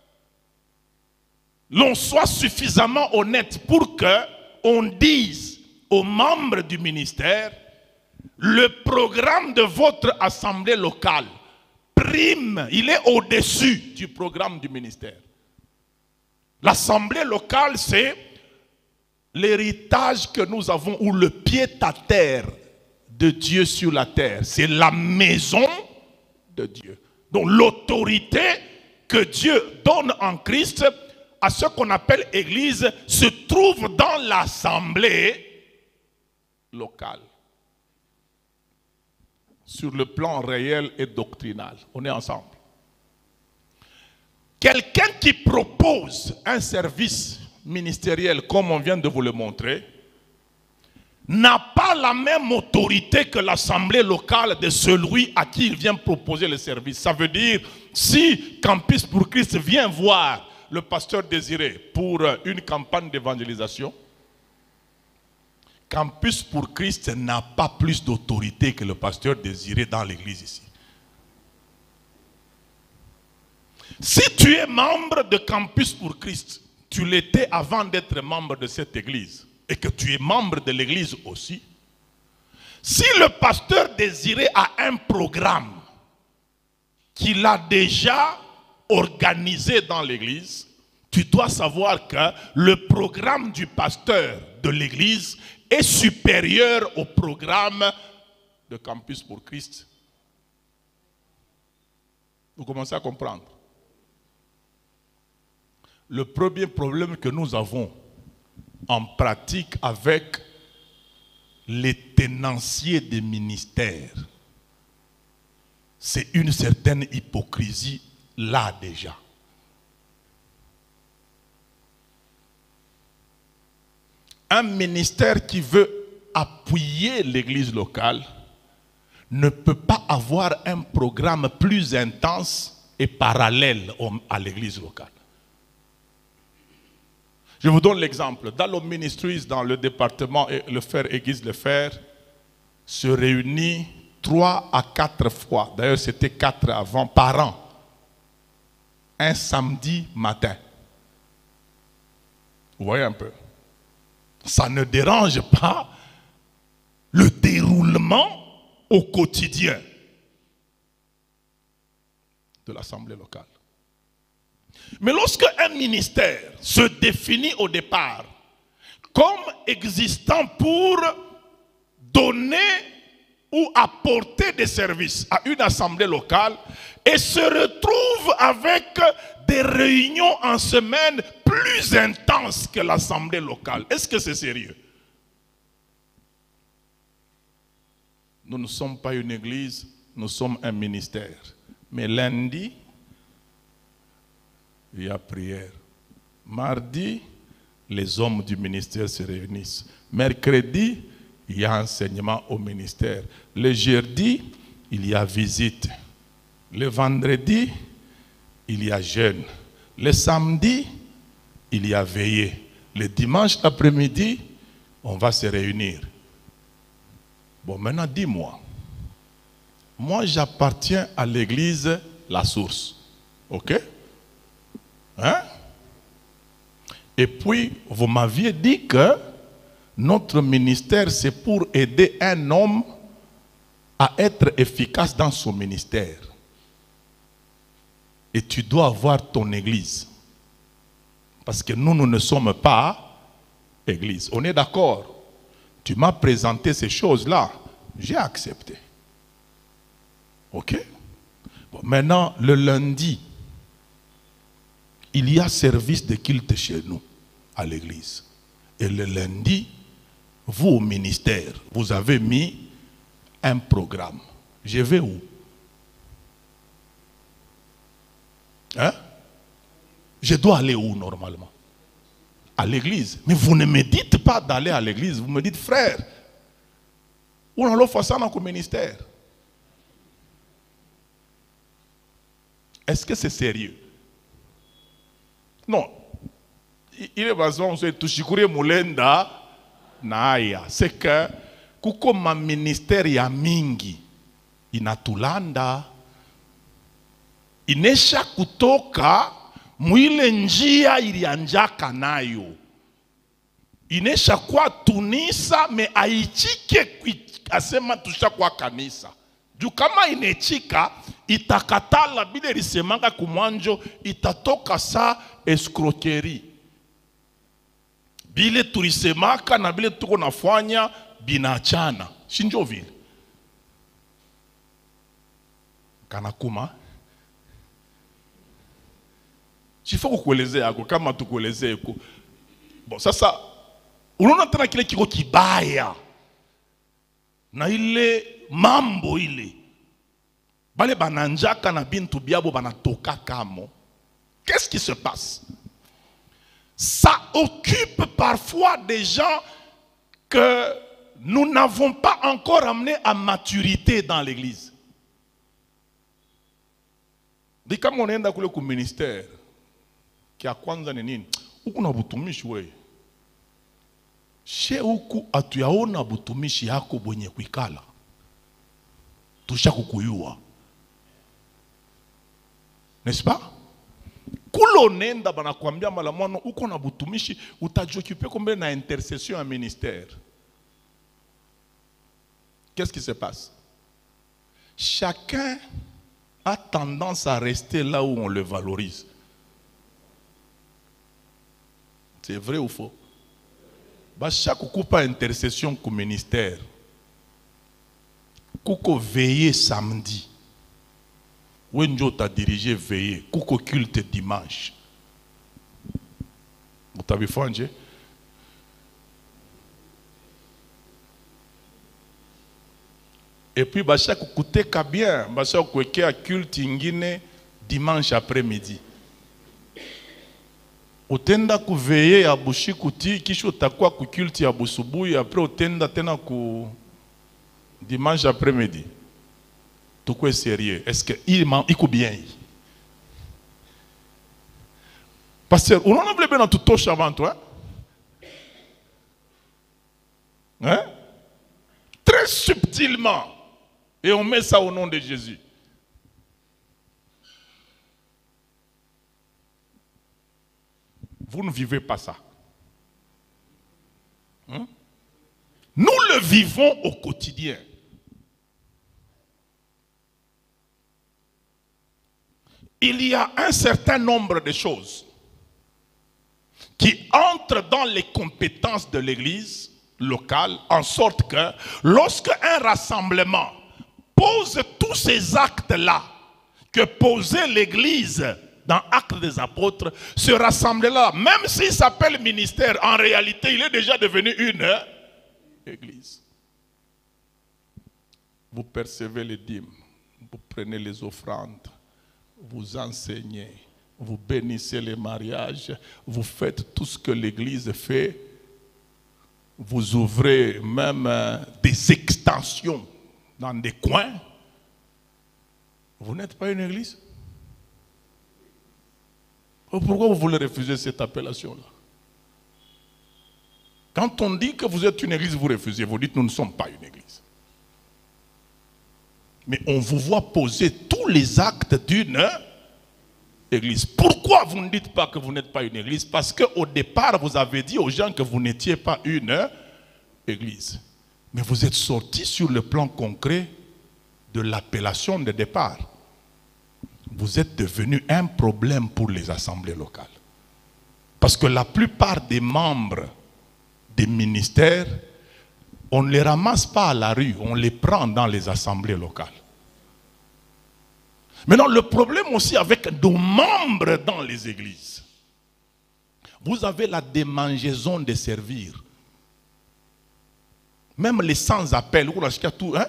l'on soit suffisamment honnête pour que on dise aux membres du ministère, le programme de votre assemblée locale prime, il est au-dessus du programme du ministère. L'assemblée locale, c'est l'héritage que nous avons, ou le pied-à-terre de Dieu sur la terre. C'est la maison de Dieu. Donc l'autorité que Dieu donne en Christ à ce qu'on appelle église se trouve dans l'assemblée locale. Sur le plan réel et doctrinal. On est ensemble. Quelqu'un qui propose un service ministériel, comme on vient de vous le montrer, n'a pas la même autorité que l'assemblée locale de celui à qui il vient proposer le service. Ça veut dire, si Campus pour Christ vient voir le pasteur Désiré pour une campagne d'évangélisation, Campus pour Christ n'a pas plus d'autorité que le pasteur Désiré dans l'église ici. Si tu es membre de Campus pour Christ, tu l'étais avant d'être membre de cette église, et que tu es membre de l'église aussi, si le pasteur désirait a un programme qu'il a déjà organisé dans l'église, tu dois savoir que le programme du pasteur de l'église est supérieur au programme de Campus pour Christ. Vous commencez à comprendre? Le premier problème que nous avons en pratique avec les tenanciers des ministères, c'est une certaine hypocrisie là déjà. Un ministère qui veut appuyer l'église locale ne peut pas avoir un programme plus intense et parallèle à l'église locale. Je vous donne l'exemple. Dans le Ministries, dans le département, le frère Aiguise le Fer se réunit trois à quatre fois. D'ailleurs, c'était quatre avant par an. Un samedi matin. Vous voyez un peu? Ça ne dérange pas le déroulement au quotidien de l'Assemblée locale. Mais lorsque un ministère se définit au départ comme existant pour donner ou apporter des services à une assemblée locale et se retrouve avec des réunions en semaine plus intenses que l'assemblée locale, est-ce que c'est sérieux? Nous ne sommes pas une église, nous sommes un ministère. Mais lundi, il y a prière. Mardi, les hommes du ministère se réunissent. Mercredi, il y a enseignement au ministère. Le jeudi, il y a visite. Le vendredi, il y a jeûne. Le samedi, il y a veillée. Le dimanche après-midi, on va se réunir. Bon, maintenant, dis-moi. Moi, j'appartiens à l'église La Source. OK? Hein? Et puis, vous m'aviez dit que notre ministère, c'est pour aider un homme à être efficace dans son ministère. Et tu dois avoir ton église. Parce que nous, nous ne sommes pas église. On est d'accord? Tu m'as présenté ces choses-là. J'ai accepté. OK? Bon, maintenant, le lundi, il y a service de culte chez nous, à l'église. Et le lundi, vous au ministère, vous avez mis un programme. Je vais où? Hein? Je dois aller où normalement? À l'église. Mais vous ne me dites pas d'aller à l'église. Vous me dites, frère, où on fait ça dans le ministère? Est-ce que c'est sérieux? Non. Il est besoin de toucher Moulenda. C'est que, comme un ministère ya mingi, inatulanda, inesha kutoka, mwile njia ilianjaka nayo. Inesha kwa tunisa, me aichike asema tusha kwa kanisa. Juu kama inechika, itakatala bile lisemanga kumwanjo, itatoka sa escroquerie. Bile tulisemaka na bile tuko nafanya binachana. Shinjo vile. Kanakuma. Chifo kukueleze yako, kama tukueleze yako. Bon, sasa, unaona tena kile kiko kibaya. Na ile mambo ile. Bale bananjaka na bintu biabo banatoka kamo. Qu'est-ce qui se passe? Ça occupe parfois des gens que nous n'avons pas encore amenés à maturité dans l'église. Dit comme on est dans le ministère, qui a kwanza ni nini? Uku na butumishi we. She uku atuyaona butumishi yako bwenye kuikala. Tusha kukuyua. N'est-ce pas? kulonenda banakwambia mala mwana uko na butumishi utajokipe combien na intercession à ministère. Qu'est-ce qui se passe? Chacun a tendance à rester là où on le valorise. C'est vrai ou faux? Bah, chaque coupe a intercession au ministère. Kouko veiller samedi. Wenjo t'a dirigé veiller. Kouko culte dimanche. Vous t'avez fait? Et puis, bah, chaque côté ka bien, bah, chaque côté a culte ingine dimanche après-midi. Otenda ku veiller à bushikuti, kisho takwa ku culte ya busubuhi, après otenda tena ku dimanche après-midi. Tout quoi est sérieux? Est-ce que il m'a il bien? Pasteur, on en a bien dans tout touche avant toi. Hein? Très subtilement. Et on met ça au nom de Jésus. Vous ne vivez pas ça. Hein? Nous le vivons au quotidien. Il y a un certain nombre de choses qui entrent dans les compétences de l'Église locale, en sorte que lorsque un rassemblement pose tous ces actes-là que posait l'Église dans Actes des Apôtres, ce rassemblement-là, même s'il s'appelle ministère, en réalité, il est déjà devenu une Église. Vous percevez les dîmes, vous prenez les offrandes, vous enseignez, vous bénissez les mariages, vous faites tout ce que l'Église fait, vous ouvrez même euh, des extensions dans des coins. Vous n'êtes pas une Église? Pourquoi vous voulez refuser cette appellation-là? Quand on dit que vous êtes une Église, vous refusez, vous dites nous ne sommes pas une Église. Mais on vous voit poser tous les actes d'une Église. Pourquoi vous ne dites pas que vous n'êtes pas une Église? Parce qu'au départ, vous avez dit aux gens que vous n'étiez pas une Église. Mais vous êtes sortis sur le plan concret de l'appellation de départ. Vous êtes devenu un problème pour les assemblées locales. Parce que la plupart des membres des ministères, on ne les ramasse pas à la rue, on les prend dans les assemblées locales. Maintenant, le problème aussi avec nos membres dans les églises, vous avez la démangeaison de servir. Même les sans-appel, hein?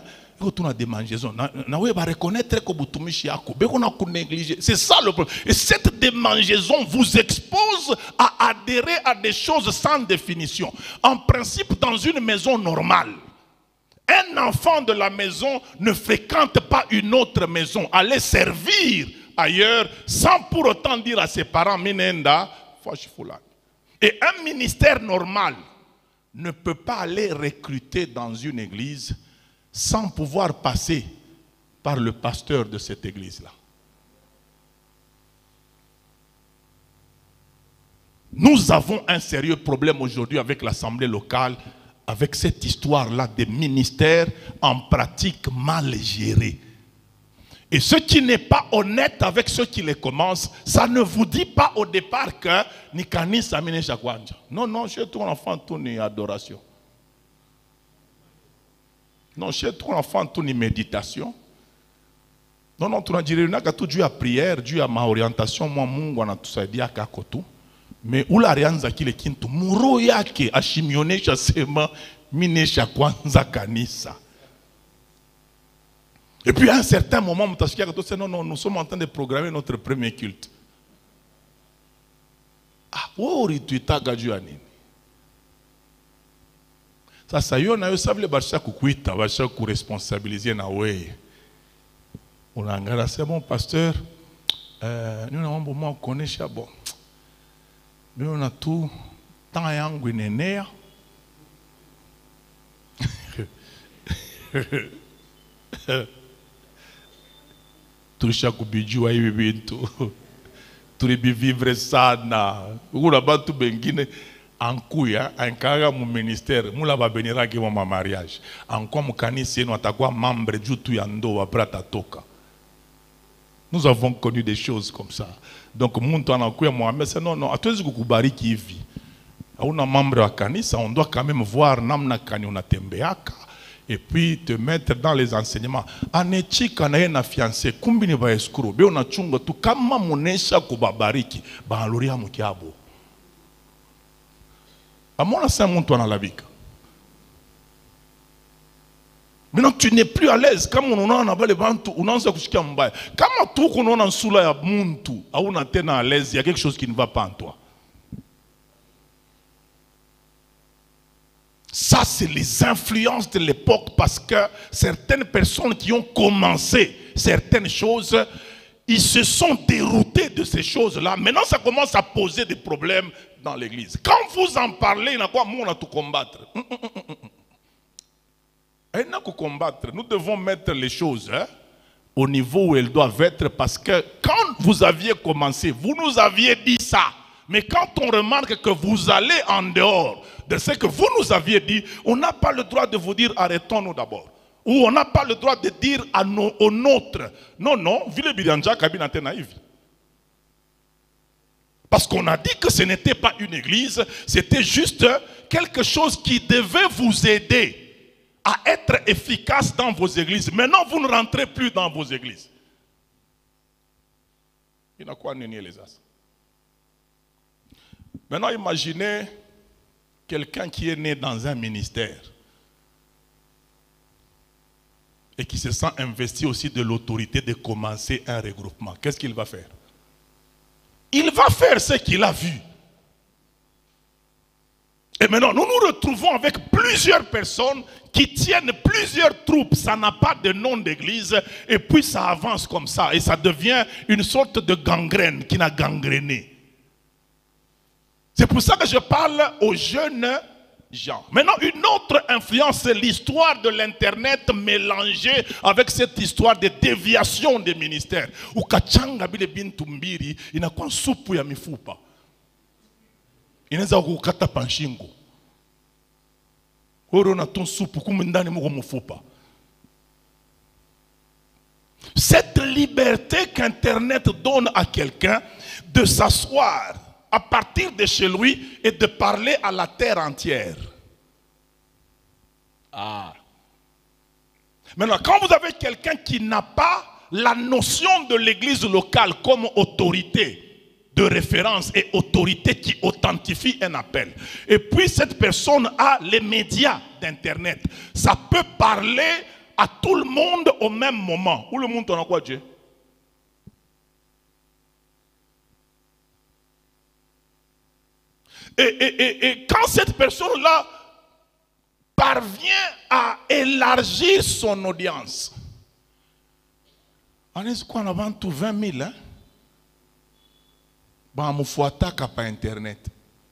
C'est ça le problème. Et cette démangeaison vous expose à adhérer à des choses sans définition. En principe, dans une maison normale, un enfant de la maison ne fréquente pas une autre maison. Aller servir ailleurs sans pour autant dire à ses parents Minenda, et un ministère normal ne peut pas aller recruter dans une église sans pouvoir passer par le pasteur de cette église-là. Nous avons un sérieux problème aujourd'hui avec l'assemblée locale, avec cette histoire-là des ministères en pratique mal gérés. Et ce qui n'est pas honnête avec ceux qui les commencent, ça ne vous dit pas au départ que ni kanisa mine chakwanja. Non, non, chez ton enfant, tout ni adoration. Non, chez ton enfant, tout ni méditation. Non, non, tu n'as dit rien que tout Dieu à prière, Dieu à ma orientation, moi, Mungu, on a tout ça dit à Kakotu. Mais où la rianza qui le kintu, muro yake, ashimione chasema, mine chakwanza kanisa. Et puis à un certain moment, non, non, nous sommes en train de programmer notre premier culte. Ah, oh, tu t'as Dieu à nini. Ça, ça y est, on a eu ça, les barcha kukuita, barcha ku responsabiliser na way. On a engagé, c'est bon, pasteur. Euh, nous avons un moment, on connaît ça, bon. Mais on a tout, tant et en Guinée. Tout chaque budget, tout Turibi vivre sana. Oula batu bengine. En couille, un carré mon ministère, moula va venir à mon mariage. En quoi mon canisi nous attaquons membre du tout yando après toka. Nous avons connu des choses comme ça. Donc mon temps en couille moi, mais c'est non non. À tous les kubari qui vit. On a membre à canisa, on doit quand même voir namna kani on a tembeaka et puis te mettre dans les enseignements. Anechi kana na fiancé, kumbini ba escroc. Be on a chunga tu kama monesha kubabariki, ba aloria mukiabo. À mon ancien monde, toi dans la vie. Maintenant, tu n'es plus à l'aise. Comme on a un les bantu, on a un sakushiki ambaye. Comme tout qu'on a un soula ya muntu, on a tenu à l'aise, il y a quelque chose qui ne va pas en toi. Ça, c'est les influences de l'époque parce que certaines personnes qui ont commencé certaines choses, ils se sont déroutés de ces choses-là. Maintenant, ça commence à poser des problèmes dans l'église. Quand vous en parlez, il y a quoi? On a tout combattre. Il n'y a qu'à combattre. Nous devons mettre les choses hein, au niveau où elles doivent être parce que quand vous aviez commencé, vous nous aviez dit ça. Mais quand on remarque que vous allez en dehors de ce que vous nous aviez dit, on n'a pas le droit de vous dire arrêtons-nous d'abord. Ou on n'a pas le droit de dire à nos, aux nôtres. Non, non, Ville Bidanja Kabinate naïve. Parce qu'on a dit que ce n'était pas une église, c'était juste quelque chose qui devait vous aider à être efficace dans vos églises. Maintenant, vous ne rentrez plus dans vos églises. Il y a quoi nier les as. Maintenant, imaginez quelqu'un qui est né dans un ministère et qui se sent investi aussi de l'autorité de commencer un regroupement. Qu'est-ce qu'il va faire? Il va faire ce qu'il a vu. Et maintenant, nous nous retrouvons avec plusieurs personnes qui tiennent plusieurs troupes. Ça n'a pas de nom d'église. Et puis ça avance comme ça. Et ça devient une sorte de gangrène qui n'a gangréné. C'est pour ça que je parle aux jeunes gens. Maintenant, une autre influence, c'est l'histoire de l'Internet mélangée avec cette histoire de déviation des ministères. Ou kachanga bile bintu mbiri, inakuwa supu ya mifupa. Inaweza kukata panshingo. Oro na ton supu kumindani muko mufupa. Cette liberté qu'Internet donne à quelqu'un de s'asseoir à partir de chez lui et de parler à la terre entière. Ah. Maintenant, quand vous avez quelqu'un qui n'a pas la notion de l'église locale comme autorité de référence et autorité qui authentifie un appel, et puis cette personne a les médias d'Internet, ça peut parler à tout le monde au même moment. Où le monde en a quoi, Dieu? Et, et, et, et quand cette personne-là parvient à élargir son audience, on est quoi en avant tout vingt mille, hein? Bah, mon fouata par Internet.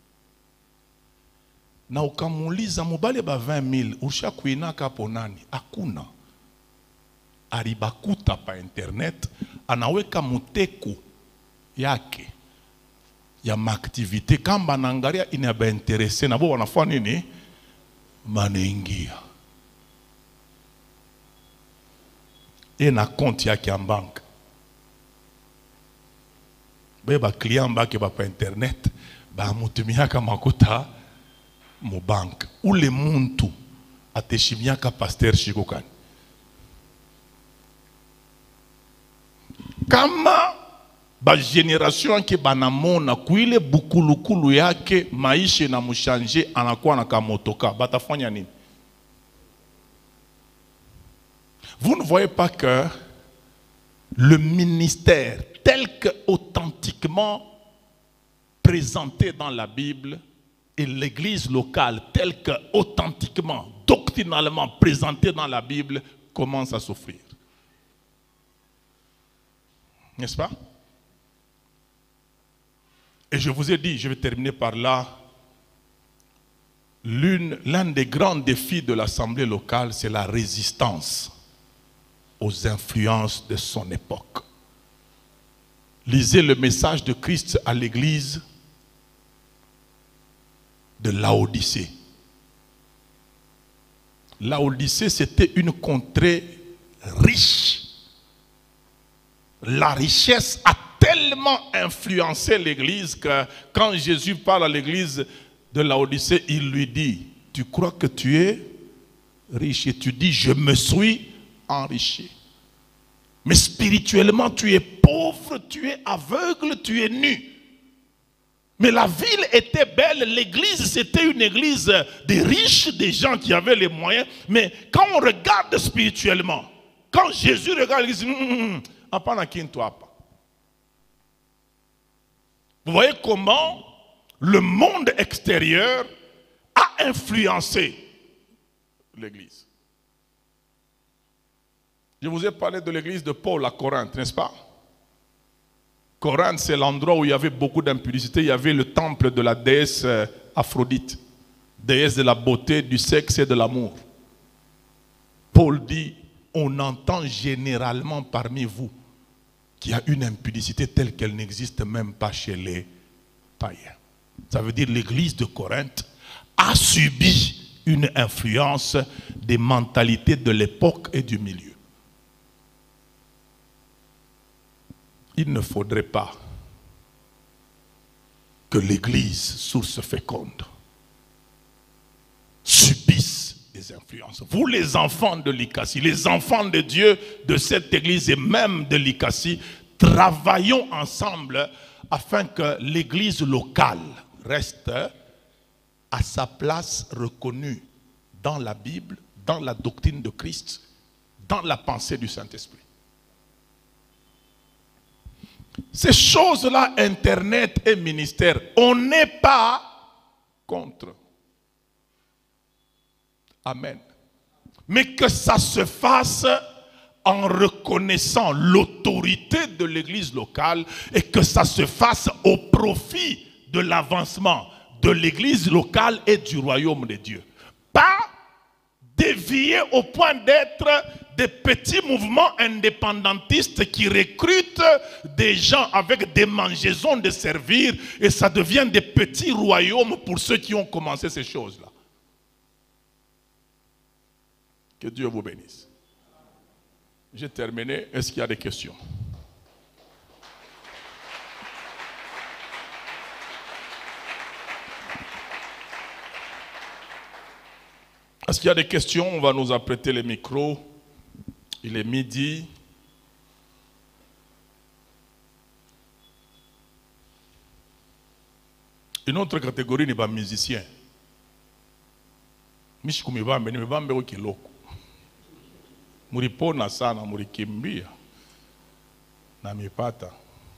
Na ukamuliza mubale ba vingt mille, usha kuina kaponani, akuna. Aribakuta pa Internet, anaweka muteko yake. Ya m'activité quand banangaria ina ba intéressé na bo wanafanya nini manaingia et na compte yake en banque ba ba client ba ke ba pa internet ba mutumiaka makuta mu banque ou le muntu ateshimiaka pasteur shikokani kama ba génération qui banamona kuile bukulukulu yake maisha na mushanje anakuwa na kamotoka batafanya nini? Vous ne voyez pas que le ministère tel que authentiquement présenté dans la Bible et l'église locale telle que authentiquement, doctrinalement présentée dans la Bible commence à souffrir. N'est-ce pas? Et je vous ai dit, je vais terminer par là, l'un des grands défis de l'assemblée locale, c'est la résistance aux influences de son époque. Lisez le message de Christ à l'église de Laodicée. Laodicée, c'était une contrée riche. La richesse a tellement influencé l'église que quand Jésus parle à l'église de Laodicée, il lui dit, tu crois que tu es riche? Et tu dis, je me suis enrichi. Mais spirituellement, tu es pauvre, tu es aveugle, tu es nu. Mais la ville était belle, l'église c'était une église des riches, des gens qui avaient les moyens. Mais quand on regarde spirituellement, quand Jésus regarde l'église, hum, hum, vous voyez comment le monde extérieur a influencé l'église. Je vous ai parlé de l'église de Paul à Corinthe, n'est-ce pas? Corinthe, c'est l'endroit où il y avait beaucoup d'impudicité. Il y avait le temple de la déesse Aphrodite, déesse de la beauté, du sexe et de l'amour. Paul dit, on entend généralement parmi vous qu'il y a une impudicité telle qu'elle n'existe même pas chez les païens. Ça veut dire l'église de Corinthe a subi une influence des mentalités de l'époque et du milieu. Il ne faudrait pas que l'église, source féconde, subisse des influences. Vous les enfants de l'Icassie, les enfants de Dieu de cette église et même de l'Icassie, travaillons ensemble afin que l'église locale reste à sa place reconnue dans la Bible, dans la doctrine de Christ, dans la pensée du Saint-Esprit. Ces choses-là, Internet et ministère, on n'est pas contre. Amen. Mais que ça se fasse en reconnaissant l'autorité de l'église locale et que ça se fasse au profit de l'avancement de l'église locale et du royaume de Dieu. Pas dévier au point d'être des petits mouvements indépendantistes qui recrutent des gens avec des mangeaisons de servir et ça devient des petits royaumes pour ceux qui ont commencé ces choses-là. Que Dieu vous bénisse. J'ai terminé. Est-ce qu'il y a des questions? Est-ce qu'il y a des questions? On va nous apprêter les micros. Il est midi. Une autre catégorie n'est pas musicien. Mishikumi bambe ni bambe ko kiloko. Muripona sana murikimbia. Na mipata.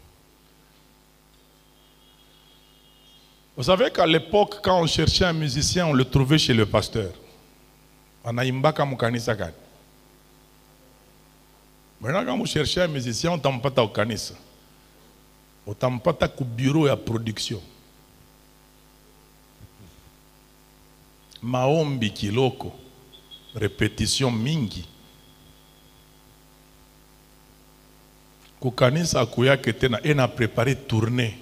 Vous savez qu'à l'époque, quand on cherchait un musicien, on le trouvait chez le pasteur. Anaimbaka mukanisa gani. Maintenant, quand vous cherchez un musicien, on ne t'ampata au kanisa. On t'ampata au bureau de production. Maombi kiloko. Répétition mingi. Kukanisa akuya ketena ena préparé tournée.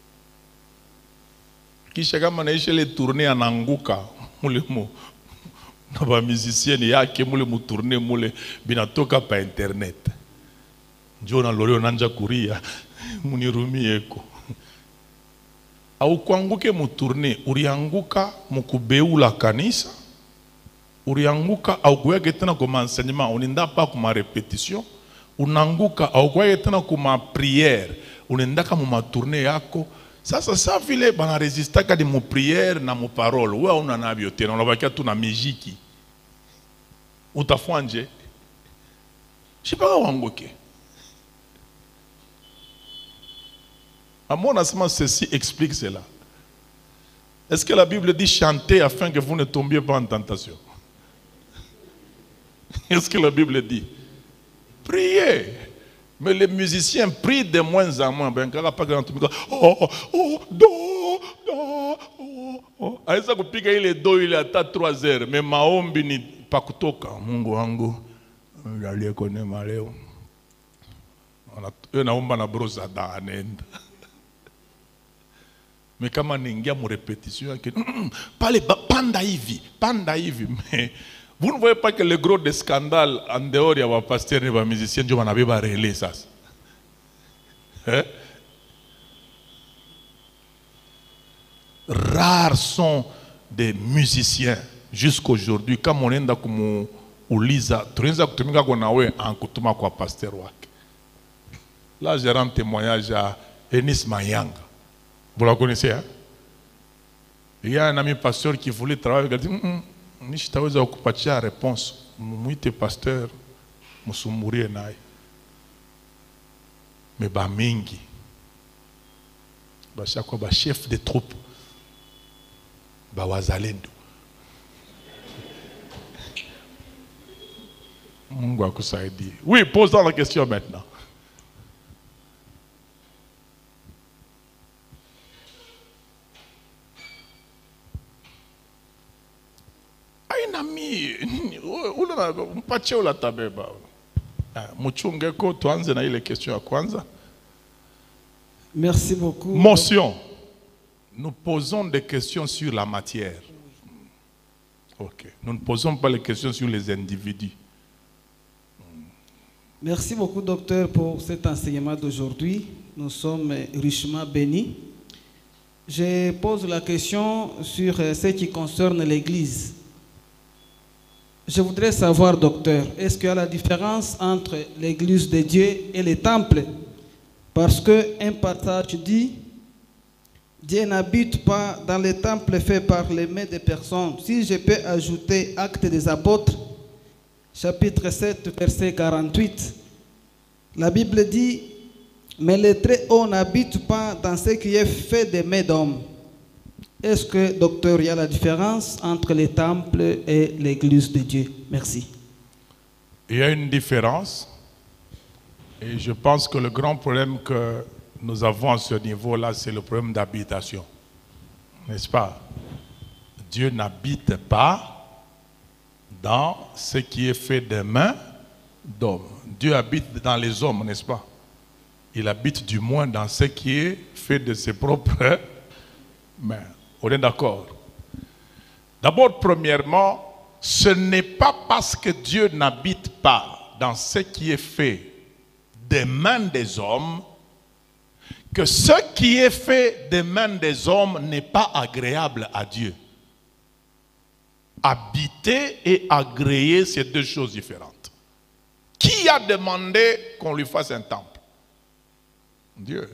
Kisha kama naisha le tournée ananguka mule mo na ba musicien yake mule mu tournée mule binatoka pa internet. Njona loleo nanja kuria munirumie ko. Au kuanguke mu tournée urianguka mukubeula kanisa. Urianguka au kuya tena comme enseignement uninda pa kuma répétition. Unanguka au kuya tena kuma prière unendaka mu ma tournée yako. Ça, ça, ça, vile, bana résista ka de mon prière na mon parole. Ouais, on en a bioté, on va faire tout na musique. Ou ta fouanje. Je sais pas où on goke. À mon avis, ceci explique cela. Est-ce que la Bible dit chanter afin que vous ne tombiez pas en tentation? Est-ce que la Bible dit priez? Mais les musiciens prient de moins en moins. Ben, quand pas grand oh, oh, do, do, oh, oh. Allez, ça, vous piquez les do, il est à trois heures. Mais maombi ni pakutoka. Mungu wangu, j'allais connaître maleo. On a un brosada en Inde. Mais quand on a une répétition, parlez panda hivi, panda hivi. Mais vous ne voyez pas que le gros des scandales en dehors, il y a un pasteur et un musicien, je m'en avais pas relé ça. Hein? Rares sont des musiciens jusqu'aujourd'hui. Comme on est comme Ulisa, tu es en kutuma kwa pasteur wake. Là, j'ai rendu témoignage à Enis Mayanga. Vous la connaissez, hein? Il y a un ami pasteur qui voulait travailler. Il a dit, ni je t'avais occupé la réponse. Moi, j'étais pasteur. Je suis mort. Mais bah mingi. Bah chaque fois, chef de troupe. Bah wazalendo. Oui, pose dans la question maintenant. Un ami, un pache la tabeba. Muchungeko, tuanze na ile question ya kwanza. Merci beaucoup. Motion. Nous posons des questions sur la matière. Ok. Nous ne posons pas les questions sur les individus. Merci beaucoup, docteur, pour cet enseignement d'aujourd'hui. Nous sommes richement bénis. Je pose la question sur ce qui concerne l'Église. Je voudrais savoir, docteur, est-ce qu'il y a la différence entre l'Église de Dieu et les temples? Parce qu'un passage dit, Dieu n'habite pas dans les temples faits par les mains des personnes. Si je peux ajouter Actes des Apôtres, chapitre sept, verset quarante-huit, la Bible dit, mais le Très-Haut n'habite pas dans ce qui est fait des mains d'hommes. Est-ce que, docteur, il y a la différence entre les temples et l'Église de Dieu? Merci. Il y a une différence. Et je pense que le grand problème que nous avons à ce niveau-là, c'est le problème d'habitation. N'est-ce pas? Dieu n'habite pas dans ce qui est fait des mains d'hommes. Dieu habite dans les hommes, n'est-ce pas? Il habite du moins dans ce qui est fait de ses propres mains. On est d'accord? D'abord, premièrement, ce n'est pas parce que Dieu n'habite pas dans ce qui est fait des mains des hommes que ce qui est fait des mains des hommes n'est pas agréable à Dieu. Habiter et agréer, c'est deux choses différentes. Qui a demandé qu'on lui fasse un temple? Dieu.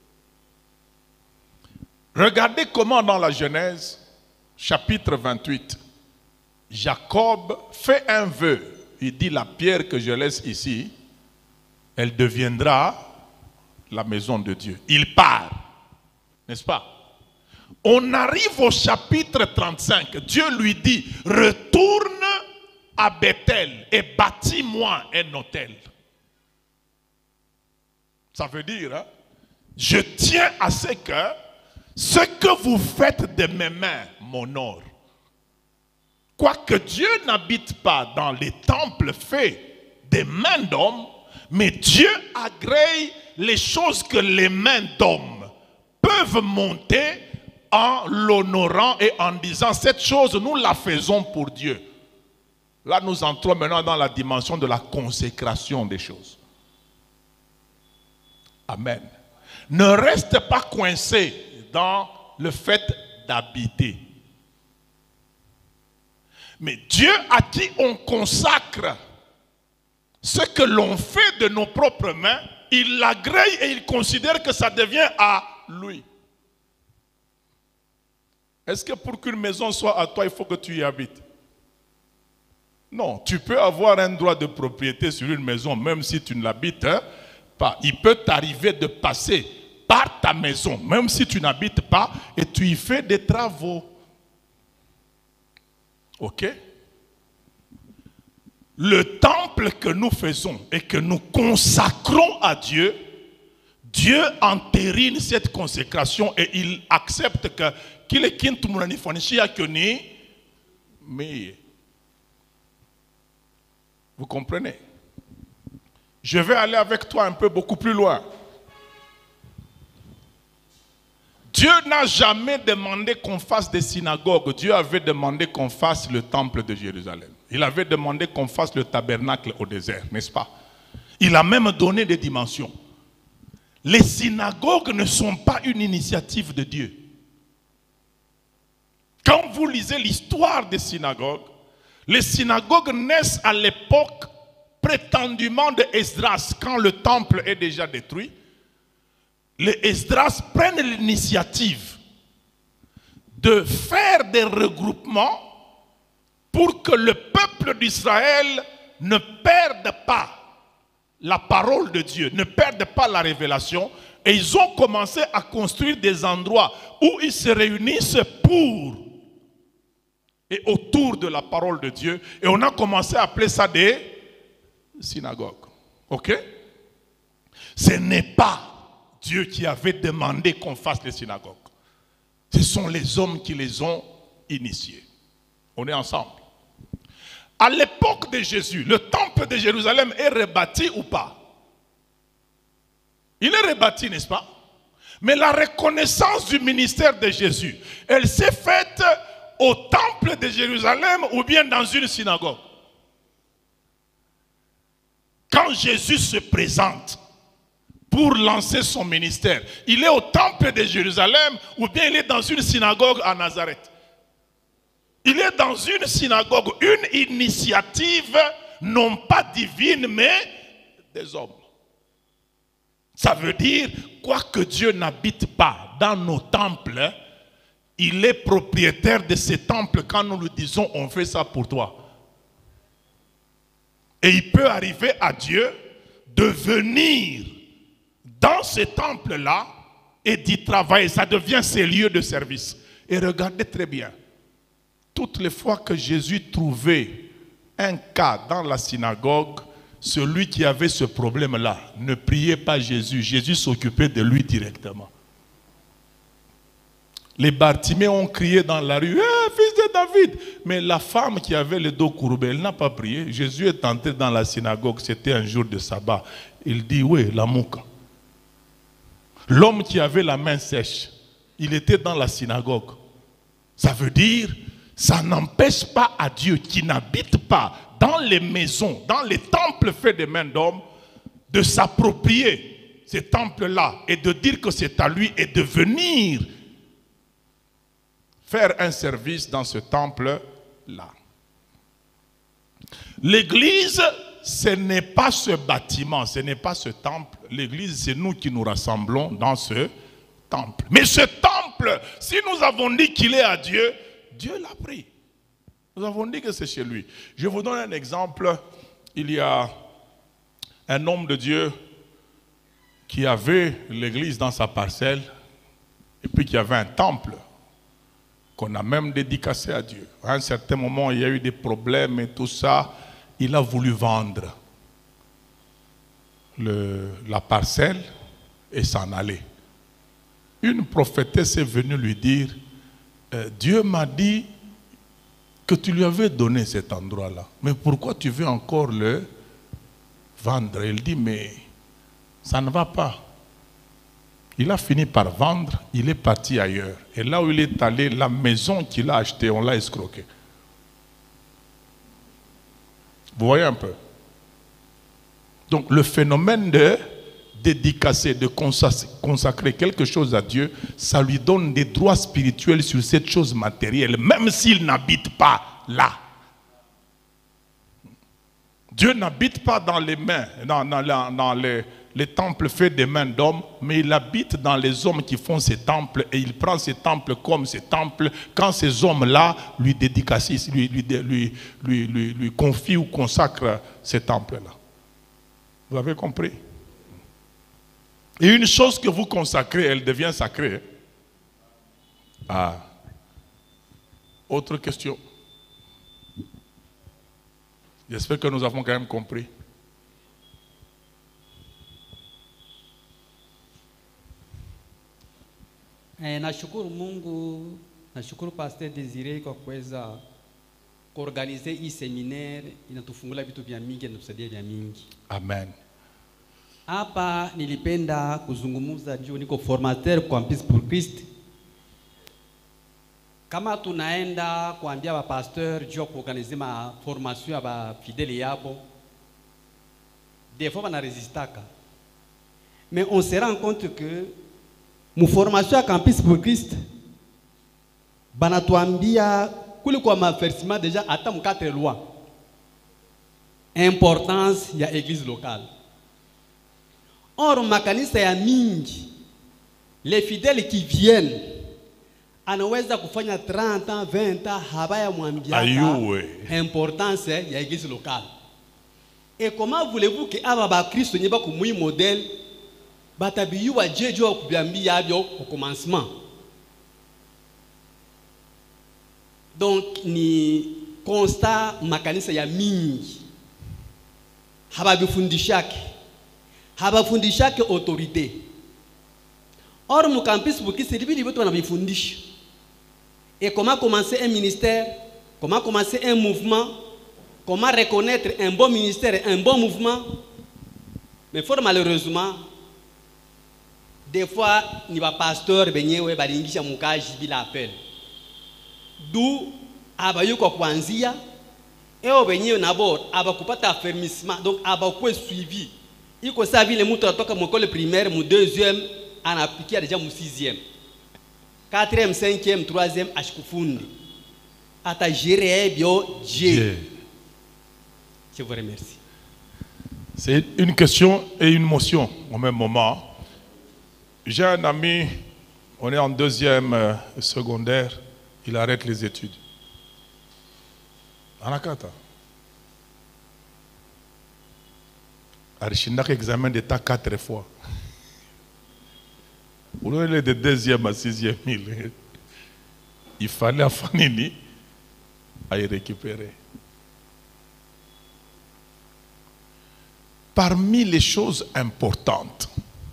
Regardez comment dans la Genèse, chapitre vingt-huit, Jacob fait un vœu. Il dit, la pierre que je laisse ici, elle deviendra la maison de Dieu. Il part, n'est-ce pas? On arrive au chapitre trente-cinq. Dieu lui dit, retourne à Bethel et bâtis-moi un autel. Ça veut dire, hein, je tiens à ce que ce que vous faites de mes mains m'honore. Quoique Dieu n'habite pas dans les temples faits des mains d'hommes, mais Dieu agrée les choses que les mains d'hommes peuvent monter en l'honorant et en disant, cette chose, nous la faisons pour Dieu. Là, nous entrons maintenant dans la dimension de la consécration des choses. Amen. Ne reste pas coincé dans le fait d'habiter. Mais Dieu à qui on consacre ce que l'on fait de nos propres mains, il l'agrée et il considère que ça devient à lui. Est-ce que pour qu'une maison soit à toi, il faut que tu y habites? Non, tu peux avoir un droit de propriété sur une maison, même si tu ne l'habites pas. Il peut t'arriver de passer par ta maison, même si tu n'habites pas, et tu y fais des travaux. Ok? Le temple que nous faisons et que nous consacrons à Dieu, Dieu entérine cette consécration et il accepte que qu'il est kintu munanifanishia kuni mais vous comprenez? Je vais aller avec toi un peu beaucoup plus loin. Dieu n'a jamais demandé qu'on fasse des synagogues. Dieu avait demandé qu'on fasse le temple de Jérusalem. Il avait demandé qu'on fasse le tabernacle au désert, n'est-ce pas? Il a même donné des dimensions. Les synagogues ne sont pas une initiative de Dieu. Quand vous lisez l'histoire des synagogues, les synagogues naissent à l'époque prétendument de Esdras, quand le temple est déjà détruit. Les Esdras prennent l'initiative de faire des regroupements pour que le peuple d'Israël ne perde pas la parole de Dieu, ne perde pas la révélation. Et ils ont commencé à construire des endroits où ils se réunissent pour et autour de la parole de Dieu. Et on a commencé à appeler ça des synagogues. Ok? Ce n'est pas Dieu qui avait demandé qu'on fasse les synagogues. Ce sont les hommes qui les ont initiés. On est ensemble. À l'époque de Jésus, le temple de Jérusalem est rebâti ou pas? Il est rebâti, n'est-ce pas? Mais la reconnaissance du ministère de Jésus, elle s'est faite au temple de Jérusalem ou bien dans une synagogue? Quand Jésus se présente pour lancer son ministère, il est au temple de Jérusalem ou bien il est dans une synagogue à Nazareth? Il est dans une synagogue, une initiative non pas divine mais des hommes. Ça veut dire, quoique Dieu n'habite pas dans nos temples, il est propriétaire de ces temples quand nous lui disons on fait ça pour toi. Et il peut arriver à Dieu de venir dans ces temples-là et d'y travailler. Ça devient ses lieux de service. Et regardez très bien. Toutes les fois que Jésus trouvait un cas dans la synagogue, celui qui avait ce problème-là ne priait pas Jésus. Jésus s'occupait de lui directement. Les Bartimée ont crié dans la rue, hey, fils de David! Mais la femme qui avait le dos courbé, elle n'a pas prié. Jésus est entré dans la synagogue, c'était un jour de sabbat. Il dit, oui, la mouka. L'homme qui avait la main sèche, il était dans la synagogue. Ça veut dire, ça n'empêche pas à Dieu qui n'habite pas dans les maisons, dans les temples faits de mains d'hommes, de s'approprier ces temples-là et de dire que c'est à lui et de venir faire un service dans ce temple-là. L'église, ce n'est pas ce bâtiment, ce n'est pas ce temple. L'église, c'est nous qui nous rassemblons dans ce temple. Mais ce temple, si nous avons dit qu'il est à Dieu, Dieu l'a pris. Nous avons dit que c'est chez lui. Je vous donne un exemple. Il y a un homme de Dieu qui avait l'église dans sa parcelle et puis qui avait un temple qu'on a même dédicacé à Dieu. À un certain moment, il y a eu des problèmes et tout ça. Il a voulu vendre le, la parcelle et s'en aller. Une prophétesse est venue lui dire, euh, Dieu m'a dit que tu lui avais donné cet endroit-là. Mais pourquoi tu veux encore le vendre? Il dit, mais ça ne va pas. Il a fini par vendre, il est parti ailleurs. Et là où il est allé, la maison qu'il a achetée, on l'a escroqué. Vous voyez un peu? Donc le phénomène de dédicacer, de consacrer quelque chose à Dieu, ça lui donne des droits spirituels sur cette chose matérielle, même s'il n'habite pas là. Dieu n'habite pas dans les mains, dans, dans, dans les, les temples faits des mains d'hommes, mais il habite dans les hommes qui font ces temples et il prend ces temples comme ces temples quand ces hommes-là lui dédicacent, lui, lui, lui, lui, lui, lui confient ou consacrent ces temples-là. Vous avez compris? Et une chose que vous consacrez, elle devient sacrée. Ah. Autre question. J'espère que nous avons quand même compris. Eh, nashukuru Mungu, nashukuru Pastor Desire kwa kuweza kuorganize hii seminaire, inatufungula vitu vya mingi, inatusaidia vya mingi. Amen. Hapa nilipenda kuzungumuza juu niko formateur kwa Peace pour Christ. Kama tunaenda kuambia ba pasteur juu kuorganize ma formation ya ba fidèles yabo, des fois bana resistaka. Mais on se rend compte que mu formation ya Campus pour Christ bana tuambia kule kwa maversement déjà ata mu quatre lois. Importance ya église locale. Or makanisa ya mingi les fidèles qui viennent anaweza kufanya trente ans vingt ans habaya mwambia importance ya église locale. Et comment voulez-vous que aba ba Kristo nyeba kumui modèle batabiyuwa jejo kubiambia abyo au commencement. Donc ni constat makanisa ya mingi hababifundishake habafundishake autorité. Or mu campus buki c'est libidi boto banabifundisha. Et comment commencer un ministère, comment commencer un mouvement, comment reconnaître un bon ministère et un bon mouvement. Mais fort malheureusement des fois ni ba pasteur benyewe balingisha mukaji bila appel. D'où abayuko kuanzia eo benyewe nabord abakupata affermissement, donc abakwe suivi. Iko sa vile mtu atoka mu école primaire mu deuxième anapikia déjà mu sixième. Quatrième, cinquième, troisième ashikufundi. Ata gérer bio Dieu. Je vous remercie. C'est une question et une motion au même moment. J'ai un ami, on est en deuxième euh, secondaire, il arrête les études. Anakata. Arishindak examen d'état quatre fois. Pour aller de deuxième à sixième mille, il fallait à Fanini à y récupérer. Parmi les choses importantes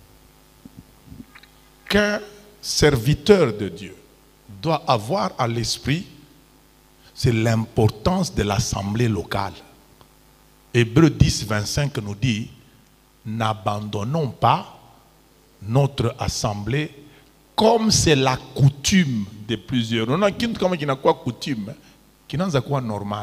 qu'un serviteur de Dieu doit avoir à l'esprit, c'est l'importance de l'assemblée locale. Hébreux dix, vingt-cinq nous dit, n'abandonnons pas notre assemblée comme c'est la coutume de plusieurs. On a qui n'a quoi coutume, qui n'a quoi normal.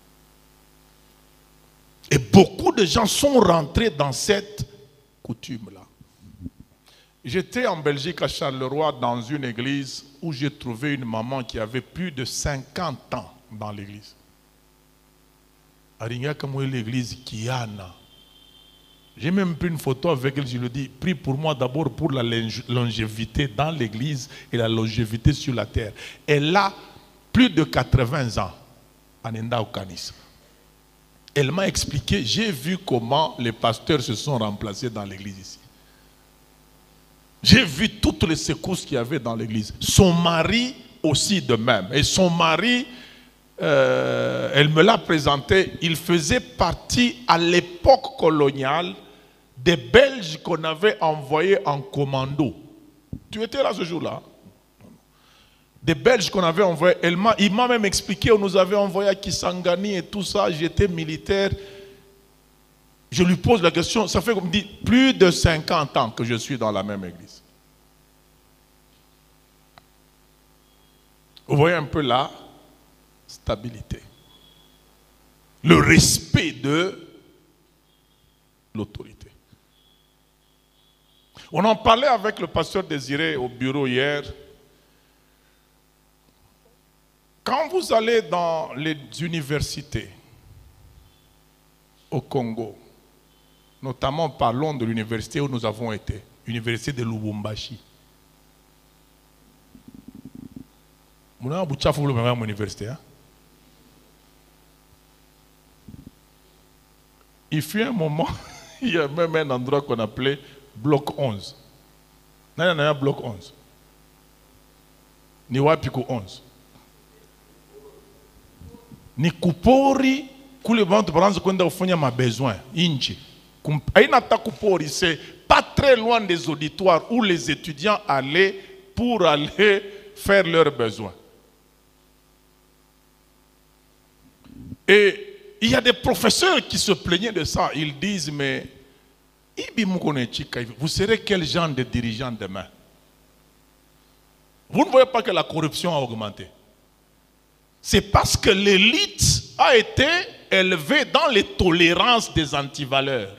Et beaucoup de gens sont rentrés dans cette coutume-là. J'étais en Belgique à Charleroi dans une église où j'ai trouvé une maman qui avait plus de cinquante ans dans l'église. Aringa comme l'église Kiana. J'ai même pris une photo avec elle, je lui dis, prie pour moi d'abord pour la longévité dans l'église et la longévité sur la terre. Elle a plus de quatre-vingts ans en Enda Okanis. Elle m'a expliqué, j'ai vu comment les pasteurs se sont remplacés dans l'église ici. J'ai vu toutes les secousses qu'il y avait dans l'église. Son mari aussi de même. Et son mari, euh, elle me l'a présenté, il faisait partie à l'époque coloniale des Belges qu'on avait envoyés en commando. Tu étais là ce jour-là? Des Belges qu'on avait envoyés. Il m'a même expliqué, on nous avait envoyés à Kisangani et tout ça, j'étais militaire. Je lui pose la question, ça fait comme dit plus de cinquante ans que je suis dans la même église. Vous voyez un peu la stabilité. Le respect de l'autorité. On en parlait avec le pasteur Désiré au bureau hier. Quand vous allez dans les universités au Congo, notamment parlons de l'université où nous avons été, l'université de Lubumbashi. Vous avez une université. Hein? Il fut un moment, il y a même un endroit qu'on appelait bloc onze. Il y a un bloc onze. Ni wapiko onze. Ni kupori kule bantu baranza kwenda kufanya mabesoin inchi. Aina ta kupori, c'est pas très loin des auditoires où les étudiants allaient pour aller faire leurs besoins. Et il y a des professeurs qui se plaignaient de ça. Ils disent, mais vous serez quel genre de dirigeant demain? Vous ne voyez pas que la corruption a augmenté. C'est parce que l'élite a été élevée dans les tolérances des antivaleurs.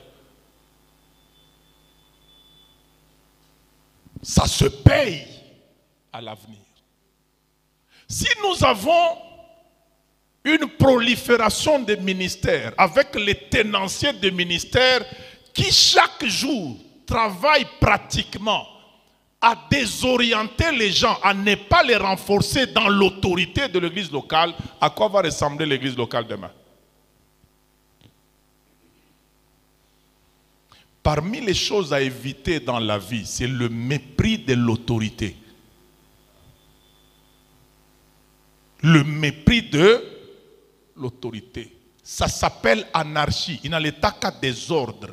Ça se paye à l'avenir. Si nous avons une prolifération des ministères avec les tenanciers des ministères qui chaque jour travaillent pratiquement à désorienter les gens, à ne pas les renforcer dans l'autorité de l'église locale, à quoi va ressembler l'église locale demain? Parmi les choses à éviter dans la vie, c'est le mépris de l'autorité. Le mépris de l'autorité. Ça s'appelle anarchie. Il n'a l'état qu'à désordre.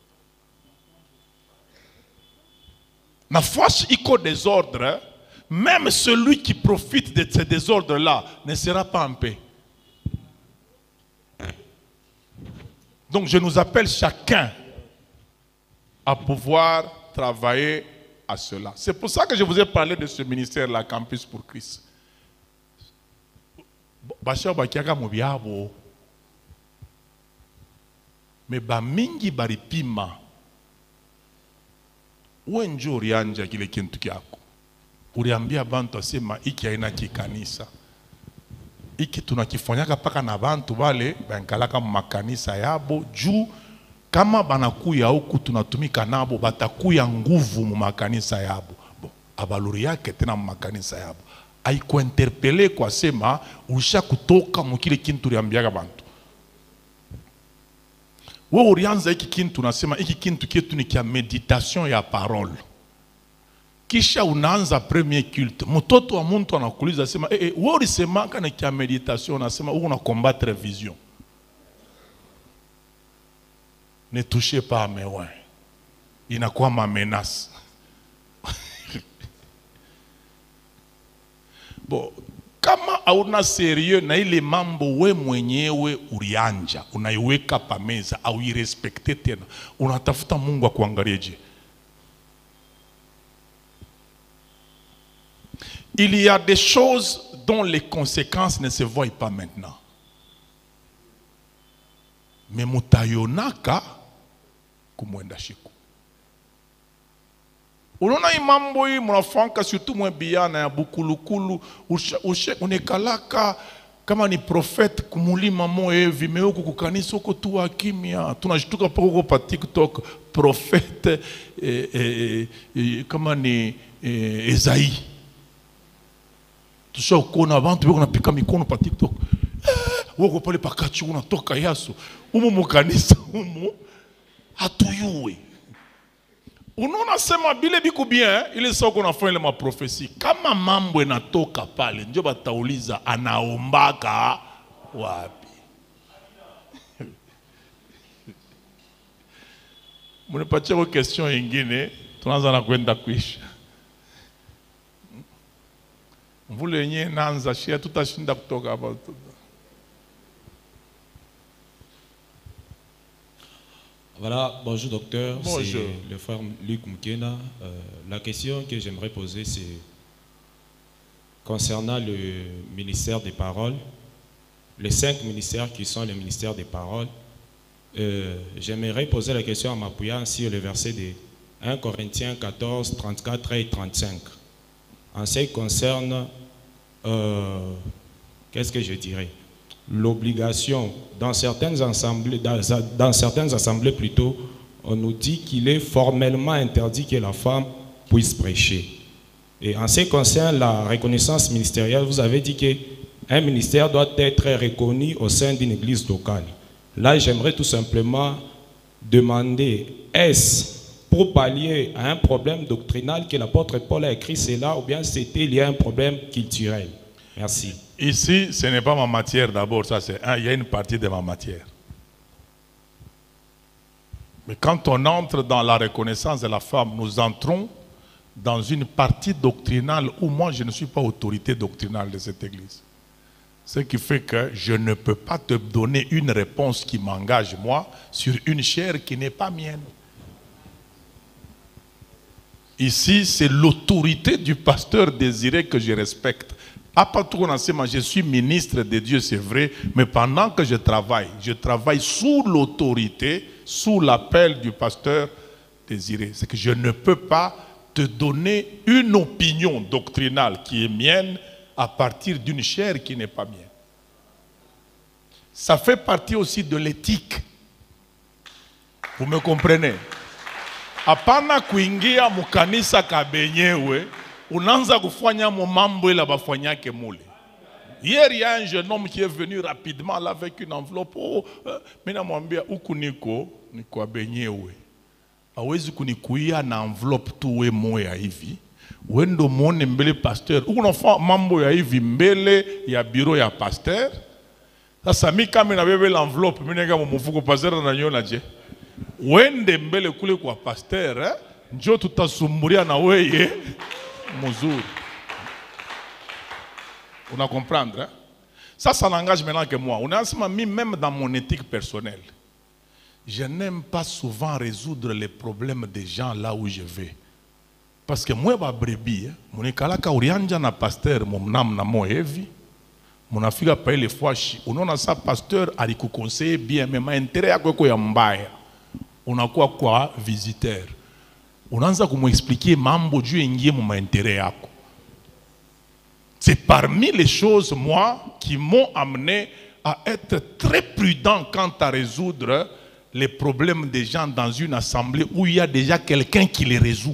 Na fois iko désordre, même celui qui profite de ce désordre-là ne sera pas en paix. Donc je nous appelle chacun à pouvoir travailler à cela. C'est pour ça que je vous ai parlé de ce ministère-là, Campus pour Christ. Mais ba mingi baripima wenjo urianja kile kintu kyako uriambia bantu asema iki haina kikanisa iki tunakifanyaka paka na bantu wale bankalaka makanisa yabo juu kama banakuya huku tunatumika nabo batakuya nguvu mu makanisa yabo bon abaluri yake tena mu makanisa yabo aiko interpeller kwa sema usha kutoka mu kile kintu uriambiaka bantu. Wewe urianza hiki kintu nasema hiki kintu kietu ni kia meditation ya parole. Kisha unaanza premier culte. Mtoto wa muntu anakuuliza sema eh eh wewe ulisema kana kia meditation nasema wewe una combattre vision. Ne touchez pas à mes oins. Inakuwa ma menace. Bon, kama hauna serieux na ile mambo we mwenyewe urianja, unaiweka pa meza au irespekte tena, unatafuta Mungu akuangalieje? Il y a des choses dont les conséquences ne se voient pas maintenant. Mais mutayonaka kumwenda shiku. Unaona hii mambo hii mnafanya surtout mwe biana ya bukulukulu ushe unekalaka kama ni profete kumulima mo hivi meuko kukanisa huko tu akimia tunashtuka poko kwa pa TikTok profete eh, eh, eh, kama ni eh, Ezai tushakona abantu biko napika mikono pa TikTok eh, woko pale pakachi unatoka yaso umu mukanisa umu hatuyue. Unaona sema bile biku bien, ile soko nafanya ile maprofesi. Kama mambo yanatoka pale, ndio batauliza anaombaka wapi. Mnipatie kwa question nyingine, tunaanza na kwenda kuisha. Mvule yenyewe naanza shia tutashinda kutoka hapa. Voilà, bonjour docteur, bonjour. C'est le frère Luc Mukena. Euh, la question que j'aimerais poser, c'est concernant le ministère des paroles, les cinq ministères qui sont les ministères des paroles. Euh, j'aimerais poser la question en m'appuyant sur le verset de un Corinthiens quatorze, trente-quatre et trente-cinq. En ce qui concerne, euh, qu'est-ce que je dirais, l'obligation, dans certaines assemblées, dans, dans certaines assemblées plutôt, on nous dit qu'il est formellement interdit que la femme puisse prêcher. Et en ce qui concerne la reconnaissance ministérielle, vous avez dit qu'un ministère doit être reconnu au sein d'une église locale. Là, j'aimerais tout simplement demander, est-ce pour pallier à un problème doctrinal que l'apôtre Paul a écrit cela, ou bien c'était lié à un problème culturel? Merci. Ici, ce n'est pas ma matière d'abord, ça c'est un, il y a une partie de ma matière. Mais quand on entre dans la reconnaissance de la femme, nous entrons dans une partie doctrinale où moi je ne suis pas autorité doctrinale de cette église. Ce qui fait que je ne peux pas te donner une réponse qui m'engage moi sur une chair qui n'est pas mienne. Ici, c'est l'autorité du pasteur Désiré que je respecte. À partir de je suis ministre de Dieu, c'est vrai, mais pendant que je travaille, je travaille sous l'autorité, sous l'appel du pasteur Désiré. C'est que je ne peux pas te donner une opinion doctrinale qui est mienne à partir d'une chair qui n'est pas mienne. Ça fait partie aussi de l'éthique. Vous me comprenez? Apana kuingia mukanisa kabenyewe, unaanza kufanya mambo ila bafanyake mule. Hier, il y a un jeune homme qui est venu rapidement là avec une enveloppe. Oh, mina mwambia huku niko niko benyewe. Hawezi kunikuia na enveloppe tu we moya hivi. Wendo muone mbele pasteur. Huku nafanya mambo ya hivi mbele ya bureau ya pasteur. Sasa mi kama na bebe l'enveloppe, mimi nga mumufuko pasteur na nyona je. Wende mbele kule kwa pasteur, eh? Njo tutasumburia na weye muzuri. On a comprendre, hein? Ça, ça n'engage maintenant que moi. On a mis même dans mon éthique personnelle. Je n'aime pas souvent résoudre les problèmes des gens là où je vais. Parce que moi, je brebis, mon ékalaka orianja na pasteur, mon nam na mo heavy, mon afika paye les fois chi. On a ça pasteur a ku conseiller bien, mais ma intérêt à quoi ya mbaya. On a quoi quoi visiteur. On a ça comment expliquer mambo Dieu ngie mon intérêt à quoi. C'est parmi les choses, moi, qui m'ont amené à être très prudent quant à résoudre les problèmes des gens dans une assemblée où il y a déjà quelqu'un qui les résout.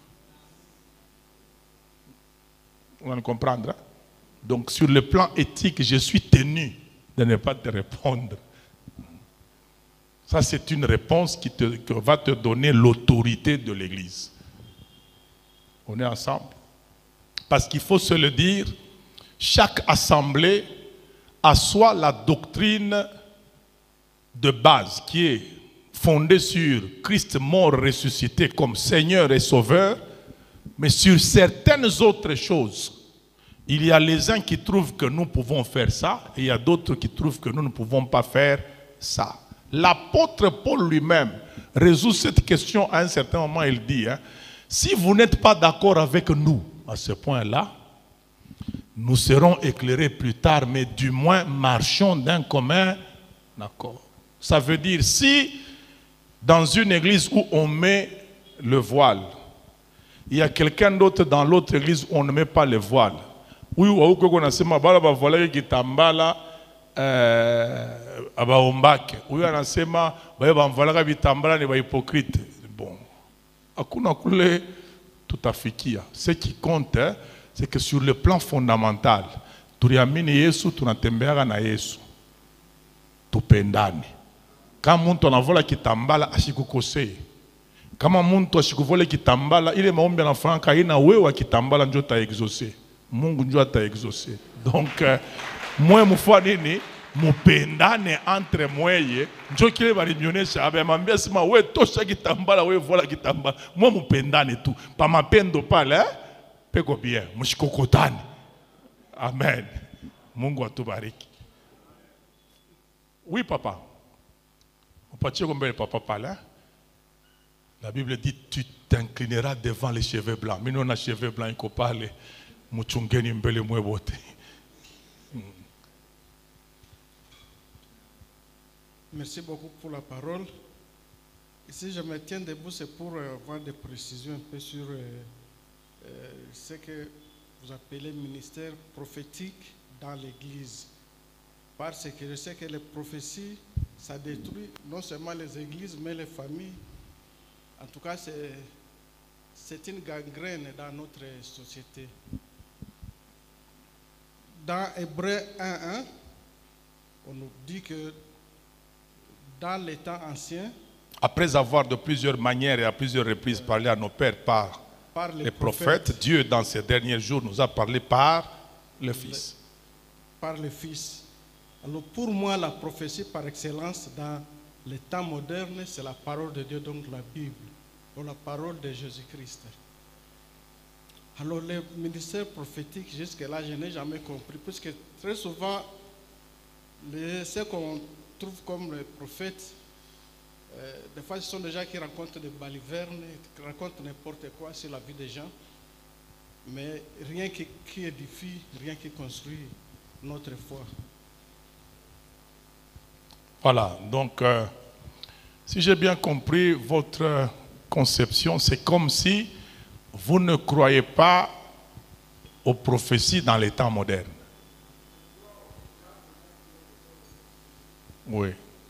On va comprendre. Hein? Donc, sur le plan éthique, je suis tenu de ne pas te répondre. Ça, c'est une réponse qui, te, qui va te donner l'autorité de l'Église. On est ensemble? Parce qu'il faut se le dire, chaque assemblée a soit la doctrine de base qui est fondée sur Christ mort ressuscité comme Seigneur et Sauveur, mais sur certaines autres choses, il y a les uns qui trouvent que nous pouvons faire ça et il y a d'autres qui trouvent que nous ne pouvons pas faire ça. L'apôtre Paul lui-même résout cette question à un certain moment. Il dit, hein, si vous n'êtes pas d'accord avec nous à ce point-là, nous serons éclairés plus tard, mais du moins marchons d'un commun accord. Ça veut dire, si dans une église où on met le voile, il y a quelqu'un d'autre dans l'autre église où on ne met pas le voile, oui, ou on a sema bala ba voile qui tambala aba ombake, oui on a sema ba ba voile qui tambala ne ba hypocrite. Bon, akuna kule tout à fait qui a. Ce qui compte, hein, c'est que sur le plan fondamental, turiamini Yesu tunatembea na Yesu. Tupendane. Kama mtu anavola kitambala ashikukosei. Kama mtu ashikuvola kitambala ile maombi anafanya ina wewe kitambala ndio ta exaucer. Mungu ndio ata exaucer. Donc euh, moi mfua nini mupendane entre mweye ndio kile bali mionesha abemambia sema wewe tosha kitambala wewe vola kitambala moi mupendane tu pa mapendo pale eh? Peko bien mshikokotane. Amen. Mungu atubariki. Oui papa. Papa, la Bible dit tu t'inclineras devant les cheveux blancs. Mais nous on a cheveux blancs il faut parler. Merci beaucoup pour la parole. Ici je me tiens debout, c'est pour avoir des précisions un peu sur euh, euh, ce que vous appelez ministère prophétique dans l'Église. Parce que je sais que les prophéties, ça détruit non seulement les églises, mais les familles. En tout cas, c'est une gangrène dans notre société. Dans Hébreux un un, on nous dit que dans les temps anciens, après avoir de plusieurs manières et à plusieurs reprises parlé à nos pères par, par les, les prophètes, prophètes, Dieu dans ces derniers jours nous a parlé par le Fils. Par le Fils. Alors pour moi, la prophétie par excellence dans les temps modernes, c'est la parole de Dieu, donc la Bible, ou la parole de Jésus-Christ. Alors le ministère prophétique, jusque-là, je n'ai jamais compris, puisque très souvent, les, ce qu'on trouve comme les prophètes, Euh, des fois, ce sont des gens qui rencontrent des balivernes, qui racontent n'importe quoi sur la vie des gens, mais rien qui, qui édifie, rien qui construit notre foi. Voilà, donc, euh, si j'ai bien compris, votre conception, c'est comme si vous ne croyez pas aux prophéties dans les temps modernes. Oui.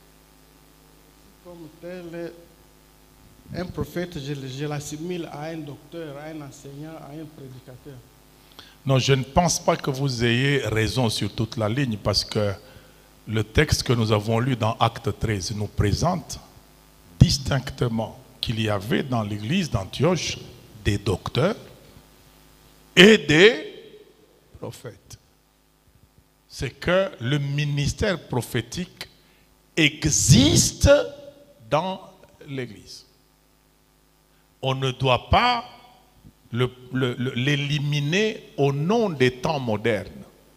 Comme tel, un prophète, je, je l'assimile à un docteur, à un enseignant, à un prédicateur. Non, je ne pense pas que vous ayez raison sur toute la ligne, parce que le texte que nous avons lu dans Acte treize nous présente distinctement qu'il y avait dans l'église d'Antioche des docteurs et des prophètes. C'est que le ministère prophétique existe dans l'église. On ne doit pas le- le- le- l'éliminer au nom des temps modernes.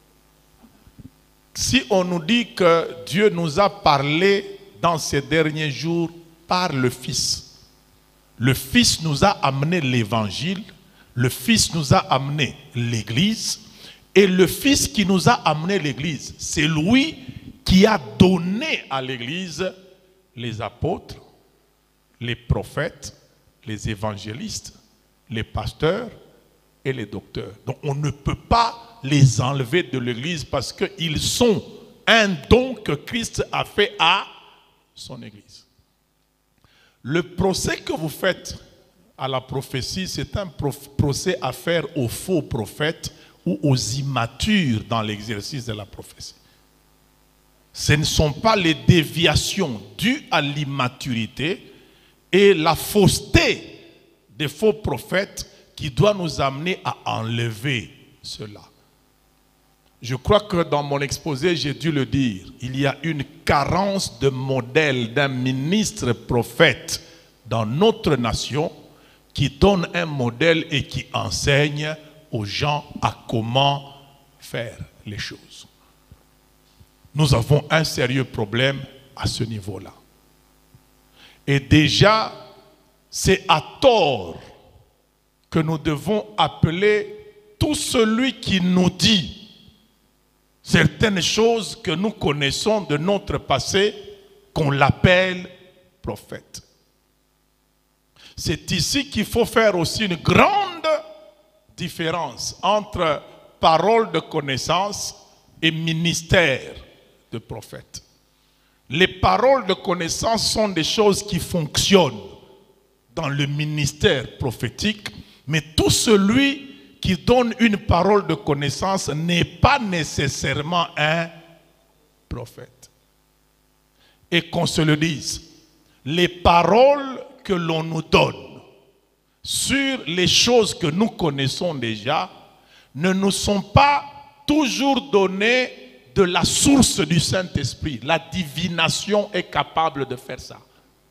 Si on nous dit que Dieu nous a parlé dans ces derniers jours par le Fils, le Fils nous a amené l'évangile, le Fils nous a amené l'église, et le Fils qui nous a amené l'église, c'est lui qui a donné à l'église les apôtres, les prophètes, les évangélistes, les pasteurs et les docteurs. Donc on ne peut pas les enlever de l'église parce qu'ils sont un don que Christ a fait à son église. Le procès que vous faites à la prophétie, c'est un procès à faire aux faux prophètes ou aux immatures dans l'exercice de la prophétie. Ce ne sont pas les déviations dues à l'immaturité et la fausseté des faux prophètes qui doit nous amener à enlever cela. Je crois que dans mon exposé, j'ai dû le dire, il y a une carence de modèle d'un ministre prophète dans notre nation qui donne un modèle et qui enseigne aux gens à comment faire les choses. Nous avons un sérieux problème à ce niveau-là. Et déjà, c'est à tort que nous devons appeler tout celui qui nous dit certaines choses que nous connaissons de notre passé, qu'on l'appelle prophète. C'est ici qu'il faut faire aussi une grande différence entre parole de connaissance et ministère de prophète. Les paroles de connaissance sont des choses qui fonctionnent dans le ministère prophétique, mais tout celui qui donne une parole de connaissance n'est pas nécessairement un prophète. Et qu'on se le dise, les paroles que l'on nous donne sur les choses que nous connaissons déjà ne nous sont pas toujours données de la source du Saint-Esprit. La divination est capable de faire ça.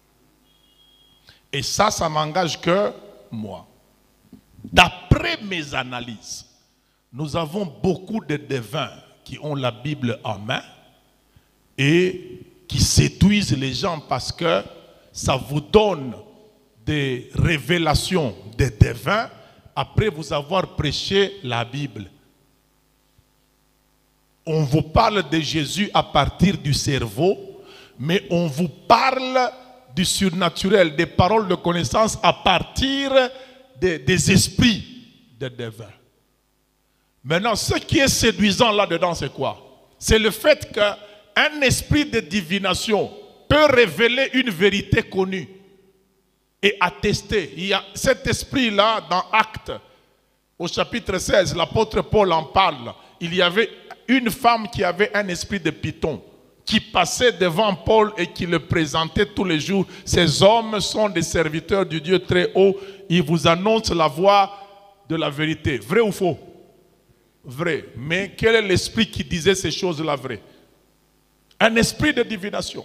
Et ça, ça n'engage que moi. D'après mes analyses, nous avons beaucoup de devins qui ont la Bible en main et qui séduisent les gens parce que ça vous donne des révélations des devins après vous avoir prêché la Bible. On vous parle de Jésus à partir du cerveau, mais on vous parle du surnaturel, des paroles de connaissance à partir Des, des esprits de devins. Maintenant, ce qui est séduisant là-dedans, c'est quoi? C'est le fait qu'un esprit de divination peut révéler une vérité connue et attester. Il y a cet esprit-là dans Actes, au chapitre seize, l'apôtre Paul en parle. Il y avait une femme qui avait un esprit de python, qui passait devant Paul et qui le présentait tous les jours. Ces hommes sont des serviteurs du Dieu très haut. Ils vous annoncent la voie de la vérité. Vrai ou faux? Vrai. Mais quel est l'esprit qui disait ces choses-là vraies? Un esprit de divination.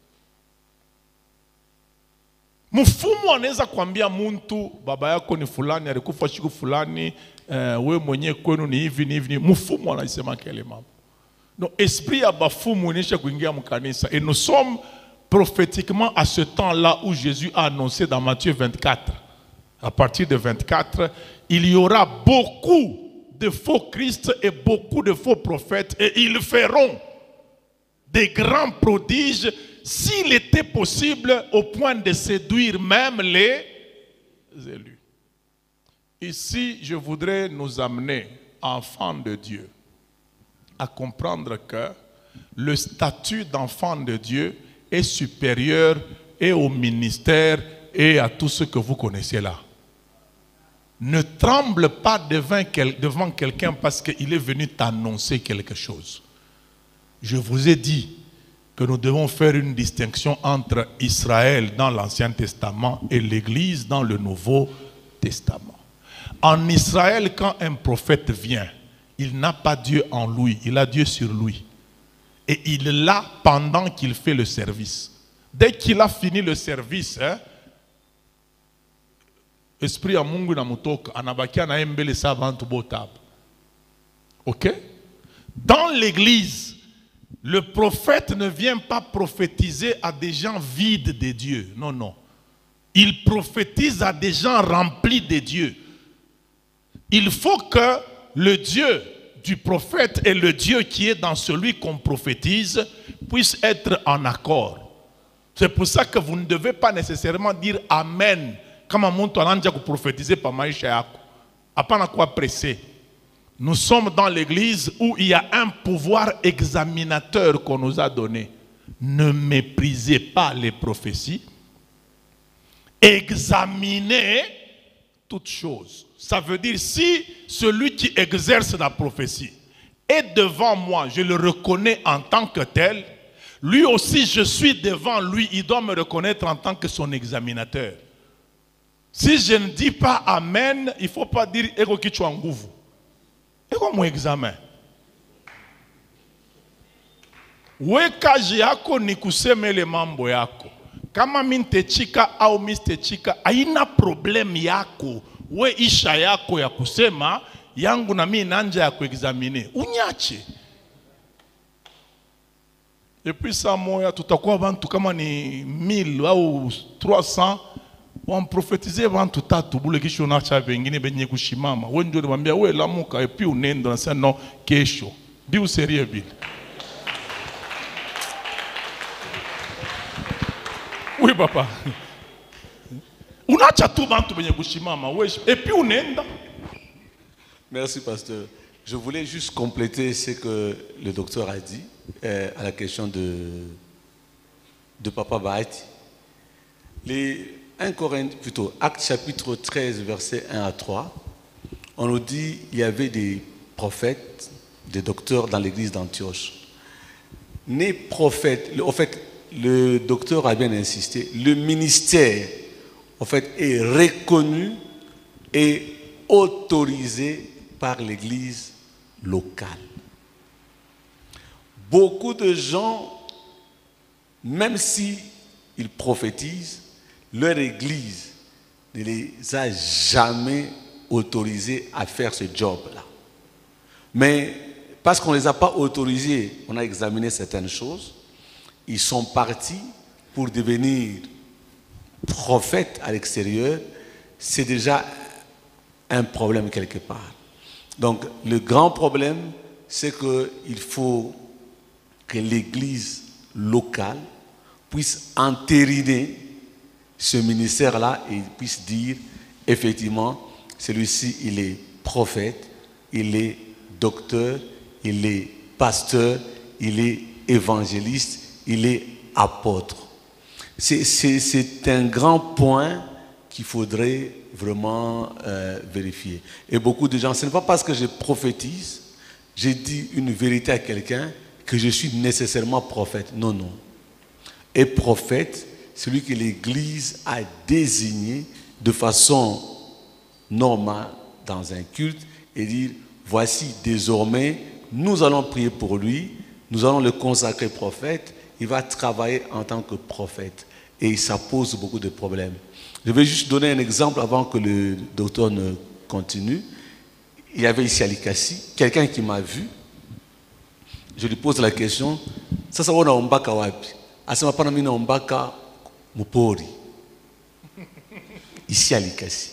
Mfumu anaweza kuambia muntu baba yako ni fulani alikufa siku fulani, uh, we mwenye kwenu ni hivi ni hivi. Mfumu anasema kile mambo. No, esprit ya bafumu inisha kuingia mkanisa. Et nous sommes prophétiquement à ce temps-là où Jésus a annoncé dans Matthieu vingt-quatre, à partir de vingt-quatre, il y aura beaucoup de faux Christ et beaucoup de faux prophètes et ils feront des grands prodiges s'il était possible au point de séduire même les élus. Ici, je voudrais nous amener, enfants de Dieu, à comprendre que le statut d'enfant de Dieu est supérieur et au ministère et à tout ce que vous connaissez là. Ne tremble pas devant, quel, devant quelqu'un parce qu'il est venu t'annoncer quelque chose. Je vous ai dit que nous devons faire une distinction entre Israël dans l'Ancien Testament et l'Église dans le Nouveau Testament. En Israël, quand un prophète vient, il n'a pas Dieu en lui, il a Dieu sur lui. Et il l'a pendant qu'il fait le service. Dès qu'il a fini le service, hein, Esprit ya Mungu na mutoka anabakia na mbele sa bantu botab. OK? Dans l'église, le prophète ne vient pas prophétiser à des gens vides de Dieu. Non, non. Il prophétise à des gens remplis de Dieu. Il faut que le Dieu du prophète et le Dieu qui est dans celui qu'on prophétise puissent être en accord. C'est pour ça que vous ne devez pas nécessairement dire Amen. Comme un monde qui prophétiser par maïcha yako. Apana quoi presser. Nous sommes dans l'église où il y a un pouvoir examinateur qu'on nous a donné. Ne méprisez pas les prophéties. Examinez toutes choses. Ça veut dire si celui qui exerce la prophétie est devant moi, je le reconnais en tant que tel, lui aussi je suis devant lui, il doit me reconnaître en tant que son examinateur. Si je ne dis pas Amen, il ne faut pas dire Ego kichwa nguvu. Ego mon examen. Wekaji yako ni kuseme le mambo yako. Kama minte chika au miste chika, haina problem yako. We isha yako ya kusema, yangu na mi nanja ya kuexamine. Unyache. Et puis ça moya, tutakuwa bantu kama ni mille au trois cents. On prophétisait bantu tatu bule kisho na cha vengine benye kushimama. Wewe ndio unamwambia wewe lamuka et puis unaenda na sasa no kesho. Bi userie vile. Oui papa. Unacha tu bantu benye kushimama wewe et puis unaenda. Merci pasteur. Je voulais juste compléter ce que le docteur a dit euh, à la question de de papa Bahati. Les un Corinthiens, plutôt, Actes chapitre treize, versets un à trois, on nous dit qu'il y avait des prophètes, des docteurs dans l'église d'Antioche. Né prophète, en fait, le docteur a bien insisté, le ministère, en fait, est reconnu et autorisé par l'église locale. Beaucoup de gens, même si ils prophétisent, leur église ne les a jamais autorisés à faire ce job-là. Mais parce qu'on ne les a pas autorisés, on a examiné certaines choses. Ils sont partis pour devenir prophètes à l'extérieur. C'est déjà un problème quelque part. Donc le grand problème, c'est qu'il faut que l'église locale puisse entériner ce ministère-là et puisse dire, effectivement, celui-ci, il est prophète, il est docteur, il est pasteur, il est évangéliste, il est apôtre. C'est un grand point qu'il faudrait vraiment euh, vérifier. Et beaucoup de gens, ce n'est pas parce que je prophétise, j'ai dit une vérité à quelqu'un que je suis nécessairement prophète. Non, non. Et prophète, celui que l'Église a désigné de façon normale dans un culte et dire, voici désormais, nous allons prier pour lui, nous allons le consacrer prophète, il va travailler en tant que prophète. Et ça pose beaucoup de problèmes. Je vais juste donner un exemple avant que le docteur ne continue. Il y avait ici à Likasi, quelqu'un qui m'a vu, je lui pose la question, ça ça va on mbaka wapi? asema pana mimi naombaka mupori ici à Likasi.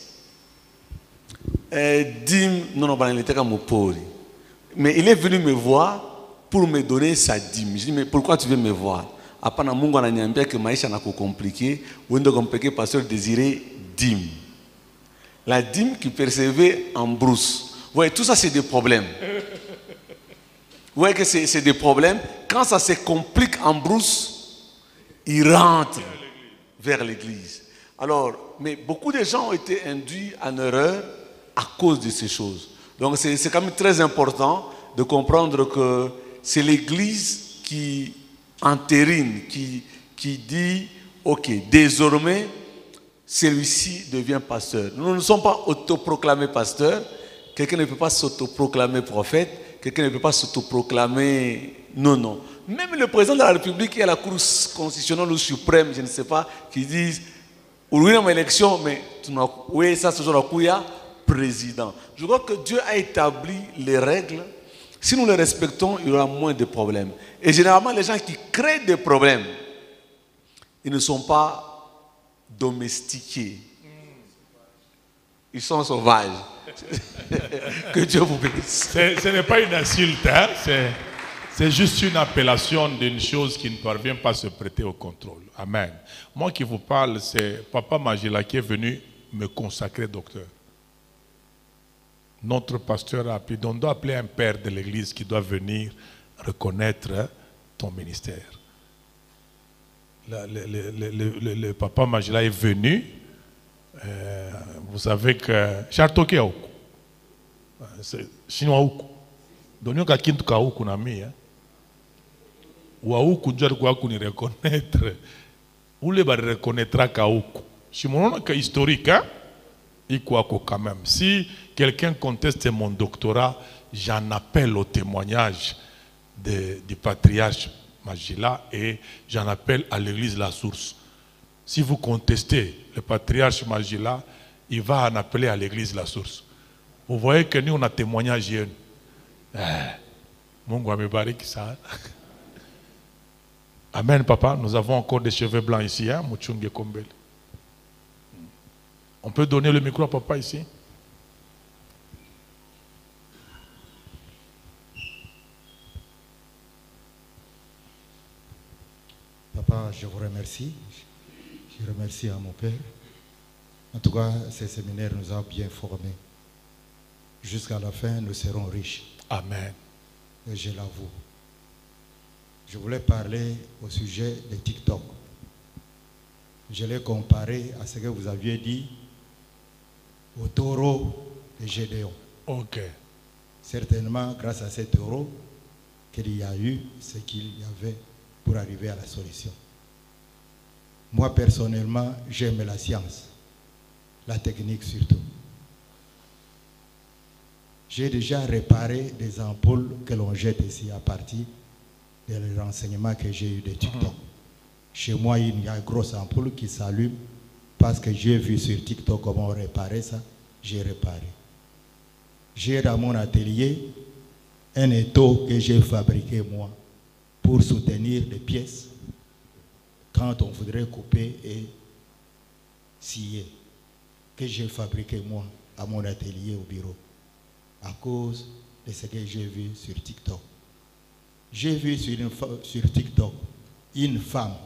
Euh, dîme, non, non, il était comme mupori. Mais il est venu me voir pour me donner sa dîme. Je dis, mais pourquoi tu veux me voir? Après, Mungu ananiambia que maisha na compliqué, ou ndo compliqué pasteur désiré dîme. La dîme qu'il percevait en brousse. Vous voyez, tout ça c'est des problèmes. Vous voyez que c'est des problèmes. Quand ça se complique en brousse, il rentre vers l'église. Alors, mais beaucoup de gens ont été induits en erreur à cause de ces choses. Donc c'est quand même très important de comprendre que c'est l'église qui entérine, qui, qui dit, ok, désormais, celui-ci devient pasteur. Nous ne sommes pas autoproclamés pasteurs. Quelqu'un ne peut pas s'autoproclamer prophète. Quelqu'un ne peut pas s'autoproclamer... Non, non. Même le président de la République et à la Cour constitutionnelle ou suprême, je ne sais pas, qui disent, oui, dans l'élection, mais oui, ça, c'est toujours la président. Je crois que Dieu a établi les règles. Si nous les respectons, il y aura moins de problèmes. Et généralement, les gens qui créent des problèmes, ils ne sont pas domestiqués. Ils sont sauvages. Que Dieu vous bénisse. Ce n'est pas une insulte, hein? C'est juste une appellation d'une chose qui ne parvient pas à se prêter au contrôle. Amen. Moi qui vous parle, c'est Papa Magila qui est venu me consacrer docteur. Notre pasteur a appelé, on doit appeler un père de l'église qui doit venir reconnaître ton ministère. Le, le, le, le, le, le Papa Magila est venu. Euh, vous savez que Chartoke Aoukou, c'est chinois Aoukou. Donc a kintu ka Aoukou na mi, ou Aoukou doit quoi qu'on y reconnaître, ou le va reconnaîtra ka Aoukou. Si mon nom est historique, hein, il quoi quand même. Si quelqu'un conteste mon doctorat, j'en appelle au témoignage de, du patriarche Magila et j'en appelle à l'église La Source. Si vous contestez le patriarche Magila, il va en appeler à l'église La Source. Vous voyez que nous, on a témoignage. Mungu amebariki ça. Amen, papa. Nous avons encore des cheveux blancs ici. Hein? On peut donner le micro à papa ici? Papa, je vous remercie. Je remercie à mon père. En tout cas, ces séminaires nous ont bien formés. Jusqu'à la fin, nous serons riches. Amen. Et je l'avoue. Je voulais parler au sujet de TikTok. Je l'ai comparé à ce que vous aviez dit au taureau de Gédéon. Ok. Certainement, grâce à ce taureau, qu'il y a eu ce qu'il y avait pour arriver à la solution. Moi, personnellement, j'aime la science, la technique surtout. J'ai déjà réparé des ampoules que l'on jette ici à partir des renseignements que j'ai eu de TikTok. Mmh. Chez moi, il y a une grosse ampoule qui s'allume parce que j'ai vu sur TikTok comment réparer ça. J'ai réparé. J'ai dans mon atelier un étau que j'ai fabriqué moi pour soutenir des pièces quand on voudrait couper et scier, que j'ai fabriqué moi à mon atelier au bureau à cause de ce que j'ai vu sur TikTok. J'ai vu sur, une, sur TikTok une femme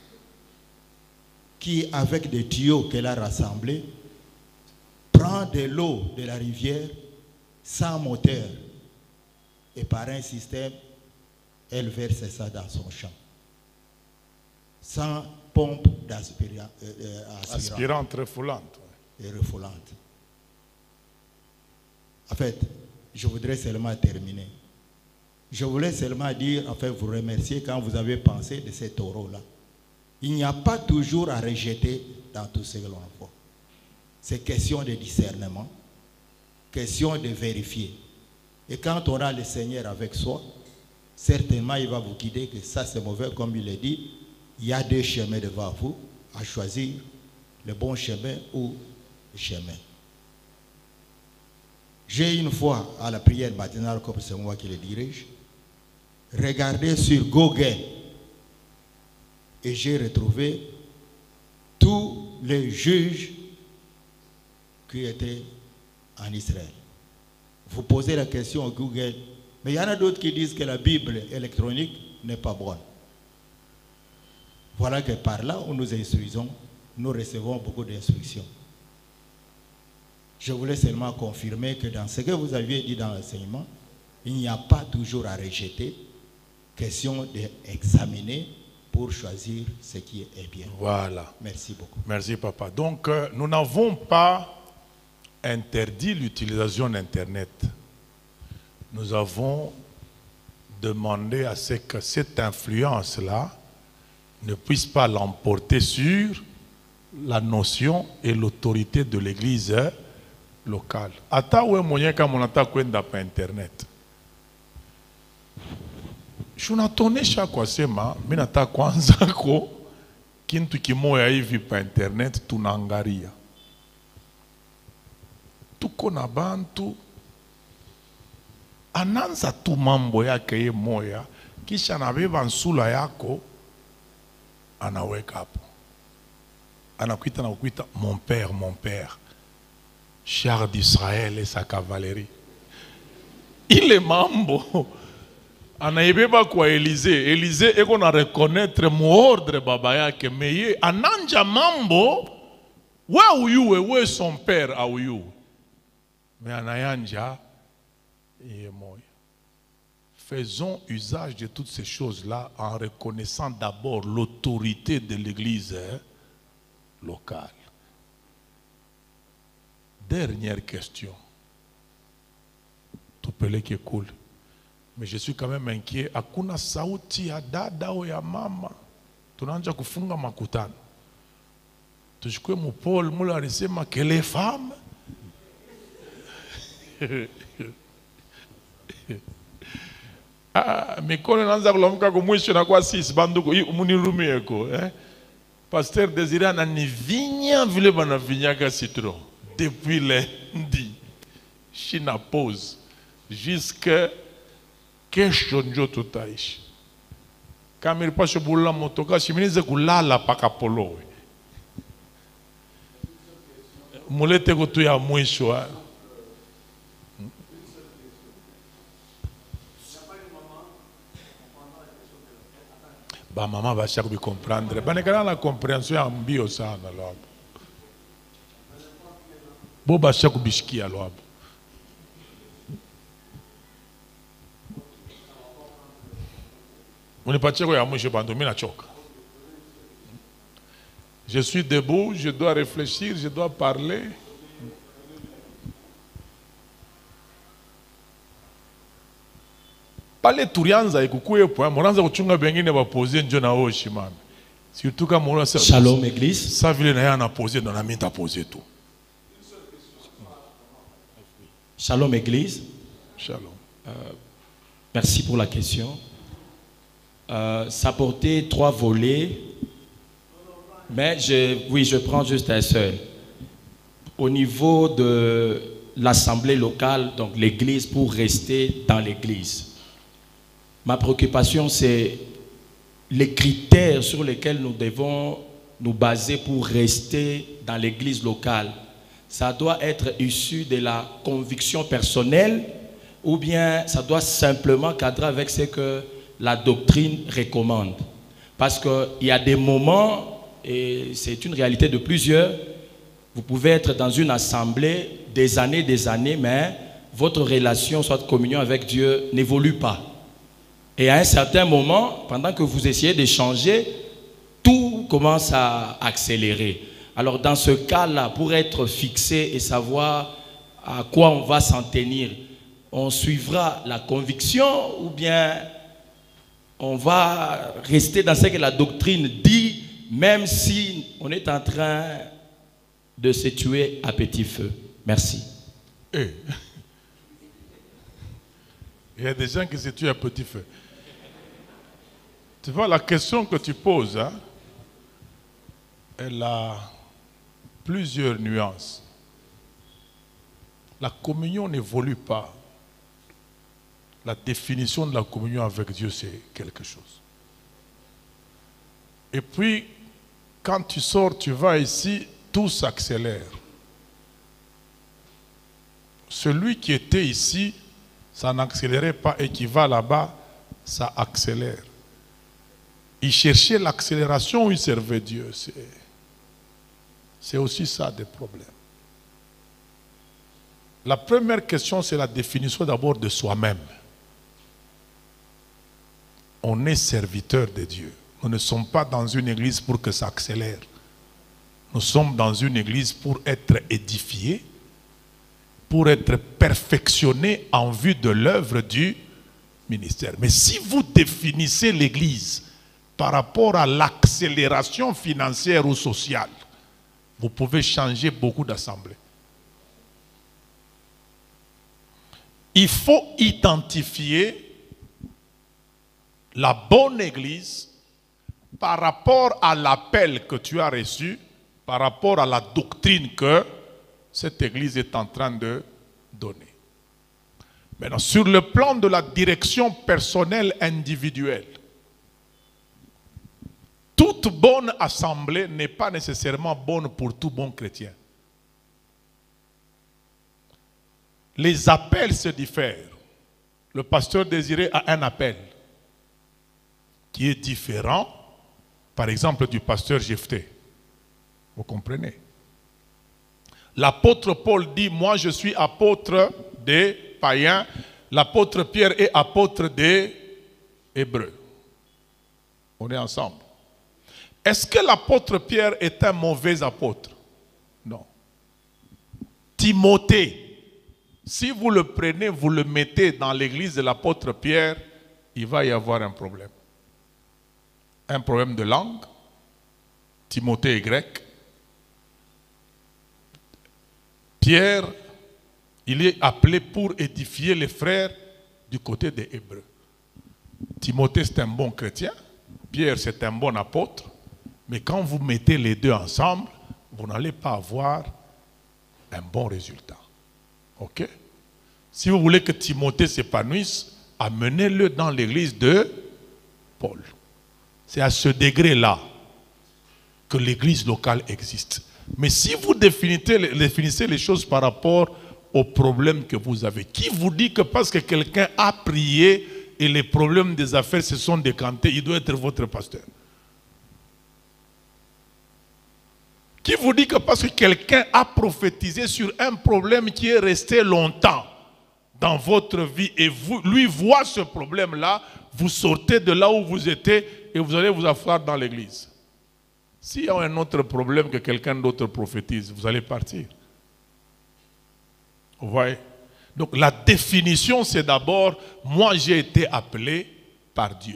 qui, avec des tuyaux qu'elle a rassemblés, prend de l'eau de la rivière sans moteur et par un système, elle verse ça dans son champ. Sans pompe d'aspirant. Euh, aspirante refoulante. Et refoulante. En fait, je voudrais seulement terminer. Je voulais seulement dire, enfin vous remercier quand vous avez pensé de ces taureaux-là. Il n'y a pas toujours à rejeter dans tout ce que l'on voit. C'est question de discernement, question de vérifier. Et quand on a le Seigneur avec soi, certainement il va vous guider que ça c'est mauvais, comme il l'a dit. Il y a deux chemins devant vous, à choisir le bon chemin ou le chemin. J'ai une fois, à la prière matinale, comme c'est moi qui le dirige, regardé sur Google et j'ai retrouvé tous les juges qui étaient en Israël. Vous posez la question au Google, mais il y en a d'autres qui disent que la Bible électronique n'est pas bonne. Voilà que par là où nous instruisons, nous recevons beaucoup d'instructions. Je voulais seulement confirmer que dans ce que vous aviez dit dans l'enseignement, il n'y a pas toujours à rejeter, question d'examiner pour choisir ce qui est bien. Voilà. Merci beaucoup. Merci papa. Donc euh, nous n'avons pas interdit l'utilisation d'Internet. Nous avons demandé à ce que cette influence-là ne puisse pas l'emporter sur la notion et l'autorité de l'église locale. Ata we moyen kama unataka kwenda pa internet. Shunatonesha kwa sema mimi nataka kwanza ko kintu kimoya hivi pa internet tunaangalia. Tuko na bantu ananza tu mambo yake ye moya kisha anabeba nsula yako anaweka hapo. Anakuita na kuita mon père, mon père. Char d'Israël et sa cavalerie. Il est mambo. Anaibeba kwa Élisée. Élisée eko na reconnaître mon ordre baba yake. Meye ananja mambo. We uyuwe, we son père a uyuwe. Mais anayanja iye moya. Faisons usage de toutes ces choses-là en reconnaissant d'abord l'autorité de l'église locale. Dernière question. Tout pelé qui est cool. Mais je suis quand même inquiet. Hakuna sauti ya dada ou ya mama. Tunaanza kufunga makutano. Tuchukue Paul mula alisema que les femmes. Ah, mikono naanza kulamuka kumwisho na kwa sisi banduko munirumie ko eh. Pasteur Désiré ananivinya vile banavinyaka citron depuis lundi. China pause jusqu'à kesho njo tutaishi. Kama ilipasha bula motoka shiminize kulala paka polowe. Mulete kutu ya mwisho. Eh. Ba maman va chaque comprendre. Ba nekala la compréhension en bio sana lobo. Bo ba chaque biskia lobo. On est parti à moi je bandome na choka. Je suis debout, je dois réfléchir, je dois parler. Pale turianza ikukuye po moranza kuchunga bengine ba poser njo na oshi mama. Surtout quand mon Shalom église. Ça vile na yana poser dans la minta poser tout. Shalom église. Shalom. Euh, merci pour la question. Euh, ça portait trois volets. Mais je, oui, je prends juste un seul. Au niveau de l'assemblée locale, donc l'église, pour rester dans l'église. Ma préoccupation, c'est les critères sur lesquels nous devons nous baser pour rester dans l'église locale. Ça doit être issu de la conviction personnelle ou bien ça doit simplement cadrer avec ce que la doctrine recommande. Parce qu'il y a des moments, et c'est une réalité de plusieurs, vous pouvez être dans une assemblée des années, des années, mais votre relation, soit de communion avec Dieu, n'évolue pas. Et à un certain moment, pendant que vous essayez d'échanger, tout commence à accélérer. Alors dans ce cas-là, pour être fixé et savoir à quoi on va s'en tenir, on suivra la conviction ou bien on va rester dans ce que la doctrine dit, même si on est en train de se tuer à petit feu. Merci. Hey. Il y a des gens qui se tuent à petit feu. Tu vois, la question que tu poses, hein, elle a plusieurs nuances. La communion n'évolue pas. La définition de la communion avec Dieu, c'est quelque chose. Et puis, quand tu sors, tu vas ici, tout s'accélère. Celui qui était ici, ça n'accélérait pas, et qui va là-bas, ça accélère. Il cherchait l'accélération ou il servait Dieu. C'est aussi ça des problèmes. La première question, c'est la définition d'abord de soi-même. On est serviteur de Dieu. Nous ne sommes pas dans une église pour que ça accélère. Nous sommes dans une église pour être édifiés, pour être perfectionnés en vue de l'œuvre du ministère. Mais si vous définissez l'église par rapport à l'accélération financière ou sociale, vous pouvez changer beaucoup d'assemblées. Il faut identifier la bonne église par rapport à l'appel que tu as reçu, par rapport à la doctrine que cette église est en train de donner. Maintenant, sur le plan de la direction personnelle individuelle, toute bonne assemblée n'est pas nécessairement bonne pour tout bon chrétien. Les appels se diffèrent. Le pasteur Désiré a un appel qui est différent, par exemple, du pasteur Jephthé. Vous comprenez? L'apôtre Paul dit, moi je suis apôtre des païens. L'apôtre Pierre est apôtre des Hébreux. On est ensemble. Est-ce que l'apôtre Pierre est un mauvais apôtre? Non. Timothée, si vous le prenez, vous le mettez dans l'église de l'apôtre Pierre, il va y avoir un problème. Un problème de langue. Timothée est grec. Pierre, il est appelé pour édifier les frères du côté des Hébreux. Timothée, c'est un bon chrétien. Pierre, c'est un bon apôtre. Mais quand vous mettez les deux ensemble, vous n'allez pas avoir un bon résultat. Ok? Si vous voulez que Timothée s'épanouisse, amenez-le dans l'église de Paul. C'est à ce degré-là que l'église locale existe. Mais si vous définissez, définissez les choses par rapport aux problèmes que vous avez, qui vous dit que parce que quelqu'un a prié et les problèmes des affaires se sont décantés, il doit être votre pasteur? Qui vous dit que parce que quelqu'un a prophétisé sur un problème qui est resté longtemps dans votre vie et vous, lui voit ce problème-là, vous sortez de là où vous étiez et vous allez vous asseoir dans l'église? S'il y a un autre problème que quelqu'un d'autre prophétise, vous allez partir. Vous voyez? Donc la définition, c'est d'abord, moi j'ai été appelé par Dieu.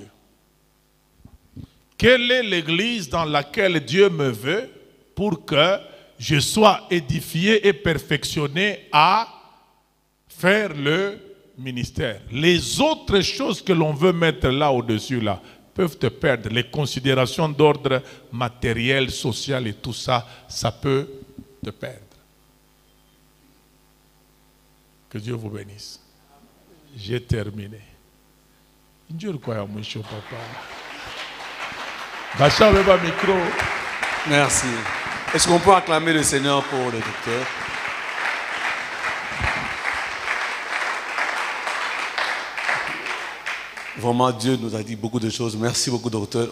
Quelle est l'église dans laquelle Dieu me veut pour que je sois édifié et perfectionné à faire le ministère? Les autres choses que l'on veut mettre là au-dessus, là, peuvent te perdre. Les considérations d'ordre matériel, social et tout ça, ça peut te perdre. Que Dieu vous bénisse. J'ai terminé. Dieu le croit, mon chou papa. Bacha, le micro. Merci. Est-ce qu'on peut acclamer le Seigneur pour le docteur? Vraiment, Dieu nous a dit beaucoup de choses. Merci beaucoup, docteur.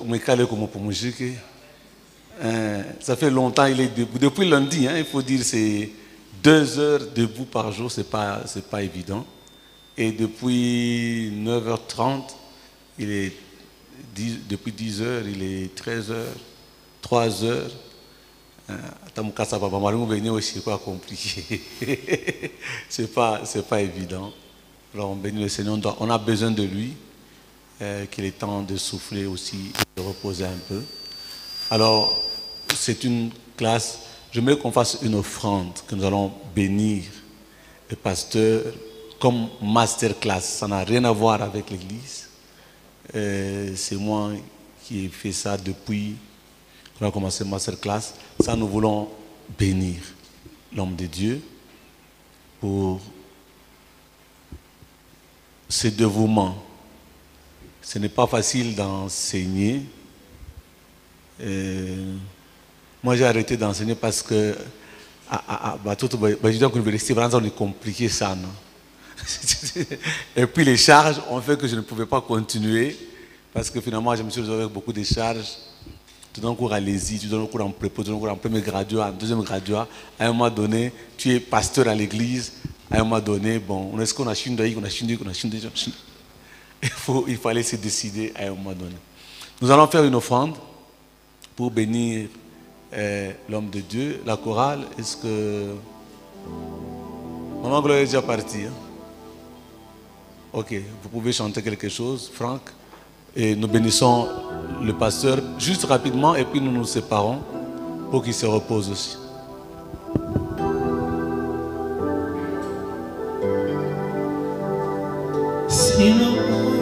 Euh, ça fait longtemps, il est debout. Depuis lundi, hein, il faut dire, c'est deux heures debout par jour, c'est pas, c'est pas évident. Et depuis neuf heures trente, il est dix, depuis dix heures, il est treize heures, trois heures. C'est pas compliqué. C'est pas, c'est pas évident. Alors on bénit le Seigneur, on a besoin de lui, euh, qu'il est temps de souffler aussi, de reposer un peu. Alors, c'est une classe, j'aimerais qu'on fasse une offrande, que nous allons bénir le pasteur comme masterclass. Ça n'a rien à voir avec l'église. Euh, c'est moi qui ai fait ça depuis qu'on a commencé masterclass. Ça, nous voulons bénir l'homme de Dieu pour ce dévouement. Ce n'est pas facile d'enseigner Et moi, j'ai arrêté d'enseigner parce que je l'université, on est compliqué ça. Non? Et puis les charges ont fait que je ne pouvais pas continuer parce que finalement, je me suis retrouvé avec beaucoup de charges. Tu donnes cours à l'Ési, tu donnes cours en prépo, tu donnes cours en premier graduat, en deuxième graduat. À un moment donné, tu es pasteur à l'église. À un moment donné, bon, on est-ce qu'on a chindé, on a chindé, on a chindé. Il faut, il fallait se décider à un moment donné. Nous allons faire une offrande pour bénir euh, l'homme de Dieu, la chorale. Est-ce que Maman Gloire est déjà partie? Hein? Ok, vous pouvez chanter quelque chose, Franck. Et nous bénissons le pasteur juste rapidement et puis nous nous séparons pour qu'il se repose aussi. Si le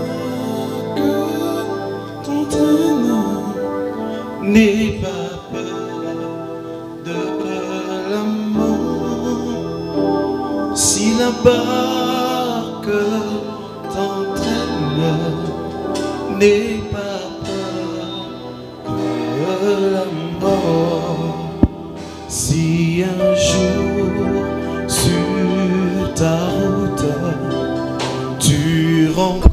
cœur t'entraîne, n'aie pas peur de la mort. Si la barque t'entraîne, n'aie pas peur de la mort. Si un jour sur ta route tu rencontres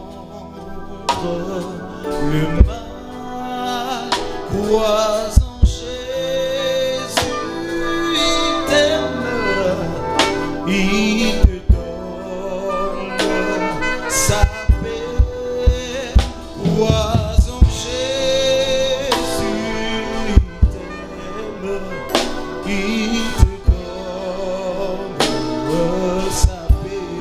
le mal, crois en Jésus, il t'aime, il te donne sa paix. Crois en Jésus, il t'aime, il te donne sa paix.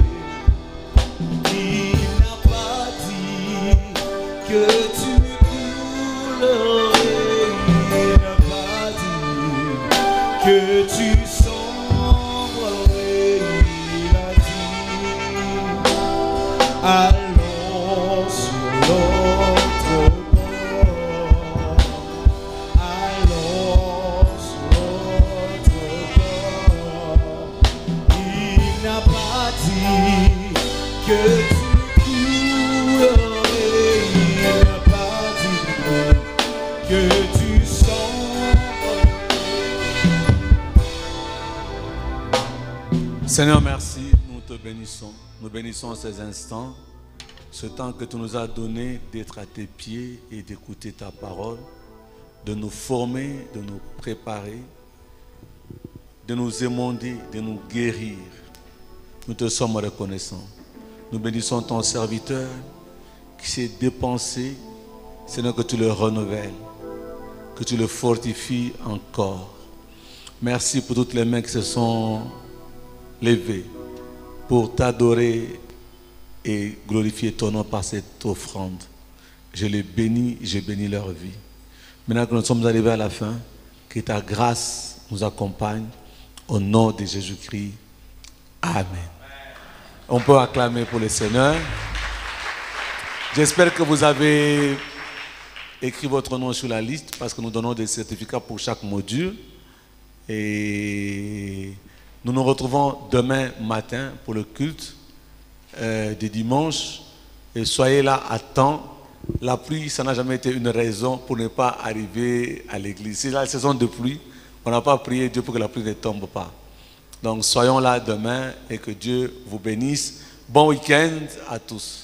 Il n'a pas dit que tu coulerais, il n'a pas dit que tu sombrerais, il a dit allons sur l'autre bord, allons sur l'autre bord. Il n'a pas dit que tu coulerais, il n'a pas dit que tu sombrerais. Seigneur, merci, nous te bénissons. Nous bénissons ces instants, ce temps que tu nous as donné d'être à tes pieds et d'écouter ta parole, de nous former, de nous préparer, de nous émonder, de nous guérir. Nous te sommes reconnaissants. Nous bénissons ton serviteur qui s'est dépensé, Seigneur, que tu le renouvelles, que tu le fortifies encore. Merci pour toutes les mains qui se sont levées pour t'adorer et glorifier ton nom par cette offrande. Je les bénis, je bénis leur vie. Maintenant que nous sommes arrivés à la fin, que ta grâce nous accompagne au nom de Jésus-Christ. Amen. On peut acclamer pour le Seigneur. J'espère que vous avez écrit votre nom sur la liste parce que nous donnons des certificats pour chaque module. Et nous nous retrouvons demain matin pour le culte euh, de dimanche. Et soyez là à temps. La pluie, ça n'a jamais été une raison pour ne pas arriver à l'église. C'est la saison de pluie. On n'a pas prié Dieu pour que la pluie ne tombe pas. Donc soyons là demain et que Dieu vous bénisse. Bon week-end à tous.